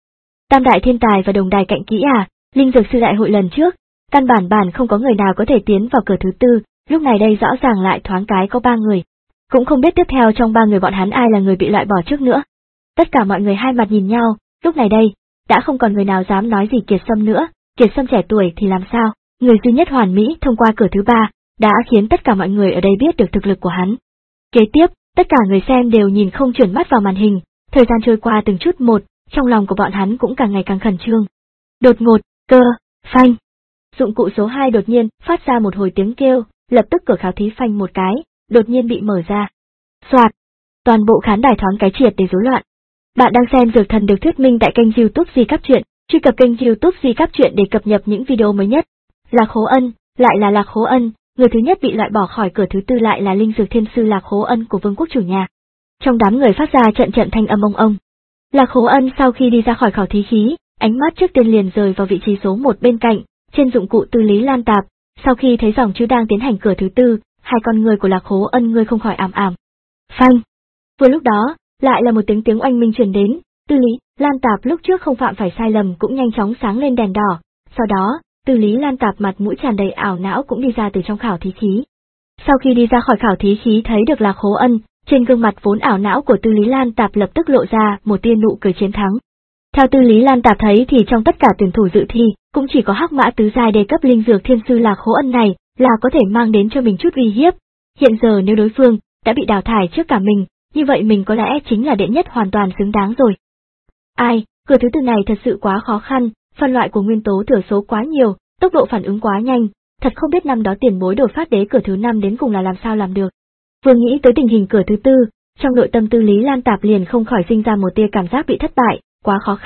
Tam đại thiên tài và đồng đài cạnh kỹ à, linh dược sư đại hội lần trước, căn bản bản không có người nào có thể tiến vào cửa thứ tư, lúc này đây rõ ràng lại thoáng cái có ba người. Cũng không biết tiếp theo trong ba người bọn hắn ai là người bị loại bỏ trước nữa. Tất cả mọi người hai mặt nhìn nhau, lúc này đây, đã không còn người nào dám nói gì Kiệt Sâm nữa, Kiệt Sâm trẻ tuổi thì làm sao, người duy nhất hoàn mỹ thông qua cửa thứ ba, đã khiến tất cả mọi người ở đây biết được thực lực của hắn. Kế tiếp, tất cả người xem đều nhìn không chuyển mắt vào màn hình, thời gian trôi qua từng chút một, trong lòng của bọn hắn cũng càng ngày càng khẩn trương. Đột ngột, cơ, phanh. Dụng cụ số hai đột nhiên phát ra một hồi tiếng kêu, lập tức cửa khảo thí phanh một cái, đột nhiên bị mở ra. Soạt, toàn bộ khán đài thoáng cái triệt để rối loạn. Bạn đang xem Dược Thần được thuyết minh tại kênh YouTube Di Cáp Truyện, truy cập kênh YouTube Di Cáp Truyện để cập nhật những video mới nhất. Lạc Hố Ân, lại là Lạc Hố Ân, người thứ nhất bị loại bỏ khỏi cửa thứ tư lại là linh dược thiên sư Lạc Hố Ân của vương quốc chủ nhà. Trong đám người phát ra trận trận thanh âm ông ông. Lạc Hố Ân sau khi đi ra khỏi khảo thí khí, ánh mắt trước tiên liền rời vào vị trí số một bên cạnh, trên dụng cụ Tư Lý Lan Tạp, sau khi thấy dòng chữ đang tiến hành cửa thứ tư, hai con người của Lạc Hố Ân người không khỏi ảm ảm. Phanh! Vừa lúc đó, lại là một tiếng tiếng oanh minh truyền đến, Tư Lý Lan Tạp lúc trước không phạm phải sai lầm cũng nhanh chóng sáng lên đèn đỏ, sau đó, Tư Lý Lan Tạp mặt mũi tràn đầy ảo não cũng đi ra từ trong khảo thí khí. Sau khi đi ra khỏi khảo thí khí thấy được Lạc Hố Ân, trên gương mặt vốn ảo não của Tư Lý Lan Tạp lập tức lộ ra một tia nụ cười chiến thắng. Theo Tư Lý Lan Tạp thấy thì trong tất cả tuyển thủ dự thi, cũng chỉ có Hắc Mã tứ giai đề cấp linh dược thiên sư Lạc Hố Ân này là có thể mang đến cho mình chút uy hiếp. Hiện giờ nếu đối phương đã bị đào thải trước cả mình, như vậy mình có lẽ chính là đệ nhất hoàn toàn xứng đáng rồi. Ai, cửa thứ tư này thật sự quá khó khăn, phân loại của nguyên tố thừa số quá nhiều, tốc độ phản ứng quá nhanh, thật không biết năm đó tiền bối đột phát đế cửa thứ năm đến cùng là làm sao làm được. Vừa nghĩ tới tình hình cửa thứ tư, trong nội tâm Tư Lý Lan Tạp liền không khỏi sinh ra một tia cảm giác bị thất bại, quá khó khăn,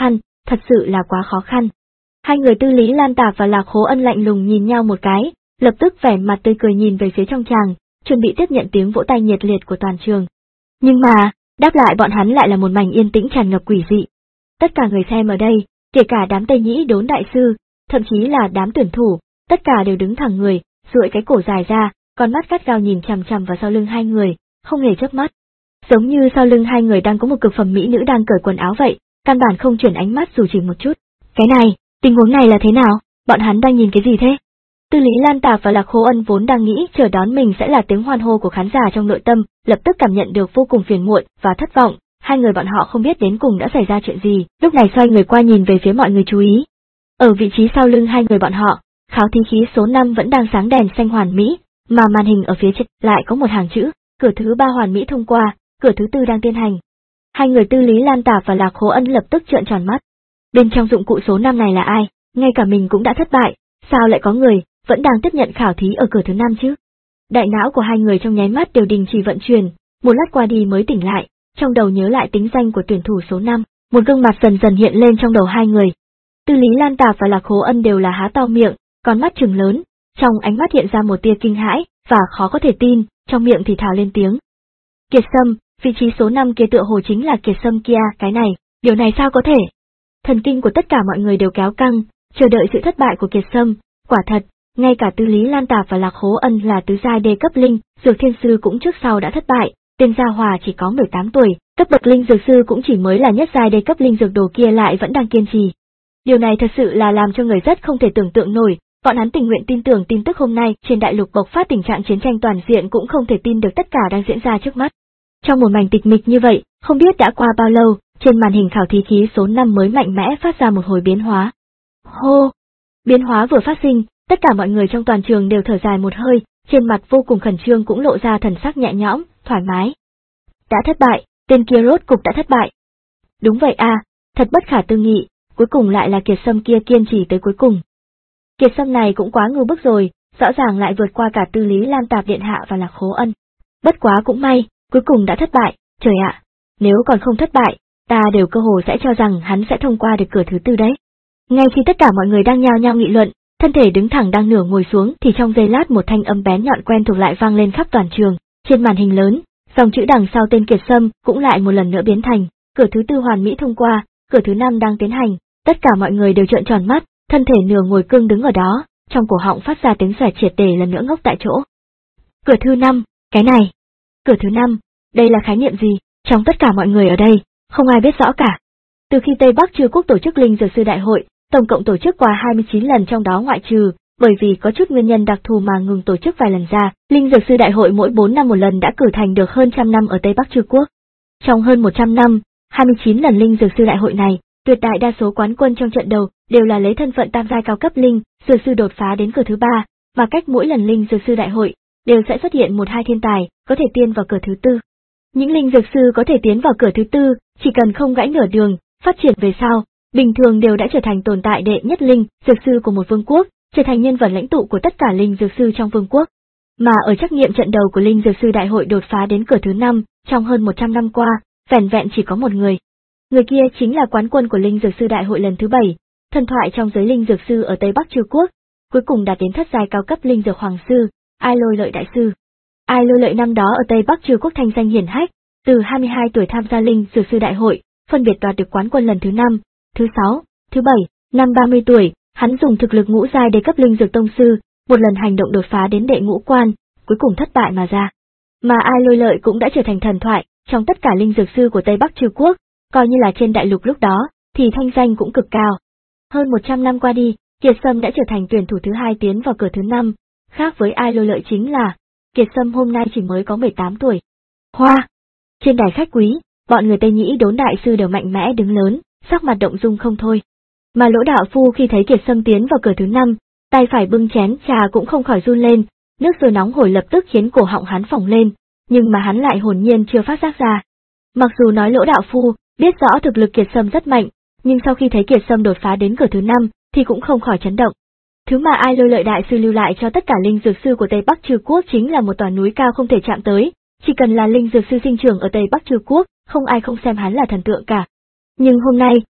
thật sự là quá khó khăn. Hai người Tư Lý Lan Tạp và Lạc Hố Ân lạnh lùng nhìn nhau một cái, lập tức vẻ mặt tươi cười nhìn về phía trong tràng, chuẩn bị tiếp nhận tiếng vỗ tay nhiệt liệt của toàn trường. Nhưng mà, đáp lại bọn hắn lại là một mảnh yên tĩnh tràn ngập quỷ dị. Tất cả người xem ở đây, kể cả đám Tây Nhĩ Đốn đại sư, thậm chí là đám tuyển thủ, tất cả đều đứng thẳng người, duỗi cái cổ dài ra, con mắt gắt gao nhìn chằm chằm vào sau lưng hai người, không hề chớp mắt. Giống như sau lưng hai người đang có một cực phẩm mỹ nữ đang cởi quần áo vậy, căn bản không chuyển ánh mắt dù chỉ một chút. Cái này, tình huống này là thế nào? Bọn hắn đang nhìn cái gì thế? Tư Lý Lan Tạp và Lạc Hố Ân vốn đang nghĩ chờ đón mình sẽ là tiếng hoan hô của khán giả trong nội tâm, lập tức cảm nhận được vô cùng phiền muộn và thất vọng. Hai người bọn họ không biết đến cùng đã xảy ra chuyện gì, lúc này xoay người qua nhìn về phía mọi người chú ý. Ở vị trí sau lưng hai người bọn họ, khảo thí khí số năm vẫn đang sáng đèn xanh hoàn mỹ, mà màn hình ở phía trên lại có một hàng chữ, cửa thứ ba hoàn mỹ thông qua, cửa thứ tư đang tiến hành. Hai người Tư Lý Lan Tạp và Lạc Hố Ân lập tức trợn tròn mắt. Bên trong dụng cụ số năm này là ai? Ngay cả mình cũng đã thất bại, sao lại có người vẫn đang tiếp nhận khảo thí ở cửa thứ năm chứ? Đại não của hai người trong nháy mắt đều đình chỉ vận chuyển, một lát qua đi mới tỉnh lại, trong đầu nhớ lại tính danh của tuyển thủ số năm, một gương mặt dần dần hiện lên trong đầu hai người. Tư Lý Lan Tạp và Lạc Hố Ân đều là há to miệng, con mắt trừng lớn, trong ánh mắt hiện ra một tia kinh hãi và khó có thể tin, trong miệng thì thào lên tiếng. Kiệt Sâm, vị trí số năm kia tựa hồ chính là Kiệt Sâm kia, cái này, điều này sao có thể? Thần kinh của tất cả mọi người đều kéo căng, chờ đợi sự thất bại của Kiệt Sâm. Quả thật, ngay cả Tư Lý Lan Tạp và Lạc Hố Ân là tứ giai đê cấp linh, dược thiên sư cũng trước sau đã thất bại, tên Gia Hòa chỉ có mười tám tuổi, cấp bậc linh dược sư cũng chỉ mới là nhất giai đê cấp linh dược đồ kia lại vẫn đang kiên trì. Điều này thật sự là làm cho người rất không thể tưởng tượng nổi, bọn hắn tình nguyện tin tưởng tin tức hôm nay trên đại lục bộc phát tình trạng chiến tranh toàn diện cũng không thể tin được tất cả đang diễn ra trước mắt. Trong một mảnh tịch mịch như vậy, không biết đã qua bao lâu, trên màn hình khảo thí khí số năm mới mạnh mẽ phát ra một hồi biến hóa. Hô! Biến hóa vừa phát sinh, tất cả mọi người trong toàn trường đều thở dài một hơi, trên mặt vô cùng khẩn trương cũng lộ ra thần sắc nhẹ nhõm, thoải mái. Đã thất bại, tên kia rốt cục đã thất bại. Đúng vậy à, thật bất khả tư nghị, cuối cùng lại là Kiệt Sâm kia kiên trì tới cuối cùng. Kiệt Sâm này cũng quá ngu bức rồi, rõ ràng lại vượt qua cả Tư Lý Lan Tạp điện hạ và Lạc Hố Ân. Bất quá cũng may, cuối cùng đã thất bại, trời ạ, nếu còn không thất bại, ta đều cơ hồ sẽ cho rằng hắn sẽ thông qua được cửa thứ tư đấy. Ngay khi tất cả mọi người đang nhao nhao nghị luận, thân thể đứng thẳng đang nửa ngồi xuống thì trong giây lát một thanh âm bén nhọn quen thuộc lại vang lên khắp toàn trường, trên màn hình lớn, dòng chữ đằng sau tên Kiệt Sâm cũng lại một lần nữa biến thành, cửa thứ tư hoàn mỹ thông qua, cửa thứ năm đang tiến hành, tất cả mọi người đều trợn tròn mắt, thân thể nửa ngồi cương đứng ở đó, trong cổ họng phát ra tiếng xoẹt triệt để lần nữa ngốc tại chỗ. Cửa thứ năm, cái này, cửa thứ năm, đây là khái niệm gì? Trong tất cả mọi người ở đây, không ai biết rõ cả. Từ khi Tây Bắc Trư Quốc tổ chức Linh Dược Sư Đại hội, tổng cộng tổ chức qua hai mươi chín lần trong đó ngoại trừ, bởi vì có chút nguyên nhân đặc thù mà ngừng tổ chức vài lần ra, Linh Dược Sư Đại hội mỗi bốn năm một lần đã cử thành được hơn trăm năm ở Tây Bắc Trư Quốc. Trong hơn một trăm năm, hai mươi chín lần Linh Dược Sư Đại hội này, tuyệt đại đa số quán quân trong trận đầu đều là lấy thân phận tam giai cao cấp linh dược sư đột phá đến cửa thứ ba, mà cách mỗi lần Linh Dược Sư Đại hội đều sẽ xuất hiện một hai thiên tài có thể tiến vào cửa thứ tư. Những linh dược sư có thể tiến vào cửa thứ tư, chỉ cần không gãy nửa đường, phát triển về sau, bình thường đều đã trở thành tồn tại đệ nhất linh dược sư của một vương quốc, trở thành nhân vật lãnh tụ của tất cả linh dược sư trong vương quốc. Mà ở trắc nghiệm trận đầu của Linh Dược Sư Đại hội đột phá đến cửa thứ năm, trong hơn một trăm năm qua, vẻn vẹn chỉ có một người. Người kia chính là quán quân của Linh Dược Sư Đại hội lần thứ bảy, thần thoại trong giới linh dược sư ở Tây Bắc Trư Quốc, cuối cùng đạt đến thất giai cao cấp linh dược hoàng sư, Ai Lôi Lợi đại sư. Ai Lôi Lợi năm đó ở Tây Bắc Trư Quốc thanh danh hiển hách, từ hai mươi hai tuổi tham gia Linh Dược Sư Đại hội, phân biệt đoạt được quán quân lần thứ năm, thứ sáu, thứ bảy, năm ba mươi tuổi, hắn dùng thực lực ngũ giai đế cấp linh dược tông sư, một lần hành động đột phá đến đệ ngũ quan, cuối cùng thất bại mà ra. Mà Ai Lôi Lợi cũng đã trở thành thần thoại trong tất cả linh dược sư của Tây Bắc Trư Quốc, coi như là trên đại lục lúc đó thì thanh danh cũng cực cao. Hơn một trăm năm qua đi, Kiệt Sâm đã trở thành tuyển thủ thứ hai tiến vào cửa thứ năm, khác với Ai Lôi Lợi chính là Kiệt Sâm hôm nay chỉ mới có mười tám tuổi. Hoa! Trên đài khách quý, bọn người Tây Nhĩ Đốn đại sư đều mạnh mẽ đứng lớn, sắc mặt động dung không thôi. Mà Lỗ đạo phu khi thấy Kiệt Sâm tiến vào cửa thứ năm, tay phải bưng chén trà cũng không khỏi run lên, nước sôi nóng hổi lập tức khiến cổ họng hắn phồng lên, nhưng mà hắn lại hồn nhiên chưa phát giác ra. Mặc dù nói Lỗ đạo phu biết rõ thực lực Kiệt Sâm rất mạnh, nhưng sau khi thấy Kiệt Sâm đột phá đến cửa thứ năm thì cũng không khỏi chấn động. Thứ mà Ai Lôi Lợi đại sư lưu lại cho tất cả linh dược sư của Tây Bắc Trư Quốc chính là một tòa núi cao không thể chạm tới, chỉ cần là linh dược sư sinh trưởng ở Tây Bắc Trư Quốc, không ai không xem hắn là thần tượng cả. Nhưng hôm nay,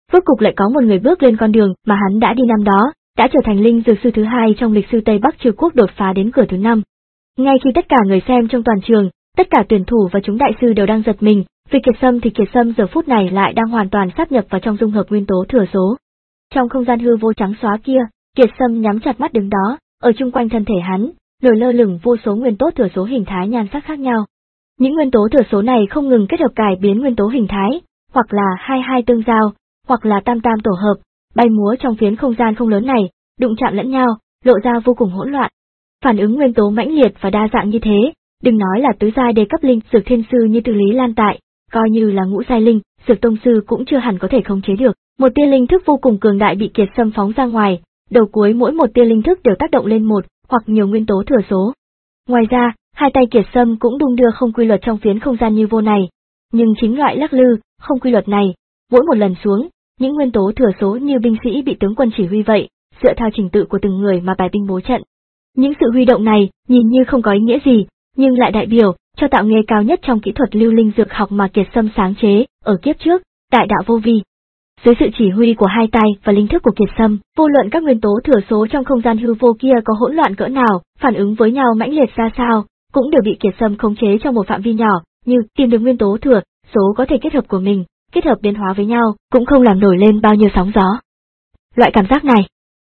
Rốt cục lại có một người bước lên con đường mà hắn đã đi năm đó, đã trở thành linh dược sư thứ hai trong lịch sử Tây Bắc Trừ Quốc, đột phá đến cửa thứ năm. Ngay khi tất cả người xem trong toàn trường, tất cả tuyển thủ và chúng đại sư đều đang giật mình, vì Kiệt Sâm thì Kiệt Sâm giờ phút này lại đang hoàn toàn sáp nhập vào trong dung hợp nguyên tố thừa số. Trong không gian hư vô trắng xóa kia, Kiệt Sâm nhắm chặt mắt đứng đó, ở chung quanh thân thể hắn, nổi lơ lửng vô số nguyên tố thừa số hình thái nhan sắc khác nhau. Những nguyên tố thừa số này không ngừng kết hợp cải biến nguyên tố hình thái, hoặc là hai hai tương giao, hoặc là tam tam tổ hợp, bay múa trong phiến không gian không lớn này, đụng chạm lẫn nhau, lộ ra vô cùng hỗn loạn. Phản ứng nguyên tố mãnh liệt và đa dạng như thế, đừng nói là tứ giai đề cấp linh dược thiên sư như Từ Lý Lan Tại, coi như là ngũ giai linh dược tông sư cũng chưa hẳn có thể khống chế được. Một tia linh thức vô cùng cường đại bị Kiệt Sâm phóng ra ngoài, đầu cuối mỗi một tia linh thức đều tác động lên một hoặc nhiều nguyên tố thừa số. Ngoài ra, hai tay Kiệt Sâm cũng đung đưa không quy luật trong phiến không gian như vô này. Nhưng chính loại lắc lư, không quy luật này, mỗi một lần xuống, những nguyên tố thừa số như binh sĩ bị tướng quân chỉ huy vậy, dựa theo trình tự của từng người mà bài binh bố trận. Những sự huy động này nhìn như không có ý nghĩa gì, nhưng lại đại biểu cho tạo nghề cao nhất trong kỹ thuật lưu linh dược học mà Kiệt Sâm sáng chế ở kiếp trước, tại đạo vô vi. Dưới sự chỉ huy của hai tay và linh thức của Kiệt Sâm, vô luận các nguyên tố thừa số trong không gian hư vô kia có hỗn loạn cỡ nào, phản ứng với nhau mãnh liệt ra sao, cũng đều bị Kiệt Sâm khống chế trong một phạm vi nhỏ, như tìm được nguyên tố thừa số có thể kết hợp của mình, kết hợp biến hóa với nhau, cũng không làm nổi lên bao nhiêu sóng gió. Loại cảm giác này.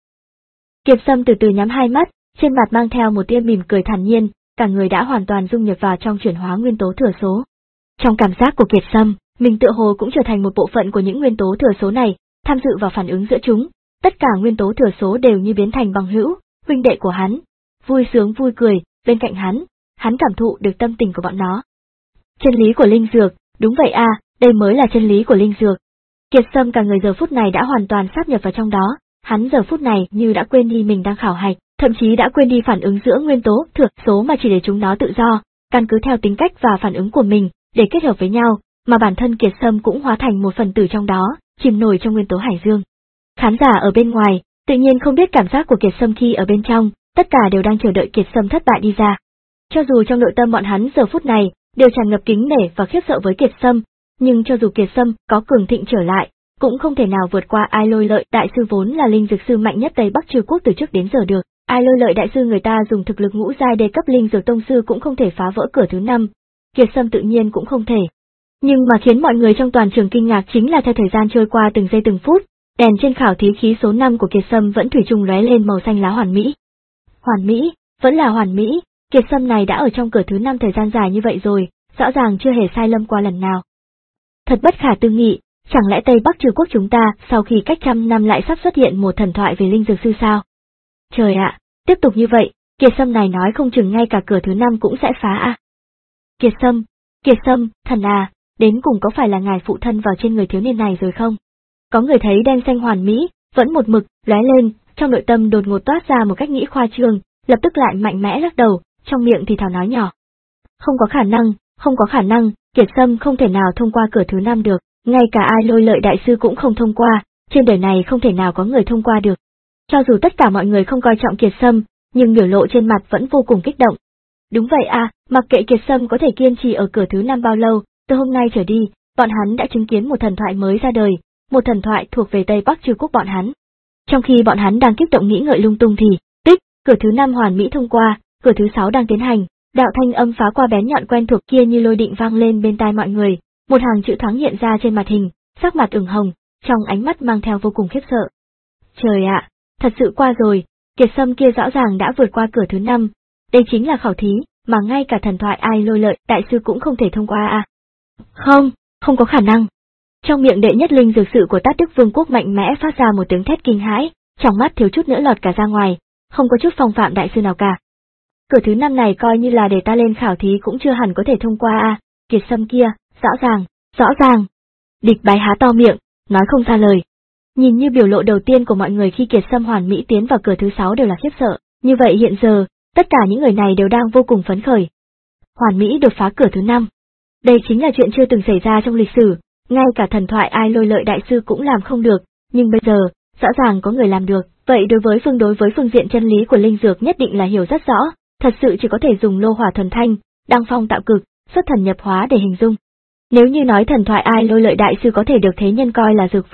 Kiệt Sâm từ từ nhắm hai mắt, trên mặt mang theo một tia mỉm cười thản nhiên, cả người đã hoàn toàn dung nhập vào trong chuyển hóa nguyên tố thừa số. Trong cảm giác của Kiệt Sâm, mình tựa hồ cũng trở thành một bộ phận của những nguyên tố thừa số này, tham dự vào phản ứng giữa chúng. Tất cả nguyên tố thừa số đều như biến thành bằng hữu, huynh đệ của hắn, vui sướng vui cười bên cạnh hắn, hắn cảm thụ được tâm tình của bọn nó. Chân lý của linh dược, đúng vậy a, à, đây mới là chân lý của linh dược. Kiệt Sâm cả người giờ phút này đã hoàn toàn sáp nhập vào trong đó, hắn giờ phút này như đã quên đi mình đang khảo hạch, thậm chí đã quên đi phản ứng giữa nguyên tố thừa số mà chỉ để chúng nó tự do, căn cứ theo tính cách và phản ứng của mình để kết hợp với nhau, mà bản thân Kiệt Sâm cũng hóa thành một phần tử trong đó, chìm nổi trong nguyên tố hải dương. Khán giả ở bên ngoài tự nhiên không biết cảm giác của Kiệt Sâm khi ở bên trong, tất cả đều đang chờ đợi Kiệt Sâm thất bại đi ra. Cho dù trong nội tâm bọn hắn giờ phút này đều tràn ngập kính nể và khiếp sợ với Kiệt Sâm, nhưng cho dù Kiệt Sâm có cường thịnh trở lại, cũng không thể nào vượt qua Ai Lôi Lợi đại sư vốn là linh dược sư mạnh nhất Tây Bắc Trừ Quốc từ trước đến giờ được. Ai Lôi Lợi đại sư người ta dùng thực lực ngũ giai đề cấp linh dược tông sư cũng không thể phá vỡ cửa thứ năm, Kiệt Sâm tự nhiên cũng không thể. Nhưng mà khiến mọi người trong toàn trường kinh ngạc chính là theo thời gian trôi qua từng giây từng phút, đèn trên khảo thí khí số năm của Kiệt Sâm vẫn thủy chung lóe lên màu xanh lá hoàn mỹ. Hoàn mỹ, vẫn là hoàn mỹ, Kiệt Sâm này đã ở trong cửa thứ năm thời gian dài như vậy rồi, rõ ràng chưa hề sai lầm qua lần nào. Thật bất khả tư nghị, chẳng lẽ Tây Bắc Trừ Quốc chúng ta sau khi cách trăm năm lại sắp xuất hiện một thần thoại về linh dược sư sao? Trời ạ, tiếp tục như vậy, Kiệt Sâm này nói không chừng ngay cả cửa thứ năm cũng sẽ phá à. Kiệt Sâm, Kiệt Sâm, thần à, đến cùng có phải là ngài phụ thân vào trên người thiếu niên này rồi không? Có người thấy đen xanh hoàn mỹ, vẫn một mực, lóe lên, trong nội tâm đột ngột toát ra một cách nghĩ khoa trương, lập tức lại mạnh mẽ lắc đầu, trong miệng thì thào nói nhỏ. Không có khả năng, không có khả năng, Kiệt Sâm không thể nào thông qua cửa thứ năm được, ngay cả Ai Lôi Lợi đại sư cũng không thông qua, trên đời này không thể nào có người thông qua được. Cho dù tất cả mọi người không coi trọng Kiệt Sâm, nhưng biểu lộ trên mặt vẫn vô cùng kích động. Đúng vậy à, mặc kệ Kiệt Sâm có thể kiên trì ở cửa thứ năm bao lâu, từ hôm nay trở đi, bọn hắn đã chứng kiến một thần thoại mới ra đời, một thần thoại thuộc về Tây Bắc Trừ Quốc bọn hắn. Trong khi bọn hắn đang kích động nghĩ ngợi lung tung thì, tích, cửa thứ năm hoàn mỹ thông qua, cửa thứ sáu đang tiến hành, đạo thanh âm phá qua bén nhọn quen thuộc kia như lôi định vang lên bên tai mọi người, một hàng chữ thoáng hiện ra trên mặt hình, sắc mặt ửng hồng, trong ánh mắt mang theo vô cùng khiếp sợ. Trời ạ, thật sự qua rồi, Kiệt Sâm kia rõ ràng đã vượt qua cửa thứ năm, đây chính là khảo thí, mà ngay cả thần thoại Ai Lôi Lợi đại sư cũng không thể thông qua à. Không, không có khả năng. Trong miệng đệ nhất linh dược sự của Tát Đức Vương quốc mạnh mẽ phát ra một tiếng thét kinh hãi, trong mắt thiếu chút nữa lọt cả ra ngoài, không có chút phong phạm đại sư nào cả. Cửa thứ năm này coi như là để ta lên khảo thí cũng chưa hẳn có thể thông qua à, Kiệt Sâm kia, rõ ràng, rõ ràng. Địch Bái há to miệng, nói không ra lời. Nhìn như biểu lộ đầu tiên của mọi người khi Kiệt Sâm hoàn mỹ tiến vào cửa thứ sáu đều là khiếp sợ, như vậy hiện giờ, tất cả những người này đều đang vô cùng phấn khởi. Hoàn mỹ đột phá cửa thứ năm. Đây chính là chuyện chưa từng xảy ra trong lịch sử, ngay cả thần thoại Ai Lôi Lợi đại sư cũng làm không được, nhưng bây giờ, rõ ràng có người làm được, vậy đối với phương đối với phương diện chân lý của linh dược nhất định là hiểu rất rõ, thật sự chỉ có thể dùng lô hỏa thuần thanh, đăng phong tạo cực, xuất thần nhập hóa để hình dung. Nếu như nói thần thoại Ai Lôi Lợi đại sư có thể được thế nhân coi là dược vương,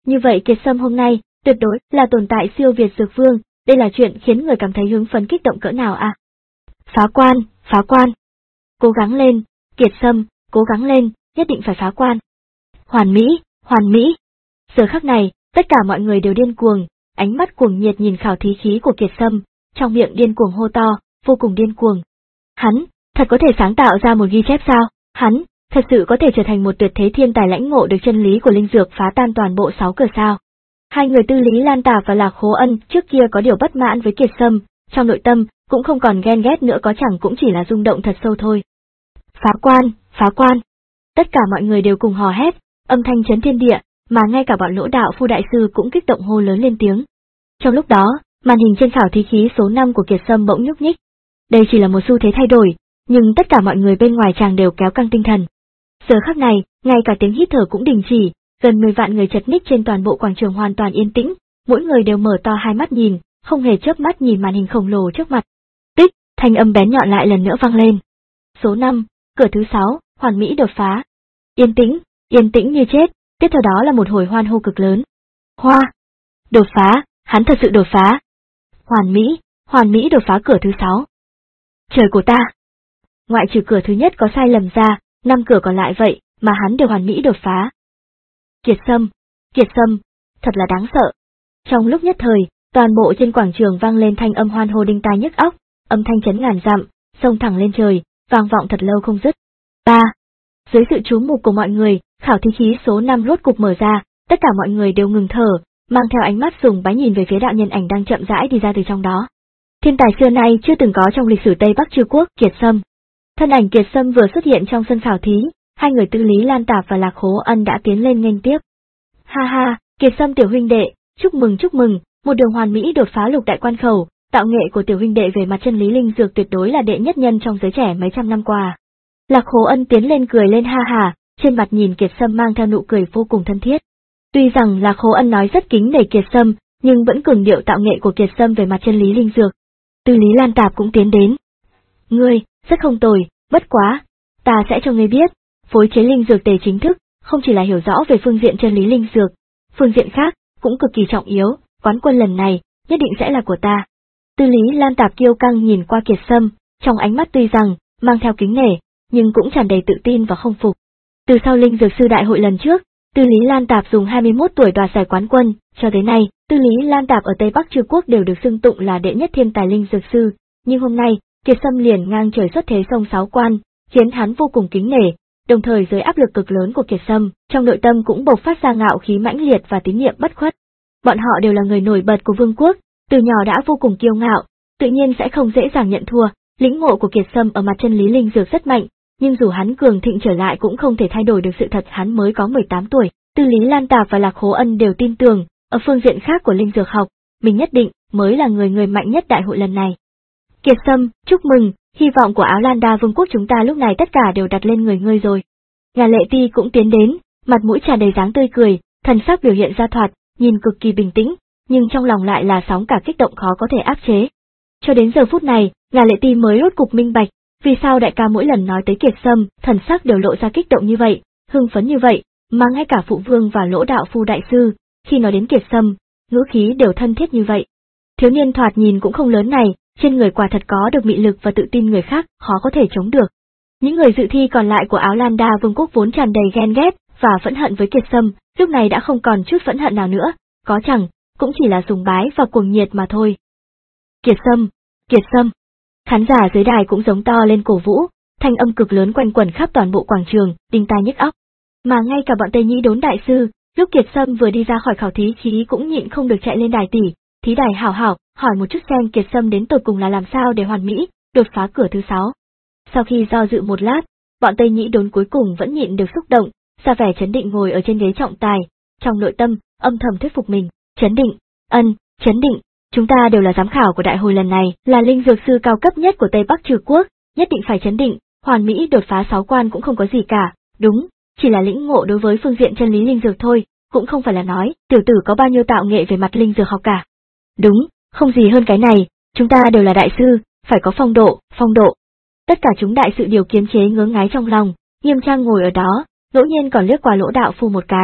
Như vậy Kiệt Sâm hôm nay, tuyệt đối là tồn tại siêu việt dược vương, đây là chuyện khiến người cảm thấy hứng phấn kích động cỡ nào à? Phá quan, phá quan. Cố gắng lên, Kiệt Sâm, cố gắng lên, nhất định phải phá quan. Hoàn mỹ, hoàn mỹ. Giờ khắc này, tất cả mọi người đều điên cuồng, ánh mắt cuồng nhiệt nhìn khảo thí khí của Kiệt Sâm, trong miệng điên cuồng hô to, vô cùng điên cuồng. Hắn, thật có thể sáng tạo ra một ghi chép sao? Hắn, thật sự có thể trở thành một tuyệt thế thiên tài lãnh ngộ được chân lý của linh dược phá tan toàn bộ sáu cửa sao? Hai người Tư Lý Lan Tạp và Lạc Khố Ân trước kia có điều bất mãn với Kiệt Sâm, trong nội tâm cũng không còn ghen ghét nữa, có chẳng cũng chỉ là rung động thật sâu thôi. Phá quan, phá quan. Tất cả mọi người đều cùng hò hét, âm thanh chấn thiên địa, mà ngay cả bọn Lỗ Đạo Phu đại sư cũng kích động hô lớn lên tiếng. Trong lúc đó, màn hình trên khảo thí khí số năm của Kiệt Sâm bỗng nhúc nhích. Đây chỉ là một xu thế thay đổi, nhưng tất cả mọi người bên ngoài chàng đều kéo căng tinh thần. Giờ khắc này, ngay cả tiếng hít thở cũng đình chỉ, gần mười vạn người chật ních trên toàn bộ quảng trường hoàn toàn yên tĩnh, mỗi người đều mở to hai mắt nhìn, không hề chớp mắt nhìn màn hình khổng lồ trước mặt. Tích, thanh âm bén nhọn lại lần nữa vang lên. Số năm, cửa thứ sáu, hoàn mỹ đột phá. Yên tĩnh, yên tĩnh như chết, tiếp theo đó là một hồi hoan hô cực lớn. Hoa! Đột phá, hắn thật sự đột phá. Hoàn mỹ, hoàn mỹ đột phá cửa thứ sáu. Trời của ta! Ngoại trừ cửa thứ nhất có sai lầm ra, năm cửa còn lại vậy, mà hắn đều hoàn mỹ đột phá. Kiệt Sâm, Kiệt Sâm, thật là đáng sợ. Trong lúc nhất thời, toàn bộ trên quảng trường vang lên thanh âm hoan hô đinh tai nhức óc, âm thanh chấn ngàn dặm, xông thẳng lên trời, vang vọng thật lâu không dứt. Ba. Dưới sự chú mục của mọi người, khảo thí khí số năm rốt cục mở ra, tất cả mọi người đều ngừng thở, mang theo ánh mắt sùng bái nhìn về phía đạo nhân ảnh đang chậm rãi đi ra từ trong đó. Thiên tài xưa nay chưa từng có trong lịch sử Tây Bắc Chư Quốc, Kiệt Sâm. Thân ảnh Kiệt Sâm vừa xuất hiện trong sân khảo thí, hai người Tư Lý Lan Tạp và Lạc Khố Ân đã tiến lên nghênh tiếp. Ha ha, Kiệt Sâm tiểu huynh đệ, chúc mừng chúc mừng, một đường hoàn mỹ đột phá lục đại quan khẩu, tạo nghệ của tiểu huynh đệ về mặt chân lý linh dược tuyệt đối là đệ nhất nhân trong giới trẻ mấy trăm năm qua. Lạc Khố Ân tiến lên cười lên ha ha, trên mặt nhìn Kiệt Sâm mang theo nụ cười vô cùng thân thiết. Tuy rằng Lạc Khố Ân nói rất kính nể Kiệt Sâm, nhưng vẫn cường điệu tạo nghệ của Kiệt Sâm về mặt chân lý linh dược. Tư Lý Lan Tạp cũng tiến đến. Ngươi, rất không tồi, bất quá, ta sẽ cho ngươi biết, phối chế linh dược tề chính thức, không chỉ là hiểu rõ về phương diện chân lý linh dược, phương diện khác, cũng cực kỳ trọng yếu, quán quân lần này, nhất định sẽ là của ta. Tư Lý Lan Tạp kiêu căng nhìn qua Kiệt Sâm, trong ánh mắt tuy rằng, mang theo kính nể, nhưng cũng tràn đầy tự tin và không phục. Từ sau linh dược sư đại hội lần trước, Tư Lý Lan Tạp dùng hai mươi mốt tuổi đoạt giải quán quân, cho tới nay, Tư Lý Lan Tạp ở Tây Bắc Chư Quốc đều được xưng tụng là đệ nhất thiên tài linh dược sư, nhưng hôm nay, Kiệt Sâm liền ngang trời xuất thế xông sáu quan, khiến hắn vô cùng kính nể, đồng thời dưới áp lực cực lớn của Kiệt Sâm, trong nội tâm cũng bộc phát ra ngạo khí mãnh liệt và tín nhiệm bất khuất. Bọn họ đều là người nổi bật của vương quốc, từ nhỏ đã vô cùng kiêu ngạo, tự nhiên sẽ không dễ dàng nhận thua, lĩnh ngộ của Kiệt Sâm ở mặt chân lý linh dược rất mạnh, nhưng dù hắn cường thịnh trở lại cũng không thể thay đổi được sự thật hắn mới có mười tám tuổi. Tư Lý Lan Tạp và Lạc Khố Ân đều tin tưởng, ở phương diện khác của linh dược học, mình nhất định mới là người người mạnh nhất đại hội lần này. Kiệt Sâm, chúc mừng, hy vọng của Áo Lan Đa vương quốc chúng ta lúc này tất cả đều đặt lên người ngươi rồi. Ngà Lệ Ti cũng tiến đến, mặt mũi tràn đầy dáng tươi cười, thần sắc biểu hiện ra thoạt, nhìn cực kỳ bình tĩnh, nhưng trong lòng lại là sóng cả kích động khó có thể áp chế. Cho đến giờ phút này, Ngà Lệ Ti mới rốt cục minh bạch, vì sao đại ca mỗi lần nói tới Kiệt Sâm, thần sắc đều lộ ra kích động như vậy, hưng phấn như vậy, mà ngay cả phụ vương và Lỗ Đạo Phu đại sư, khi nói đến Kiệt Sâm, ngữ khí đều thân thiết như vậy. Thiếu niên thoạt nhìn cũng không lớn này, trên người quả thật có được mị lực và tự tin người khác khó có thể chống được. Những người dự thi còn lại của Áo Lan Đa vương quốc vốn tràn đầy ghen ghét và phẫn hận với Kiệt Sâm, lúc này đã không còn chút phẫn hận nào nữa, có chẳng, cũng chỉ là sùng bái và cuồng nhiệt mà thôi. Kiệt Sâm, Kiệt Sâm. Khán giả dưới đài cũng giống to lên cổ vũ, thanh âm cực lớn quanh quẩn khắp toàn bộ quảng trường, đinh tai nhức óc. Mà ngay cả bọn Tây Nhĩ Đốn đại sư, lúc Kiệt Sâm vừa đi ra khỏi khảo thí khí cũng nhịn không được chạy lên đài tỉ, thí đài hảo hảo, hỏi một chút xem Kiệt Sâm đến tột cùng là làm sao để hoàn mỹ, đột phá cửa thứ sáu. Sau khi do dự một lát, bọn Tây Nhĩ Đốn cuối cùng vẫn nhịn được xúc động, ra vẻ chấn định ngồi ở trên ghế trọng tài, trong nội tâm, âm thầm thuyết phục mình, chấn định, ân, chấn định, chúng ta đều là giám khảo của đại hội lần này, là linh dược sư cao cấp nhất của Tây Bắc Chư Quốc, nhất định phải chấn định, hoàn mỹ đột phá sáu quan cũng không có gì cả, đúng, chỉ là lĩnh ngộ đối với phương diện chân lý linh dược thôi, cũng không phải là nói, tiểu tử có bao nhiêu tạo nghệ về mặt linh dược học cả. Đúng, không gì hơn cái này, chúng ta đều là đại sư, phải có phong độ, phong độ. Tất cả chúng đại sự điều kiềm chế ngớ ngái trong lòng, nghiêm trang ngồi ở đó, ngẫu nhiên còn liếc qua Lỗ Đạo Phu một cái,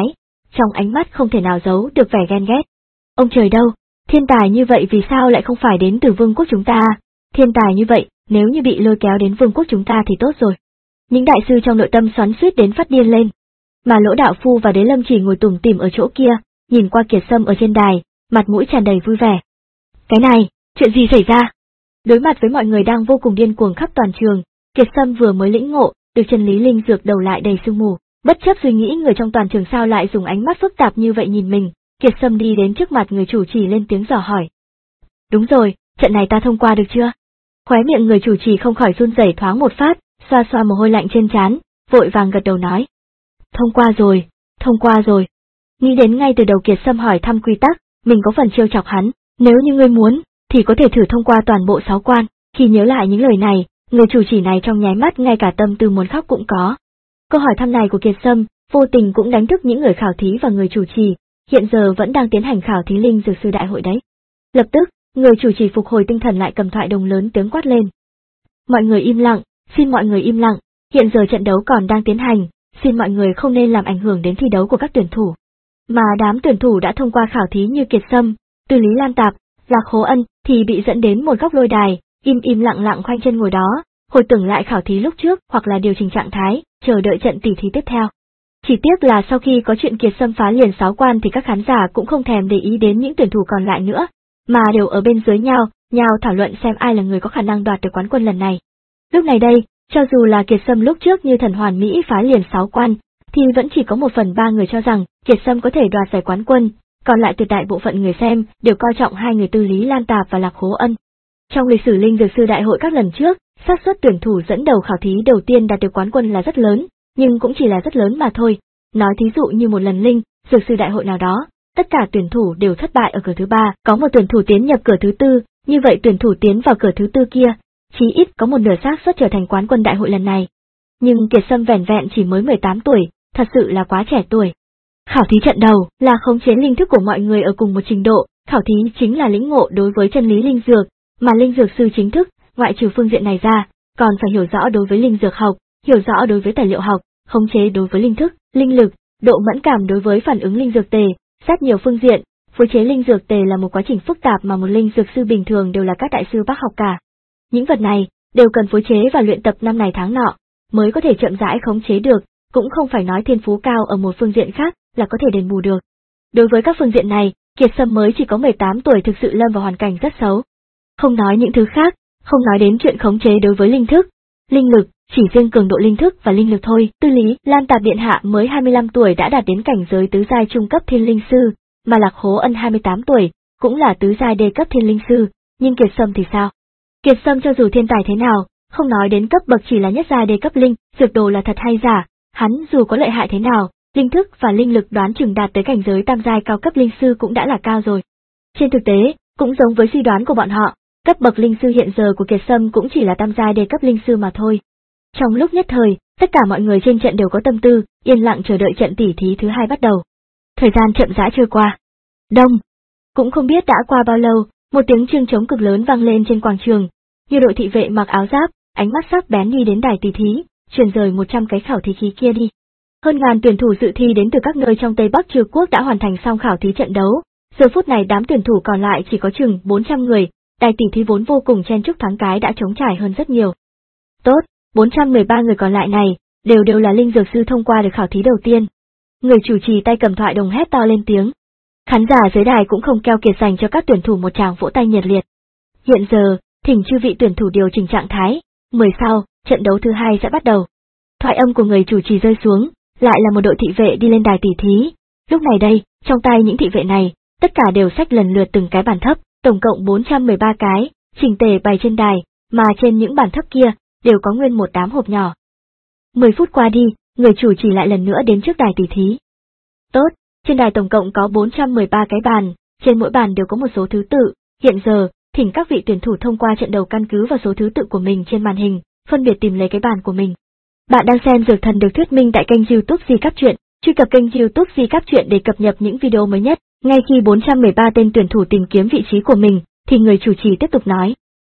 trong ánh mắt không thể nào giấu được vẻ ghen ghét. Ông trời đâu, thiên tài như vậy vì sao lại không phải đến từ vương quốc chúng ta? Thiên tài như vậy, nếu như bị lôi kéo đến vương quốc chúng ta thì tốt rồi. Những đại sư trong nội tâm xoắn xuýt đến phát điên lên. Mà Lỗ đạo phu và Đế Lâm Chỉ ngồi tủm tỉm ở chỗ kia, nhìn qua Kiệt Sâm ở trên đài, mặt mũi tràn đầy vui vẻ. Cái này, chuyện gì xảy ra? Đối mặt với mọi người đang vô cùng điên cuồng khắp toàn trường, Kiệt Sâm vừa mới lĩnh ngộ được chân lý linh dược đầu lại đầy sương mù, bất chấp suy nghĩ người trong toàn trường sao lại dùng ánh mắt phức tạp như vậy nhìn mình, Kiệt Sâm đi đến trước mặt người chủ trì lên tiếng dò hỏi. Đúng rồi, trận này ta thông qua được chưa? Khóe miệng người chủ trì không khỏi run rẩy thoáng một phát, xoa xoa mồ hôi lạnh trên trán, vội vàng gật đầu nói. Thông qua rồi, thông qua rồi. Nghĩ đến ngay từ đầu Kiệt Sâm hỏi thăm quy tắc, mình có phần trêu chọc hắn, nếu như ngươi muốn, thì có thể thử thông qua toàn bộ sáu quan. Khi nhớ lại những lời này, người chủ trì này trong nháy mắt ngay cả tâm tư muốn khóc cũng có. Câu hỏi thăm này của Kiệt Sâm, vô tình cũng đánh thức những người khảo thí và người chủ trì, hiện giờ vẫn đang tiến hành khảo thí linh dược sư đại hội đấy. Lập tức, người chủ trì phục hồi tinh thần lại cầm thoại đồng lớn tiếng quát lên. Mọi người im lặng, xin mọi người im lặng, hiện giờ trận đấu còn đang tiến hành, xin mọi người không nên làm ảnh hưởng đến thi đấu của các tuyển thủ. Mà đám tuyển thủ đã thông qua khảo thí như Kiệt Sâm, Từ Lý Lan Tạp, Lạc Hố Ân thì bị dẫn đến một góc lôi đài, im im lặng lặng khoanh chân ngồi đó, hồi tưởng lại khảo thí lúc trước hoặc là điều chỉnh trạng thái, chờ đợi trận tỉ thí tiếp theo. Chỉ tiếc là sau khi có chuyện Kiệt Sâm phá liền sáu quan thì các khán giả cũng không thèm để ý đến những tuyển thủ còn lại nữa, mà đều ở bên dưới nhau, nhau thảo luận xem ai là người có khả năng đoạt được quán quân lần này. Lúc này đây, cho dù là Kiệt Sâm lúc trước như thần hoàn mỹ phá liền sáu quan, thì vẫn chỉ có một phần ba người cho rằng Kiệt Sâm có thể đoạt giải quán quân, còn lại tuyệt đại bộ phận người xem đều coi trọng hai người Tư Lý Lan Tạp và Lạc Hố Ân. Trong lịch sử linh dược sư đại hội các lần trước, xác suất tuyển thủ dẫn đầu khảo thí đầu tiên đạt được quán quân là rất lớn, nhưng cũng chỉ là rất lớn mà thôi. Nói thí dụ như một lần linh dược sư đại hội nào đó, tất cả tuyển thủ đều thất bại ở cửa thứ ba, có một tuyển thủ tiến nhập cửa thứ tư, như vậy tuyển thủ tiến vào cửa thứ tư kia, chí ít có một nửa xác suất trở thành quán quân đại hội lần này. Nhưng Kiệt Sâm vẻn vẹn chỉ mới mười tám tuổi, thật sự là quá trẻ tuổi. Khảo thí trận đầu là khống chế linh thức của mọi người ở cùng một trình độ, khảo thí chính là lĩnh ngộ đối với chân lý linh dược, mà linh dược sư chính thức, ngoại trừ phương diện này ra, còn phải hiểu rõ đối với linh dược học, hiểu rõ đối với tài liệu học, khống chế đối với linh thức, linh lực, độ mẫn cảm đối với phản ứng linh dược tề, rất nhiều phương diện. Phối chế linh dược tề là một quá trình phức tạp mà một linh dược sư bình thường đều là các đại sư bác học cả. Những vật này đều cần phối chế và luyện tập năm này tháng nọ, mới có thể chậm rãi khống chế được, cũng không phải nói thiên phú cao ở một phương diện khác là có thể đền bù được. Đối với các phương diện này, Kiệt Sâm mới chỉ có mười tám tuổi thực sự lâm vào hoàn cảnh rất xấu. Không nói những thứ khác, không nói đến chuyện khống chế đối với linh thức, linh lực, chỉ riêng cường độ linh thức và linh lực thôi, Tư Lý Lan Tạp điện hạ mới hai mươi lăm tuổi đã đạt đến cảnh giới tứ giai trung cấp thiên linh sư, mà Lạc Hố Ân hai mươi tám tuổi, cũng là tứ giai đề cấp thiên linh sư, nhưng Kiệt Sâm thì sao? Kiệt Sâm cho dù thiên tài thế nào, không nói đến cấp bậc chỉ là nhất giai đề cấp linh, dược đồ là thật hay giả, hắn dù có lợi hại thế nào, linh thức và linh lực đoán chừng đạt tới cảnh giới tam giai cao cấp linh sư cũng đã là cao rồi. Trên thực tế, cũng giống với suy đoán của bọn họ, cấp bậc linh sư hiện giờ của Kiệt Sâm cũng chỉ là tam giai đề cấp linh sư mà thôi. Trong lúc nhất thời, tất cả mọi người trên trận đều có tâm tư, yên lặng chờ đợi trận tỉ thí thứ hai bắt đầu. Thời gian chậm rãi trôi qua. Đông. Cũng không biết đã qua bao lâu, một tiếng chiêng trống cực lớn vang lên trên quảng trường, như đội thị vệ mặc áo giáp, ánh mắt sắc bén đi đến đài tỉ thí, truyền rời một trăm cái khảo thí khí kia đi. Hơn ngàn tuyển thủ dự thi đến từ các nơi trong Tây Bắc Trừ Quốc đã hoàn thành xong khảo thí trận đấu. Giờ phút này đám tuyển thủ còn lại chỉ có chừng bốn trăm người, đài tỉ thí vốn vô cùng chen chúc thoáng cái đã trống trải hơn rất nhiều. Tốt, bốn trăm mười ba người còn lại này, đều đều là linh dược sư thông qua được khảo thí đầu tiên. Người chủ trì tay cầm thoại đồng hét to lên tiếng. Khán giả dưới đài cũng không keo kiệt dành cho các tuyển thủ một tràng vỗ tay nhiệt liệt. Hiện giờ, thỉnh chư vị tuyển thủ điều chỉnh trạng thái, mười sau, trận đấu thứ hai sẽ bắt đầu. Thoại âm của người chủ trì rơi xuống, lại là một đội thị vệ đi lên đài tỉ thí. Lúc này đây, trong tay những thị vệ này, tất cả đều xách lần lượt từng cái bàn thấp, tổng cộng bốn trăm mười ba cái, chỉnh tề bày trên đài, mà trên những bàn thấp kia, đều có nguyên một đám hộp nhỏ. mười phút qua đi, người chủ trì lại lần nữa đến trước đài tỉ thí. Tốt, trên đài tổng cộng có bốn trăm mười ba cái bàn, trên mỗi bàn đều có một số thứ tự, hiện giờ, thỉnh các vị tuyển thủ thông qua trận đầu căn cứ vào số thứ tự của mình trên màn hình, phân biệt tìm lấy cái bàn của mình. Bạn đang xem Dược Thần được thuyết minh tại kênh YouTube Di Cáp Truyện, truy cập kênh YouTube Di Cáp Truyện để cập nhật những video mới nhất. Ngay khi bốn trăm mười ba tên tuyển thủ tìm kiếm vị trí của mình, thì người chủ trì tiếp tục nói.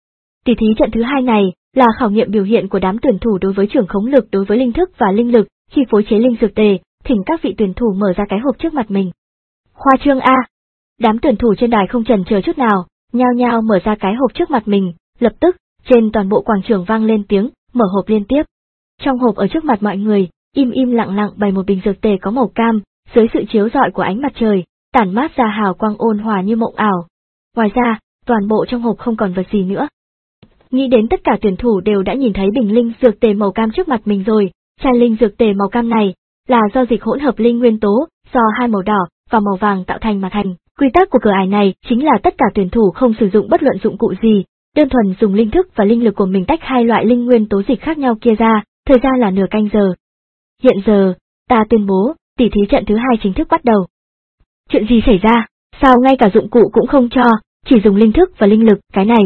Tỷ thí trận thứ hai này là khảo nghiệm biểu hiện của đám tuyển thủ đối với trưởng khống lực đối với linh thức và linh lực, khi phối chế linh dược tề, thỉnh các vị tuyển thủ mở ra cái hộp trước mặt mình. Khoa trương a! Đám tuyển thủ trên đài không chần chờ chút nào, nhao nhao mở ra cái hộp trước mặt mình, lập tức, trên toàn bộ quảng trường vang lên tiếng mở hộp liên tiếp. Trong hộp ở trước mặt mọi người, im im lặng lặng bày một bình dược tề có màu cam, dưới sự chiếu rọi của ánh mặt trời, tản mát ra hào quang ôn hòa như mộng ảo. Ngoài ra, toàn bộ trong hộp không còn vật gì nữa. Nghĩ đến tất cả tuyển thủ đều đã nhìn thấy bình linh dược tề màu cam trước mặt mình rồi, chai linh dược tề màu cam này là do dịch hỗn hợp linh nguyên tố, do hai màu đỏ và màu vàng tạo thành mà thành. Quy tắc của cửa ải này chính là tất cả tuyển thủ không sử dụng bất luận dụng cụ gì, đơn thuần dùng linh thức và linh lực của mình tách hai loại linh nguyên tố dịch khác nhau kia ra, thời gian là nửa canh giờ. Hiện giờ, ta tuyên bố, tỷ thí trận thứ hai chính thức bắt đầu. Chuyện gì xảy ra? Sao ngay cả dụng cụ cũng không cho, chỉ dùng linh thức và linh lực, cái này?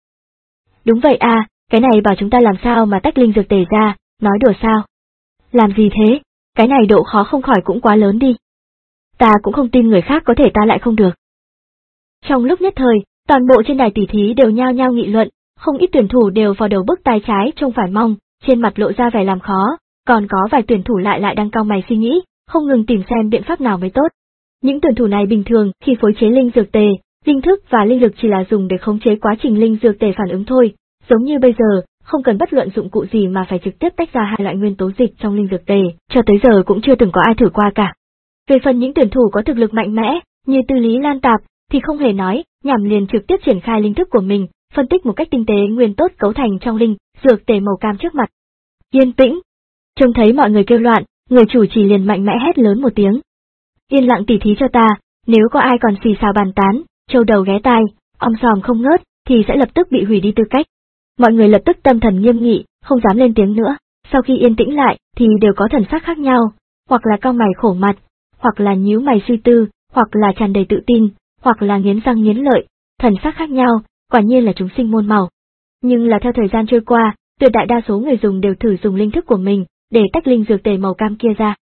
Đúng vậy à, cái này bảo chúng ta làm sao mà tách linh dược tề ra, nói đùa sao? Làm gì thế? Cái này độ khó không khỏi cũng quá lớn đi. Ta cũng không tin người khác có thể ta lại không được. Trong lúc nhất thời, toàn bộ trên đài tỷ thí đều nhao nhao nghị luận, không ít tuyển thủ đều vào đầu bức tai trái trông phải mong, trên mặt lộ ra vẻ làm khó, còn có vài tuyển thủ lại lại đang cau mày suy nghĩ, không ngừng tìm xem biện pháp nào mới tốt. Những tuyển thủ này bình thường khi phối chế linh dược tề, linh thức và linh lực chỉ là dùng để khống chế quá trình linh dược tề phản ứng thôi, giống như bây giờ, không cần bất luận dụng cụ gì mà phải trực tiếp tách ra hai loại nguyên tố dịch trong linh dược tề, cho tới giờ cũng chưa từng có ai thử qua cả. Về phần những tuyển thủ có thực lực mạnh mẽ, như Tư Lý Lan Tạp, thì không hề nói, nhảm liền trực tiếp triển khai linh thức của mình, phân tích một cách tinh tế nguyên tốt cấu thành trong linh dược tề màu cam trước mặt. Yên tĩnh! Trông thấy mọi người kêu loạn, người chủ trì liền mạnh mẽ hét lớn một tiếng. Yên lặng tỉ thí cho ta, nếu có ai còn xì xào bàn tán, trâu đầu ghé tai, om sòm không ngớt, thì sẽ lập tức bị hủy đi tư cách. Mọi người lập tức tâm thần nghiêm nghị, không dám lên tiếng nữa, sau khi yên tĩnh lại, thì đều có thần sắc khác nhau, hoặc là cau mày khổ mặt, hoặc là nhíu mày suy tư, hoặc là tràn đầy tự tin, hoặc là nghiến răng nghiến lợi, thần sắc khác nhau, quả nhiên là chúng sinh môn màu. Nhưng là theo thời gian trôi qua, tuyệt đại đa số người dùng đều thử dùng linh thức của mình, để tách linh dược tề màu cam kia ra.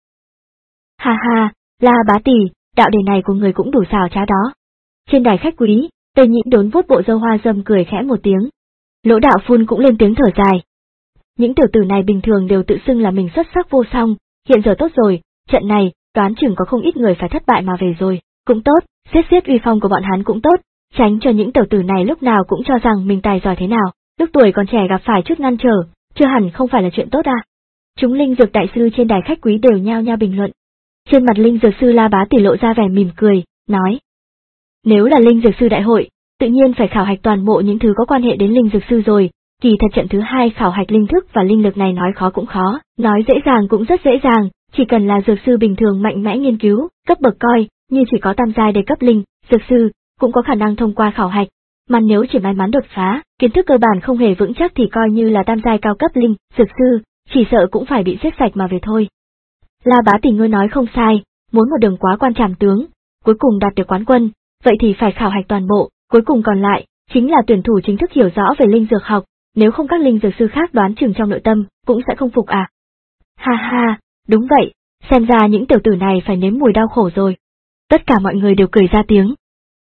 Ha ha, La Bá Tỷ, đạo đề này của người cũng đủ xào trá đó. Trên đài khách quý, Tề Nhĩ Đốn vuốt bộ râu hoa râm cười khẽ một tiếng. Lỗ Đạo Phun cũng lên tiếng thở dài. Những tiểu tử này bình thường đều tự xưng là mình xuất sắc vô song, hiện giờ tốt rồi, trận này, đoán chừng có không ít người phải thất bại mà về rồi, cũng tốt, xiết xiết uy phong của bọn hắn cũng tốt, tránh cho những tiểu tử này lúc nào cũng cho rằng mình tài giỏi thế nào, lúc tuổi còn trẻ gặp phải chút ngăn trở, chưa hẳn không phải là chuyện tốt à. Chúng linh dược đại sư trên đài khách quý đều nhao nhao bình luận. Trên mặt linh dược sư La Bá Tỷ lộ ra vẻ mỉm cười, nói. Nếu là linh dược sư đại hội, tự nhiên phải khảo hạch toàn bộ những thứ có quan hệ đến linh dược sư rồi, kỳ thật trận thứ hai khảo hạch linh thức và linh lực này nói khó cũng khó, nói dễ dàng cũng rất dễ dàng, chỉ cần là dược sư bình thường mạnh mẽ nghiên cứu, cấp bậc coi, như chỉ có tam giai để cấp linh, dược sư, cũng có khả năng thông qua khảo hạch, mà nếu chỉ may mắn đột phá, kiến thức cơ bản không hề vững chắc thì coi như là tam giai cao cấp linh, dược sư, chỉ sợ cũng phải bị giết sạch mà về thôi. La Bá Tỷ ngươi nói không sai, muốn một đường quá quan trảm tướng, cuối cùng đạt được quán quân, vậy thì phải khảo hạch toàn bộ, cuối cùng còn lại, chính là tuyển thủ chính thức hiểu rõ về linh dược học, nếu không các linh dược sư khác đoán chừng trong nội tâm, cũng sẽ không phục à. Ha ha, đúng vậy, xem ra những tiểu tử này phải nếm mùi đau khổ rồi. Tất cả mọi người đều cười ra tiếng.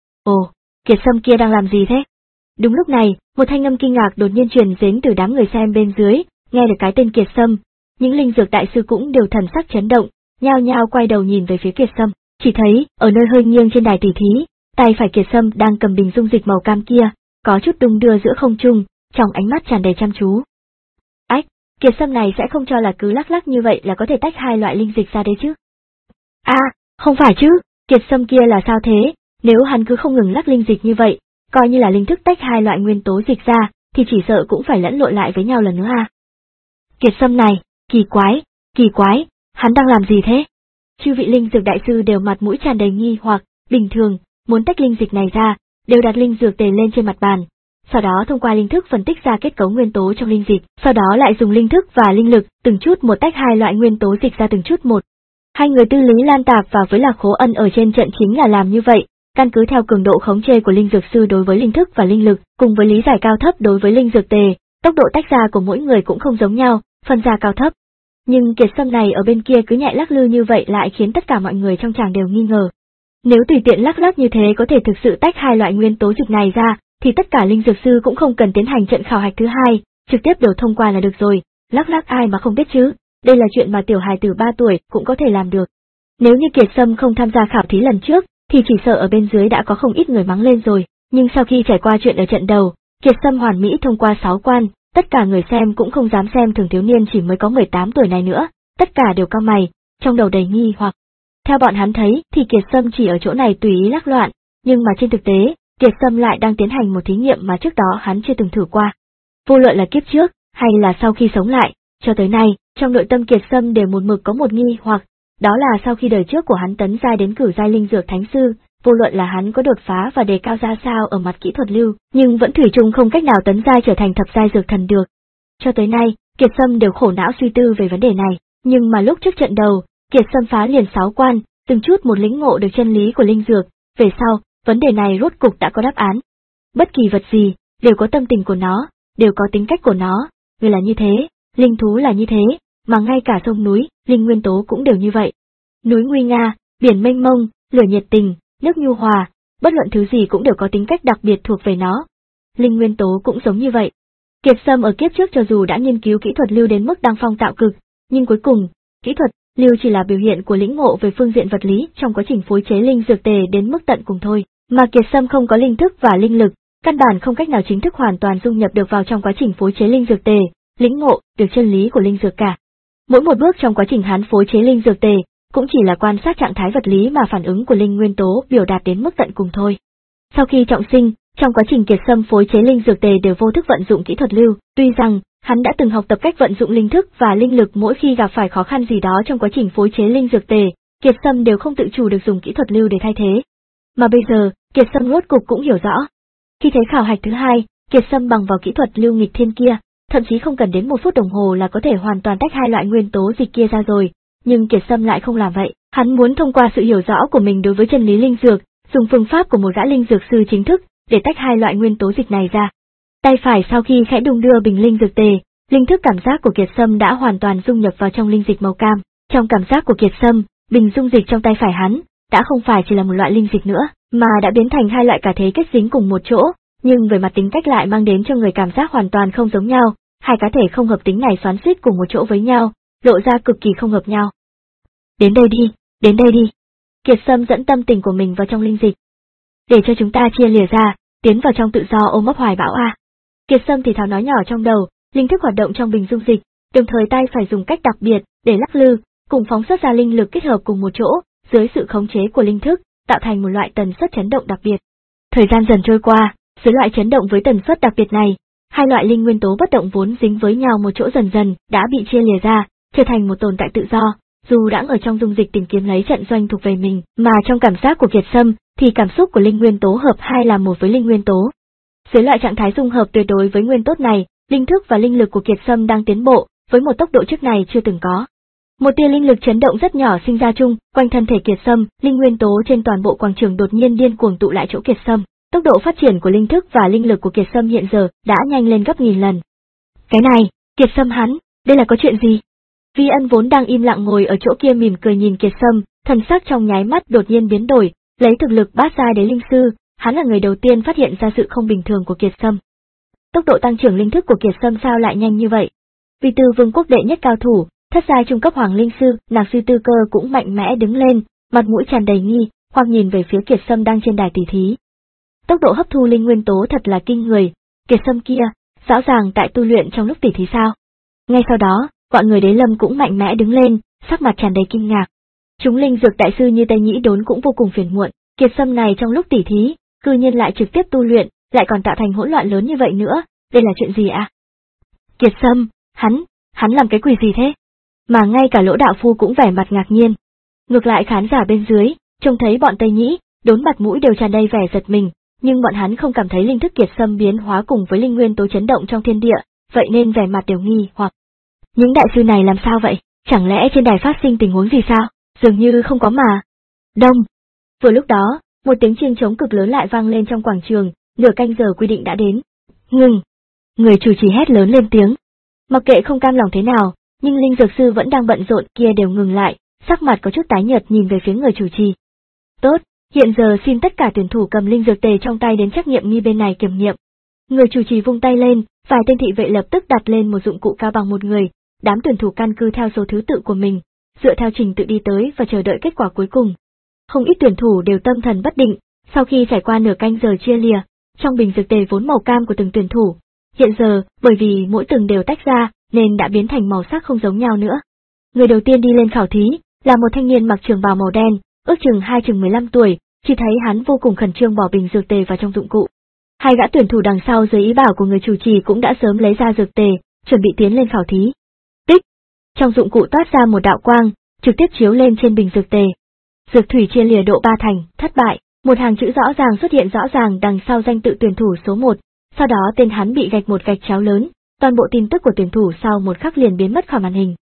Ồ, Kiệt Sâm kia đang làm gì thế? Đúng lúc này, một thanh âm kinh ngạc đột nhiên truyền đến từ đám người xem bên dưới, nghe được cái tên Kiệt Sâm, những linh dược đại sư cũng đều thần sắc chấn động, nhao nhao quay đầu nhìn về phía Kiệt Sâm, chỉ thấy, ở nơi hơi nghiêng trên đài tỷ thí, tay phải Kiệt Sâm đang cầm bình dung dịch màu cam kia, có chút đung đưa giữa không trung, trong ánh mắt tràn đầy chăm chú. Ách, Kiệt Sâm này sẽ không cho là cứ lắc lắc như vậy là có thể tách hai loại linh dịch ra đấy chứ? À, không phải chứ, Kiệt Sâm kia là sao thế, nếu hắn cứ không ngừng lắc linh dịch như vậy, coi như là linh thức tách hai loại nguyên tố dịch ra, thì chỉ sợ cũng phải lẫn lộn lại với nhau lần nữa à. Kiệt Sâm này, kỳ quái, kỳ quái, hắn đang làm gì thế? Chư vị linh dược đại sư đều mặt mũi tràn đầy nghi hoặc, bình thường, muốn tách linh dịch này ra, đều đặt linh dược tề lên trên mặt bàn, sau đó thông qua linh thức phân tích ra kết cấu nguyên tố trong linh dịch, sau đó lại dùng linh thức và linh lực từng chút một tách hai loại nguyên tố dịch ra từng chút một. Hai người Tư Lý Lan Tạp và với Lạc Khố Ân ở trên trận chính là làm như vậy, căn cứ theo cường độ khống chế của linh dược sư đối với linh thức và linh lực, cùng với lý giải cao thấp đối với linh dược tề, tốc độ tách ra của mỗi người cũng không giống nhau, phân ra cao thấp. Nhưng Kiệt Sâm này ở bên kia cứ nhẹ lắc lư như vậy lại khiến tất cả mọi người trong tràng đều nghi ngờ. Nếu tùy tiện lắc lắc như thế có thể thực sự tách hai loại nguyên tố dịch này ra, thì tất cả linh dược sư cũng không cần tiến hành trận khảo hạch thứ hai, trực tiếp đều thông qua là được rồi, lắc lắc ai mà không biết chứ, đây là chuyện mà tiểu hài tử ba tuổi cũng có thể làm được. Nếu như Kiệt Sâm không tham gia khảo thí lần trước, thì chỉ sợ ở bên dưới đã có không ít người mắng lên rồi, nhưng sau khi trải qua chuyện ở trận đầu, Kiệt Sâm hoàn mỹ thông qua sáu quan, tất cả người xem cũng không dám xem thường thiếu niên chỉ mới có mười tám tuổi này nữa, tất cả đều cau mày, trong đầu đầy nghi hoặc. Theo bọn hắn thấy thì Kiệt Sâm chỉ ở chỗ này tùy ý lắc loạn, nhưng mà trên thực tế, Kiệt Sâm lại đang tiến hành một thí nghiệm mà trước đó hắn chưa từng thử qua. Vô luận là kiếp trước, hay là sau khi sống lại, cho tới nay, trong nội tâm Kiệt Sâm đều một mực có một nghi hoặc, đó là sau khi đời trước của hắn tấn giai đến cửu giai linh dược thánh sư, vô luận là hắn có đột phá và đề cao ra sao ở mặt kỹ thuật lưu, nhưng vẫn thủy chung không cách nào tấn giai trở thành thập giai dược thần được. Cho tới nay, Kiệt Sâm đều khổ não suy tư về vấn đề này, nhưng mà lúc trước trận đầu, Kiệt Sâm phá liền sáu quan, từng chút một lĩnh ngộ được chân lý của linh dược, về sau, vấn đề này rốt cục đã có đáp án. Bất kỳ vật gì, đều có tâm tình của nó, đều có tính cách của nó, người là như thế, linh thú là như thế, mà ngay cả sông núi, linh nguyên tố cũng đều như vậy. Núi nguy nga, biển mênh mông, lửa nhiệt tình, nước nhu hòa, bất luận thứ gì cũng đều có tính cách đặc biệt thuộc về nó. Linh nguyên tố cũng giống như vậy. Kiệt Sâm ở kiếp trước cho dù đã nghiên cứu kỹ thuật lưu đến mức đăng phong tạo cực, nhưng cuối cùng, kỹ thuật lưu chỉ là biểu hiện của lĩnh ngộ về phương diện vật lý trong quá trình phối chế linh dược tề đến mức tận cùng thôi, mà Kiệt Sâm không có linh thức và linh lực, căn bản không cách nào chính thức hoàn toàn dung nhập được vào trong quá trình phối chế linh dược tề, lĩnh ngộ được chân lý của linh dược cả. Mỗi một bước trong quá trình hắn phối chế linh dược tề, cũng chỉ là quan sát trạng thái vật lý mà phản ứng của linh nguyên tố biểu đạt đến mức tận cùng thôi. Sau khi trọng sinh, trong quá trình Kiệt Sâm phối chế linh dược tề đều vô thức vận dụng kỹ thuật lưu, tuy rằng hắn đã từng học tập cách vận dụng linh thức và linh lực mỗi khi gặp phải khó khăn gì đó trong quá trình phối chế linh dược tề, Kiệt Sâm đều không tự chủ được dùng kỹ thuật lưu để thay thế. Mà bây giờ, Kiệt Sâm rốt cục cũng hiểu rõ. Khi thấy khảo hạch thứ hai, Kiệt Sâm bằng vào kỹ thuật lưu nghịch thiên kia, thậm chí không cần đến một phút đồng hồ là có thể hoàn toàn tách hai loại nguyên tố dịch kia ra rồi, nhưng Kiệt Sâm lại không làm vậy, hắn muốn thông qua sự hiểu rõ của mình đối với chân lý linh dược, dùng phương pháp của một gã linh dược sư chính thức, để tách hai loại nguyên tố dịch này ra. Tay phải sau khi khẽ đung đưa bình linh dược tề, linh thức cảm giác của Kiệt Sâm đã hoàn toàn dung nhập vào trong linh dịch màu cam. Trong cảm giác của Kiệt Sâm, bình dung dịch trong tay phải hắn đã không phải chỉ là một loại linh dịch nữa, mà đã biến thành hai loại cả thế kết dính cùng một chỗ, nhưng về mặt tính cách lại mang đến cho người cảm giác hoàn toàn không giống nhau. Hai cá thể không hợp tính này xoắn xuýt cùng một chỗ với nhau, lộ ra cực kỳ không hợp nhau. Đến đây đi, đến đây đi. Kiệt Sâm dẫn tâm tình của mình vào trong linh dịch. Để cho chúng ta chia lìa ra, tiến vào trong tự do ôm ấp hoài bão a. Kiệt Sâm thì thào nói nhỏ trong đầu, linh thức hoạt động trong bình dung dịch, đồng thời tay phải dùng cách đặc biệt để lắc lư, cùng phóng xuất ra linh lực kết hợp cùng một chỗ, dưới sự khống chế của linh thức, tạo thành một loại tần suất chấn động đặc biệt. Thời gian dần trôi qua, dưới loại chấn động với tần suất đặc biệt này, hai loại linh nguyên tố bất động vốn dính với nhau một chỗ dần dần đã bị chia lìa ra, trở thành một tồn tại tự do. Dù đã ở trong dung dịch tìm kiếm lấy trận doanh thuộc về mình, mà trong cảm giác của Kiệt Sâm thì cảm xúc của linh nguyên tố hợp hai là một với linh nguyên tố. Dưới loại trạng thái dung hợp tuyệt đối với nguyên tốt này, linh thức và linh lực của Kiệt Sâm đang tiến bộ với một tốc độ trước này chưa từng có. Một tia linh lực chấn động rất nhỏ sinh ra chung quanh thân thể Kiệt Sâm, linh nguyên tố trên toàn bộ quảng trường đột nhiên điên cuồng tụ lại chỗ Kiệt Sâm. Tốc độ phát triển của linh thức và linh lực của Kiệt Sâm hiện giờ đã nhanh lên gấp nghìn lần. Cái này, Kiệt Sâm hắn, đây là có chuyện gì? Vi Ân vốn đang im lặng ngồi ở chỗ kia mỉm cười nhìn Kiệt Sâm, thần sắc trong nháy mắt đột nhiên biến đổi, lấy thực lực bát giai đế linh sư, hắn là người đầu tiên phát hiện ra sự không bình thường của Kiệt Sâm. Tốc độ tăng trưởng linh thức của Kiệt Sâm sao lại nhanh như vậy? Vì Tư Vương quốc đệ nhất cao thủ, thất giai trung cấp hoàng linh sư, Nàng Sư Tư Cơ cũng mạnh mẽ đứng lên, mặt mũi tràn đầy nghi, hoặc nhìn về phía Kiệt Sâm đang trên đài tỷ thí. Tốc độ hấp thu linh nguyên tố thật là kinh người, Kiệt Sâm kia, rõ ràng tại tu luyện trong lúc tỷ thí sao? Ngay sau đó, bọn người Đế Lâm cũng mạnh mẽ đứng lên, sắc mặt tràn đầy kinh ngạc. Chúng linh dược đại sư như Tây Nhĩ Đốn cũng vô cùng phiền muộn, Kiệt Sâm này trong lúc tỷ thí, cư nhiên lại trực tiếp tu luyện, lại còn tạo thành hỗn loạn lớn như vậy nữa, đây là chuyện gì ạ? À? Kiệt Sâm, hắn, hắn làm cái quỷ gì thế? Mà ngay cả Lỗ đạo phu cũng vẻ mặt ngạc nhiên. Ngược lại khán giả bên dưới, trông thấy bọn Tây Nhĩ Đốn mặt mũi đều tràn đầy vẻ giật mình, nhưng bọn hắn không cảm thấy linh thức Kiệt Sâm biến hóa cùng với linh nguyên tố chấn động trong thiên địa, vậy nên vẻ mặt đều nghi hoặc. Những đại sư này làm sao vậy? Chẳng lẽ trên đài phát sinh tình huống gì sao? Dường như không có mà. Đông. Vừa lúc đó, một tiếng chiêng trống cực lớn lại vang lên trong quảng trường, nửa canh giờ quy định đã đến. Ngừng. Người chủ trì hét lớn lên tiếng. Mặc kệ không cam lòng thế nào, nhưng linh dược sư vẫn đang bận rộn kia đều ngừng lại, sắc mặt có chút tái nhợt nhìn về phía người chủ trì. Tốt, hiện giờ xin tất cả tuyển thủ cầm linh dược tề trong tay đến trắc nghiệm nghi bên này kiểm nghiệm. Người chủ trì vung tay lên, vài tên thị vệ lập tức đặt lên một dụng cụ cao bằng một người, đám tuyển thủ căn cứ theo số thứ tự của mình, dựa theo trình tự đi tới và chờ đợi kết quả cuối cùng. Không ít tuyển thủ đều tâm thần bất định, sau khi trải qua nửa canh giờ chia lìa, trong bình dược tề vốn màu cam của từng tuyển thủ, hiện giờ, bởi vì mỗi từng đều tách ra, nên đã biến thành màu sắc không giống nhau nữa. Người đầu tiên đi lên khảo thí, là một thanh niên mặc trường bào màu đen, ước chừng hai chừng mười lăm tuổi, chỉ thấy hắn vô cùng khẩn trương bỏ bình dược tề vào trong dụng cụ. Hai gã tuyển thủ đằng sau dưới ý bảo của người chủ trì cũng đã sớm lấy ra dược tề, chuẩn bị tiến lên khảo thí. Tích! Trong dụng cụ toát ra một đạo quang, trực tiếp chiếu lên trên bình dược tề. Dược thủy chia lìa độ ba thành, thất bại, một hàng chữ rõ ràng xuất hiện rõ ràng đằng sau danh tự tuyển thủ số một, sau đó tên hắn bị gạch một gạch chéo lớn, toàn bộ tin tức của tuyển thủ sau một khắc liền biến mất khỏi màn hình.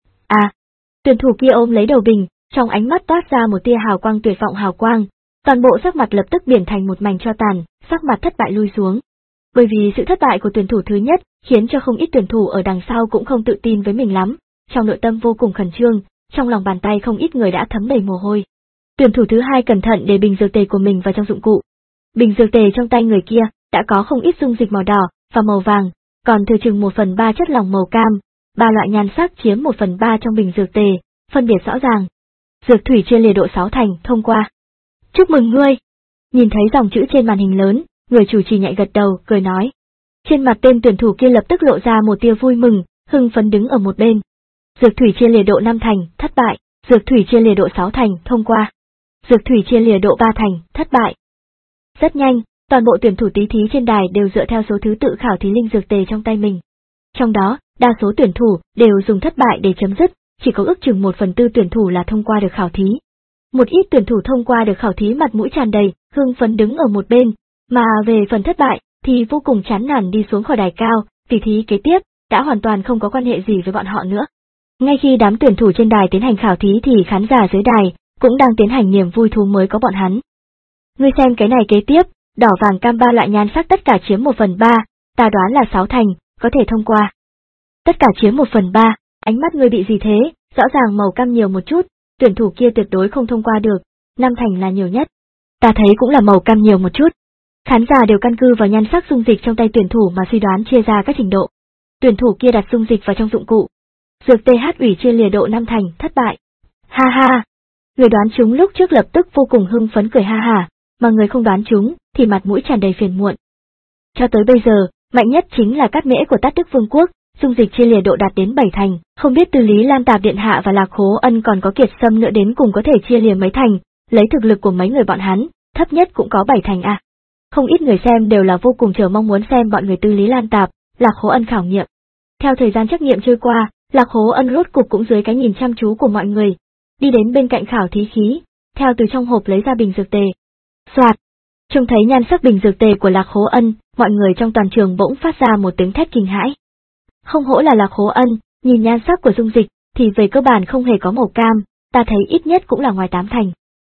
À! Tuyển thủ kia ôm lấy đầu bình, trong ánh mắt toát ra một tia hào quang tuyệt vọng hào quang, toàn bộ sắc mặt lập tức biển thành một mảnh tro tàn, sắc mặt thất bại lui xuống. Bởi vì sự thất bại của tuyển thủ thứ nhất, khiến cho không ít tuyển thủ ở đằng sau cũng không tự tin với mình lắm, trong nội tâm vô cùng khẩn trương, trong lòng bàn tay không ít người đã thấm đầy mồ hôi. Tuyển thủ thứ hai cẩn thận để bình dược tề của mình vào trong dụng cụ. Bình dược tề trong tay người kia đã có không ít dung dịch màu đỏ và màu vàng, còn thừa chừng một phần ba chất lỏng màu cam, ba loại nhan sắc chiếm một phần ba trong bình dược tề, phân biệt rõ ràng. Dược thủy chia lìa độ sáu thành, thông qua. Chúc mừng ngươi! Nhìn thấy dòng chữ trên màn hình lớn, người chủ trì nhạy gật đầu, cười nói. Trên mặt tên tuyển thủ kia lập tức lộ ra một tia vui mừng, hưng phấn đứng ở một bên. Dược thủy chia lìa độ năm thành, thất bại. Dược thủy chia lìa độ sáu thành, thông qua. Dược thủy chia lìa độ ba thành, thất bại. Rất nhanh, toàn bộ tuyển thủ tí thí trên đài đều dựa theo số thứ tự khảo thí linh dược tề trong tay mình. Trong đó, đa số tuyển thủ đều dùng thất bại để chấm dứt, chỉ có ước chừng một phần tư tuyển thủ là thông qua được khảo thí. Một ít tuyển thủ thông qua được khảo thí mặt mũi tràn đầy, hưng phấn đứng ở một bên, mà về phần thất bại thì vô cùng chán nản đi xuống khỏi đài cao, tỷ thí kế tiếp đã hoàn toàn không có quan hệ gì với bọn họ nữa. Ngay khi đám tuyển thủ trên đài tiến hành khảo thí thì khán giả dưới đài cũng đang tiến hành niềm vui thú mới có bọn hắn. Ngươi xem cái này kế tiếp, đỏ vàng cam ba loại nhan sắc tất cả chiếm một phần ba, ta đoán là sáu thành, có thể thông qua. Tất cả chiếm một phần ba, ánh mắt ngươi bị gì thế, rõ ràng màu cam nhiều một chút, tuyển thủ kia tuyệt đối không thông qua được, năm thành là nhiều nhất. Ta thấy cũng là màu cam nhiều một chút. Khán giả đều căn cứ vào nhan sắc dung dịch trong tay tuyển thủ mà suy đoán chia ra các trình độ. Tuyển thủ kia đặt dung dịch vào trong dụng cụ. Dược tê hát ủy chia lìa độ năm thành, thất bại. Ha ha! Người đoán chúng lúc trước lập tức vô cùng hưng phấn cười ha hả, mà người không đoán chúng thì mặt mũi tràn đầy phiền muộn. Cho tới bây giờ, mạnh nhất chính là Cát Mễ của Tát Đức Vương quốc, dung dịch chia lìa độ đạt đến bảy thành, không biết Từ Lý Lan Tạp Điện Hạ và Lạc Khố Ân còn có Kiệt Sâm nữa đến cùng có thể chia lìa mấy thành, lấy thực lực của mấy người bọn hắn, thấp nhất cũng có bảy thành à. Không ít người xem đều là vô cùng chờ mong muốn xem bọn người Từ Lý Lan Tạp, Lạc Khố Ân khảo nghiệm. Theo thời gian trắc nghiệm trôi qua, Lạc Khố Ân rốt cục cũng dưới cái nhìn chăm chú của mọi người, đi đến bên cạnh khảo thí khí, theo từ trong hộp lấy ra bình dược tề. Soạt! Trông thấy nhan sắc bình dược tề của Lạc Khố Ân, mọi người trong toàn trường bỗng phát ra một tiếng thét kinh hãi. Không hổ là Lạc Khố Ân, nhìn nhan sắc của dung dịch, thì về cơ bản không hề có màu cam, ta thấy ít nhất cũng là ngoài tám thành.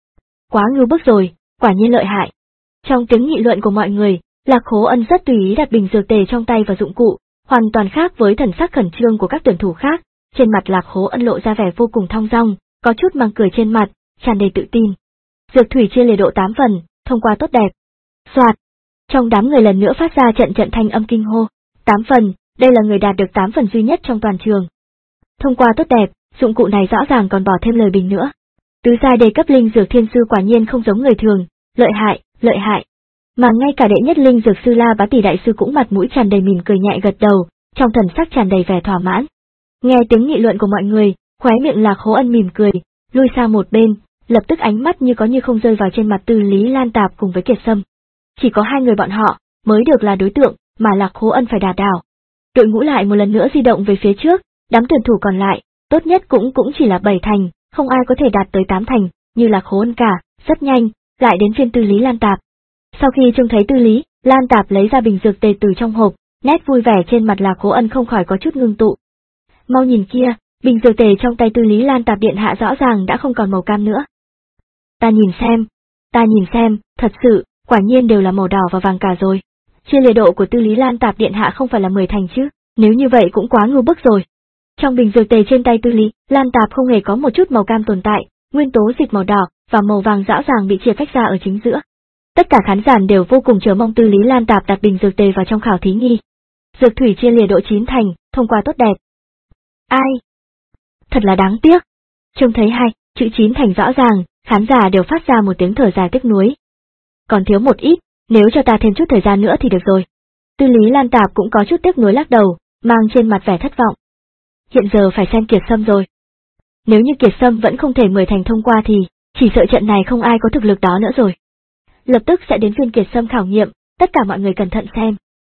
Quá ngưu bức rồi, quả nhiên lợi hại. Trong tiếng nghị luận của mọi người, Lạc Khố Ân rất tùy ý đặt bình dược tề trong tay vào dụng cụ, hoàn toàn khác với thần sắc khẩn trương của các tuyển thủ khác, trên mặt Lạc Khố Ân lộ ra vẻ vô cùng thong dong, có chút mang cười trên mặt, tràn đầy tự tin. Dược thủy chia lìa độ tám phần, thông qua tốt đẹp. Soạt! Trong đám người lần nữa phát ra trận trận thanh âm kinh hô. tám phần, đây là người đạt được tám phần duy nhất trong toàn trường. Thông qua tốt đẹp, dụng cụ này rõ ràng còn bỏ thêm lời bình nữa. Tứ giai đề cấp linh dược thiên sư quả nhiên không giống người thường, lợi hại, lợi hại. Mà ngay cả đệ nhất linh dược sư La Bá Tỷ đại sư cũng mặt mũi tràn đầy mỉm cười nhẹ gật đầu, trong thần sắc tràn đầy vẻ thỏa mãn. Nghe tiếng nghị luận của mọi người, khóe miệng Lạc Khố Ân mỉm cười, lui sang một bên, lập tức ánh mắt như có như không rơi vào trên mặt Từ Lý Lan Tạp cùng với Kiệt Sâm. Chỉ có hai người bọn họ mới được là đối tượng mà Lạc Khố Ân phải đả đảo. Đội ngũ lại một lần nữa di động về phía trước, đám tuyển thủ còn lại, tốt nhất cũng cũng chỉ là bảy thành, không ai có thể đạt tới tám thành, như Lạc Khố Ân cả. Rất nhanh, lại đến phiên Từ Lý Lan Tạp. Sau khi trông thấy Từ Lý Lan Tạp lấy ra bình dược tề từ trong hộp, nét vui vẻ trên mặt Lạc Khố Ân không khỏi có chút ngưng tụ. Mau nhìn kia, bình dược tề trong tay Từ Lý Lan Tạp điện hạ rõ ràng đã không còn màu cam nữa. Ta nhìn xem, ta nhìn xem, thật sự, quả nhiên đều là màu đỏ và vàng cả rồi. Chia lìa độ của Từ Lý Lan Tạp điện hạ không phải là mười thành chứ, nếu như vậy cũng quá ngu bức rồi. Trong bình dược tề trên tay Từ Lý Lan Tạp không hề có một chút màu cam tồn tại, nguyên tố dịch màu đỏ và màu vàng rõ ràng bị chia cách ra ở chính giữa. Tất cả khán giả đều vô cùng chờ mong Từ Lý Lan Tạp đặt bình dược tề vào trong khảo thí nghi. Dược thủy chia lìa độ chín thành, thông qua tốt đẹp. Ai? Thật là đáng tiếc. Trông thấy hai, chữ chín thành rõ ràng, khán giả đều phát ra một tiếng thở dài tiếc nuối. Còn thiếu một ít, nếu cho ta thêm chút thời gian nữa thì được rồi. Tư Lý Lan Tạp cũng có chút tiếc nuối lắc đầu, mang trên mặt vẻ thất vọng. Hiện giờ phải xem Kiệt Sâm rồi. Nếu như Kiệt Sâm vẫn không thể mười thành thông qua thì, chỉ sợ trận này không ai có thực lực đó nữa rồi. Lập tức sẽ đến phiên Kiệt Sâm khảo nghiệm, tất cả mọi người cẩn thận xem.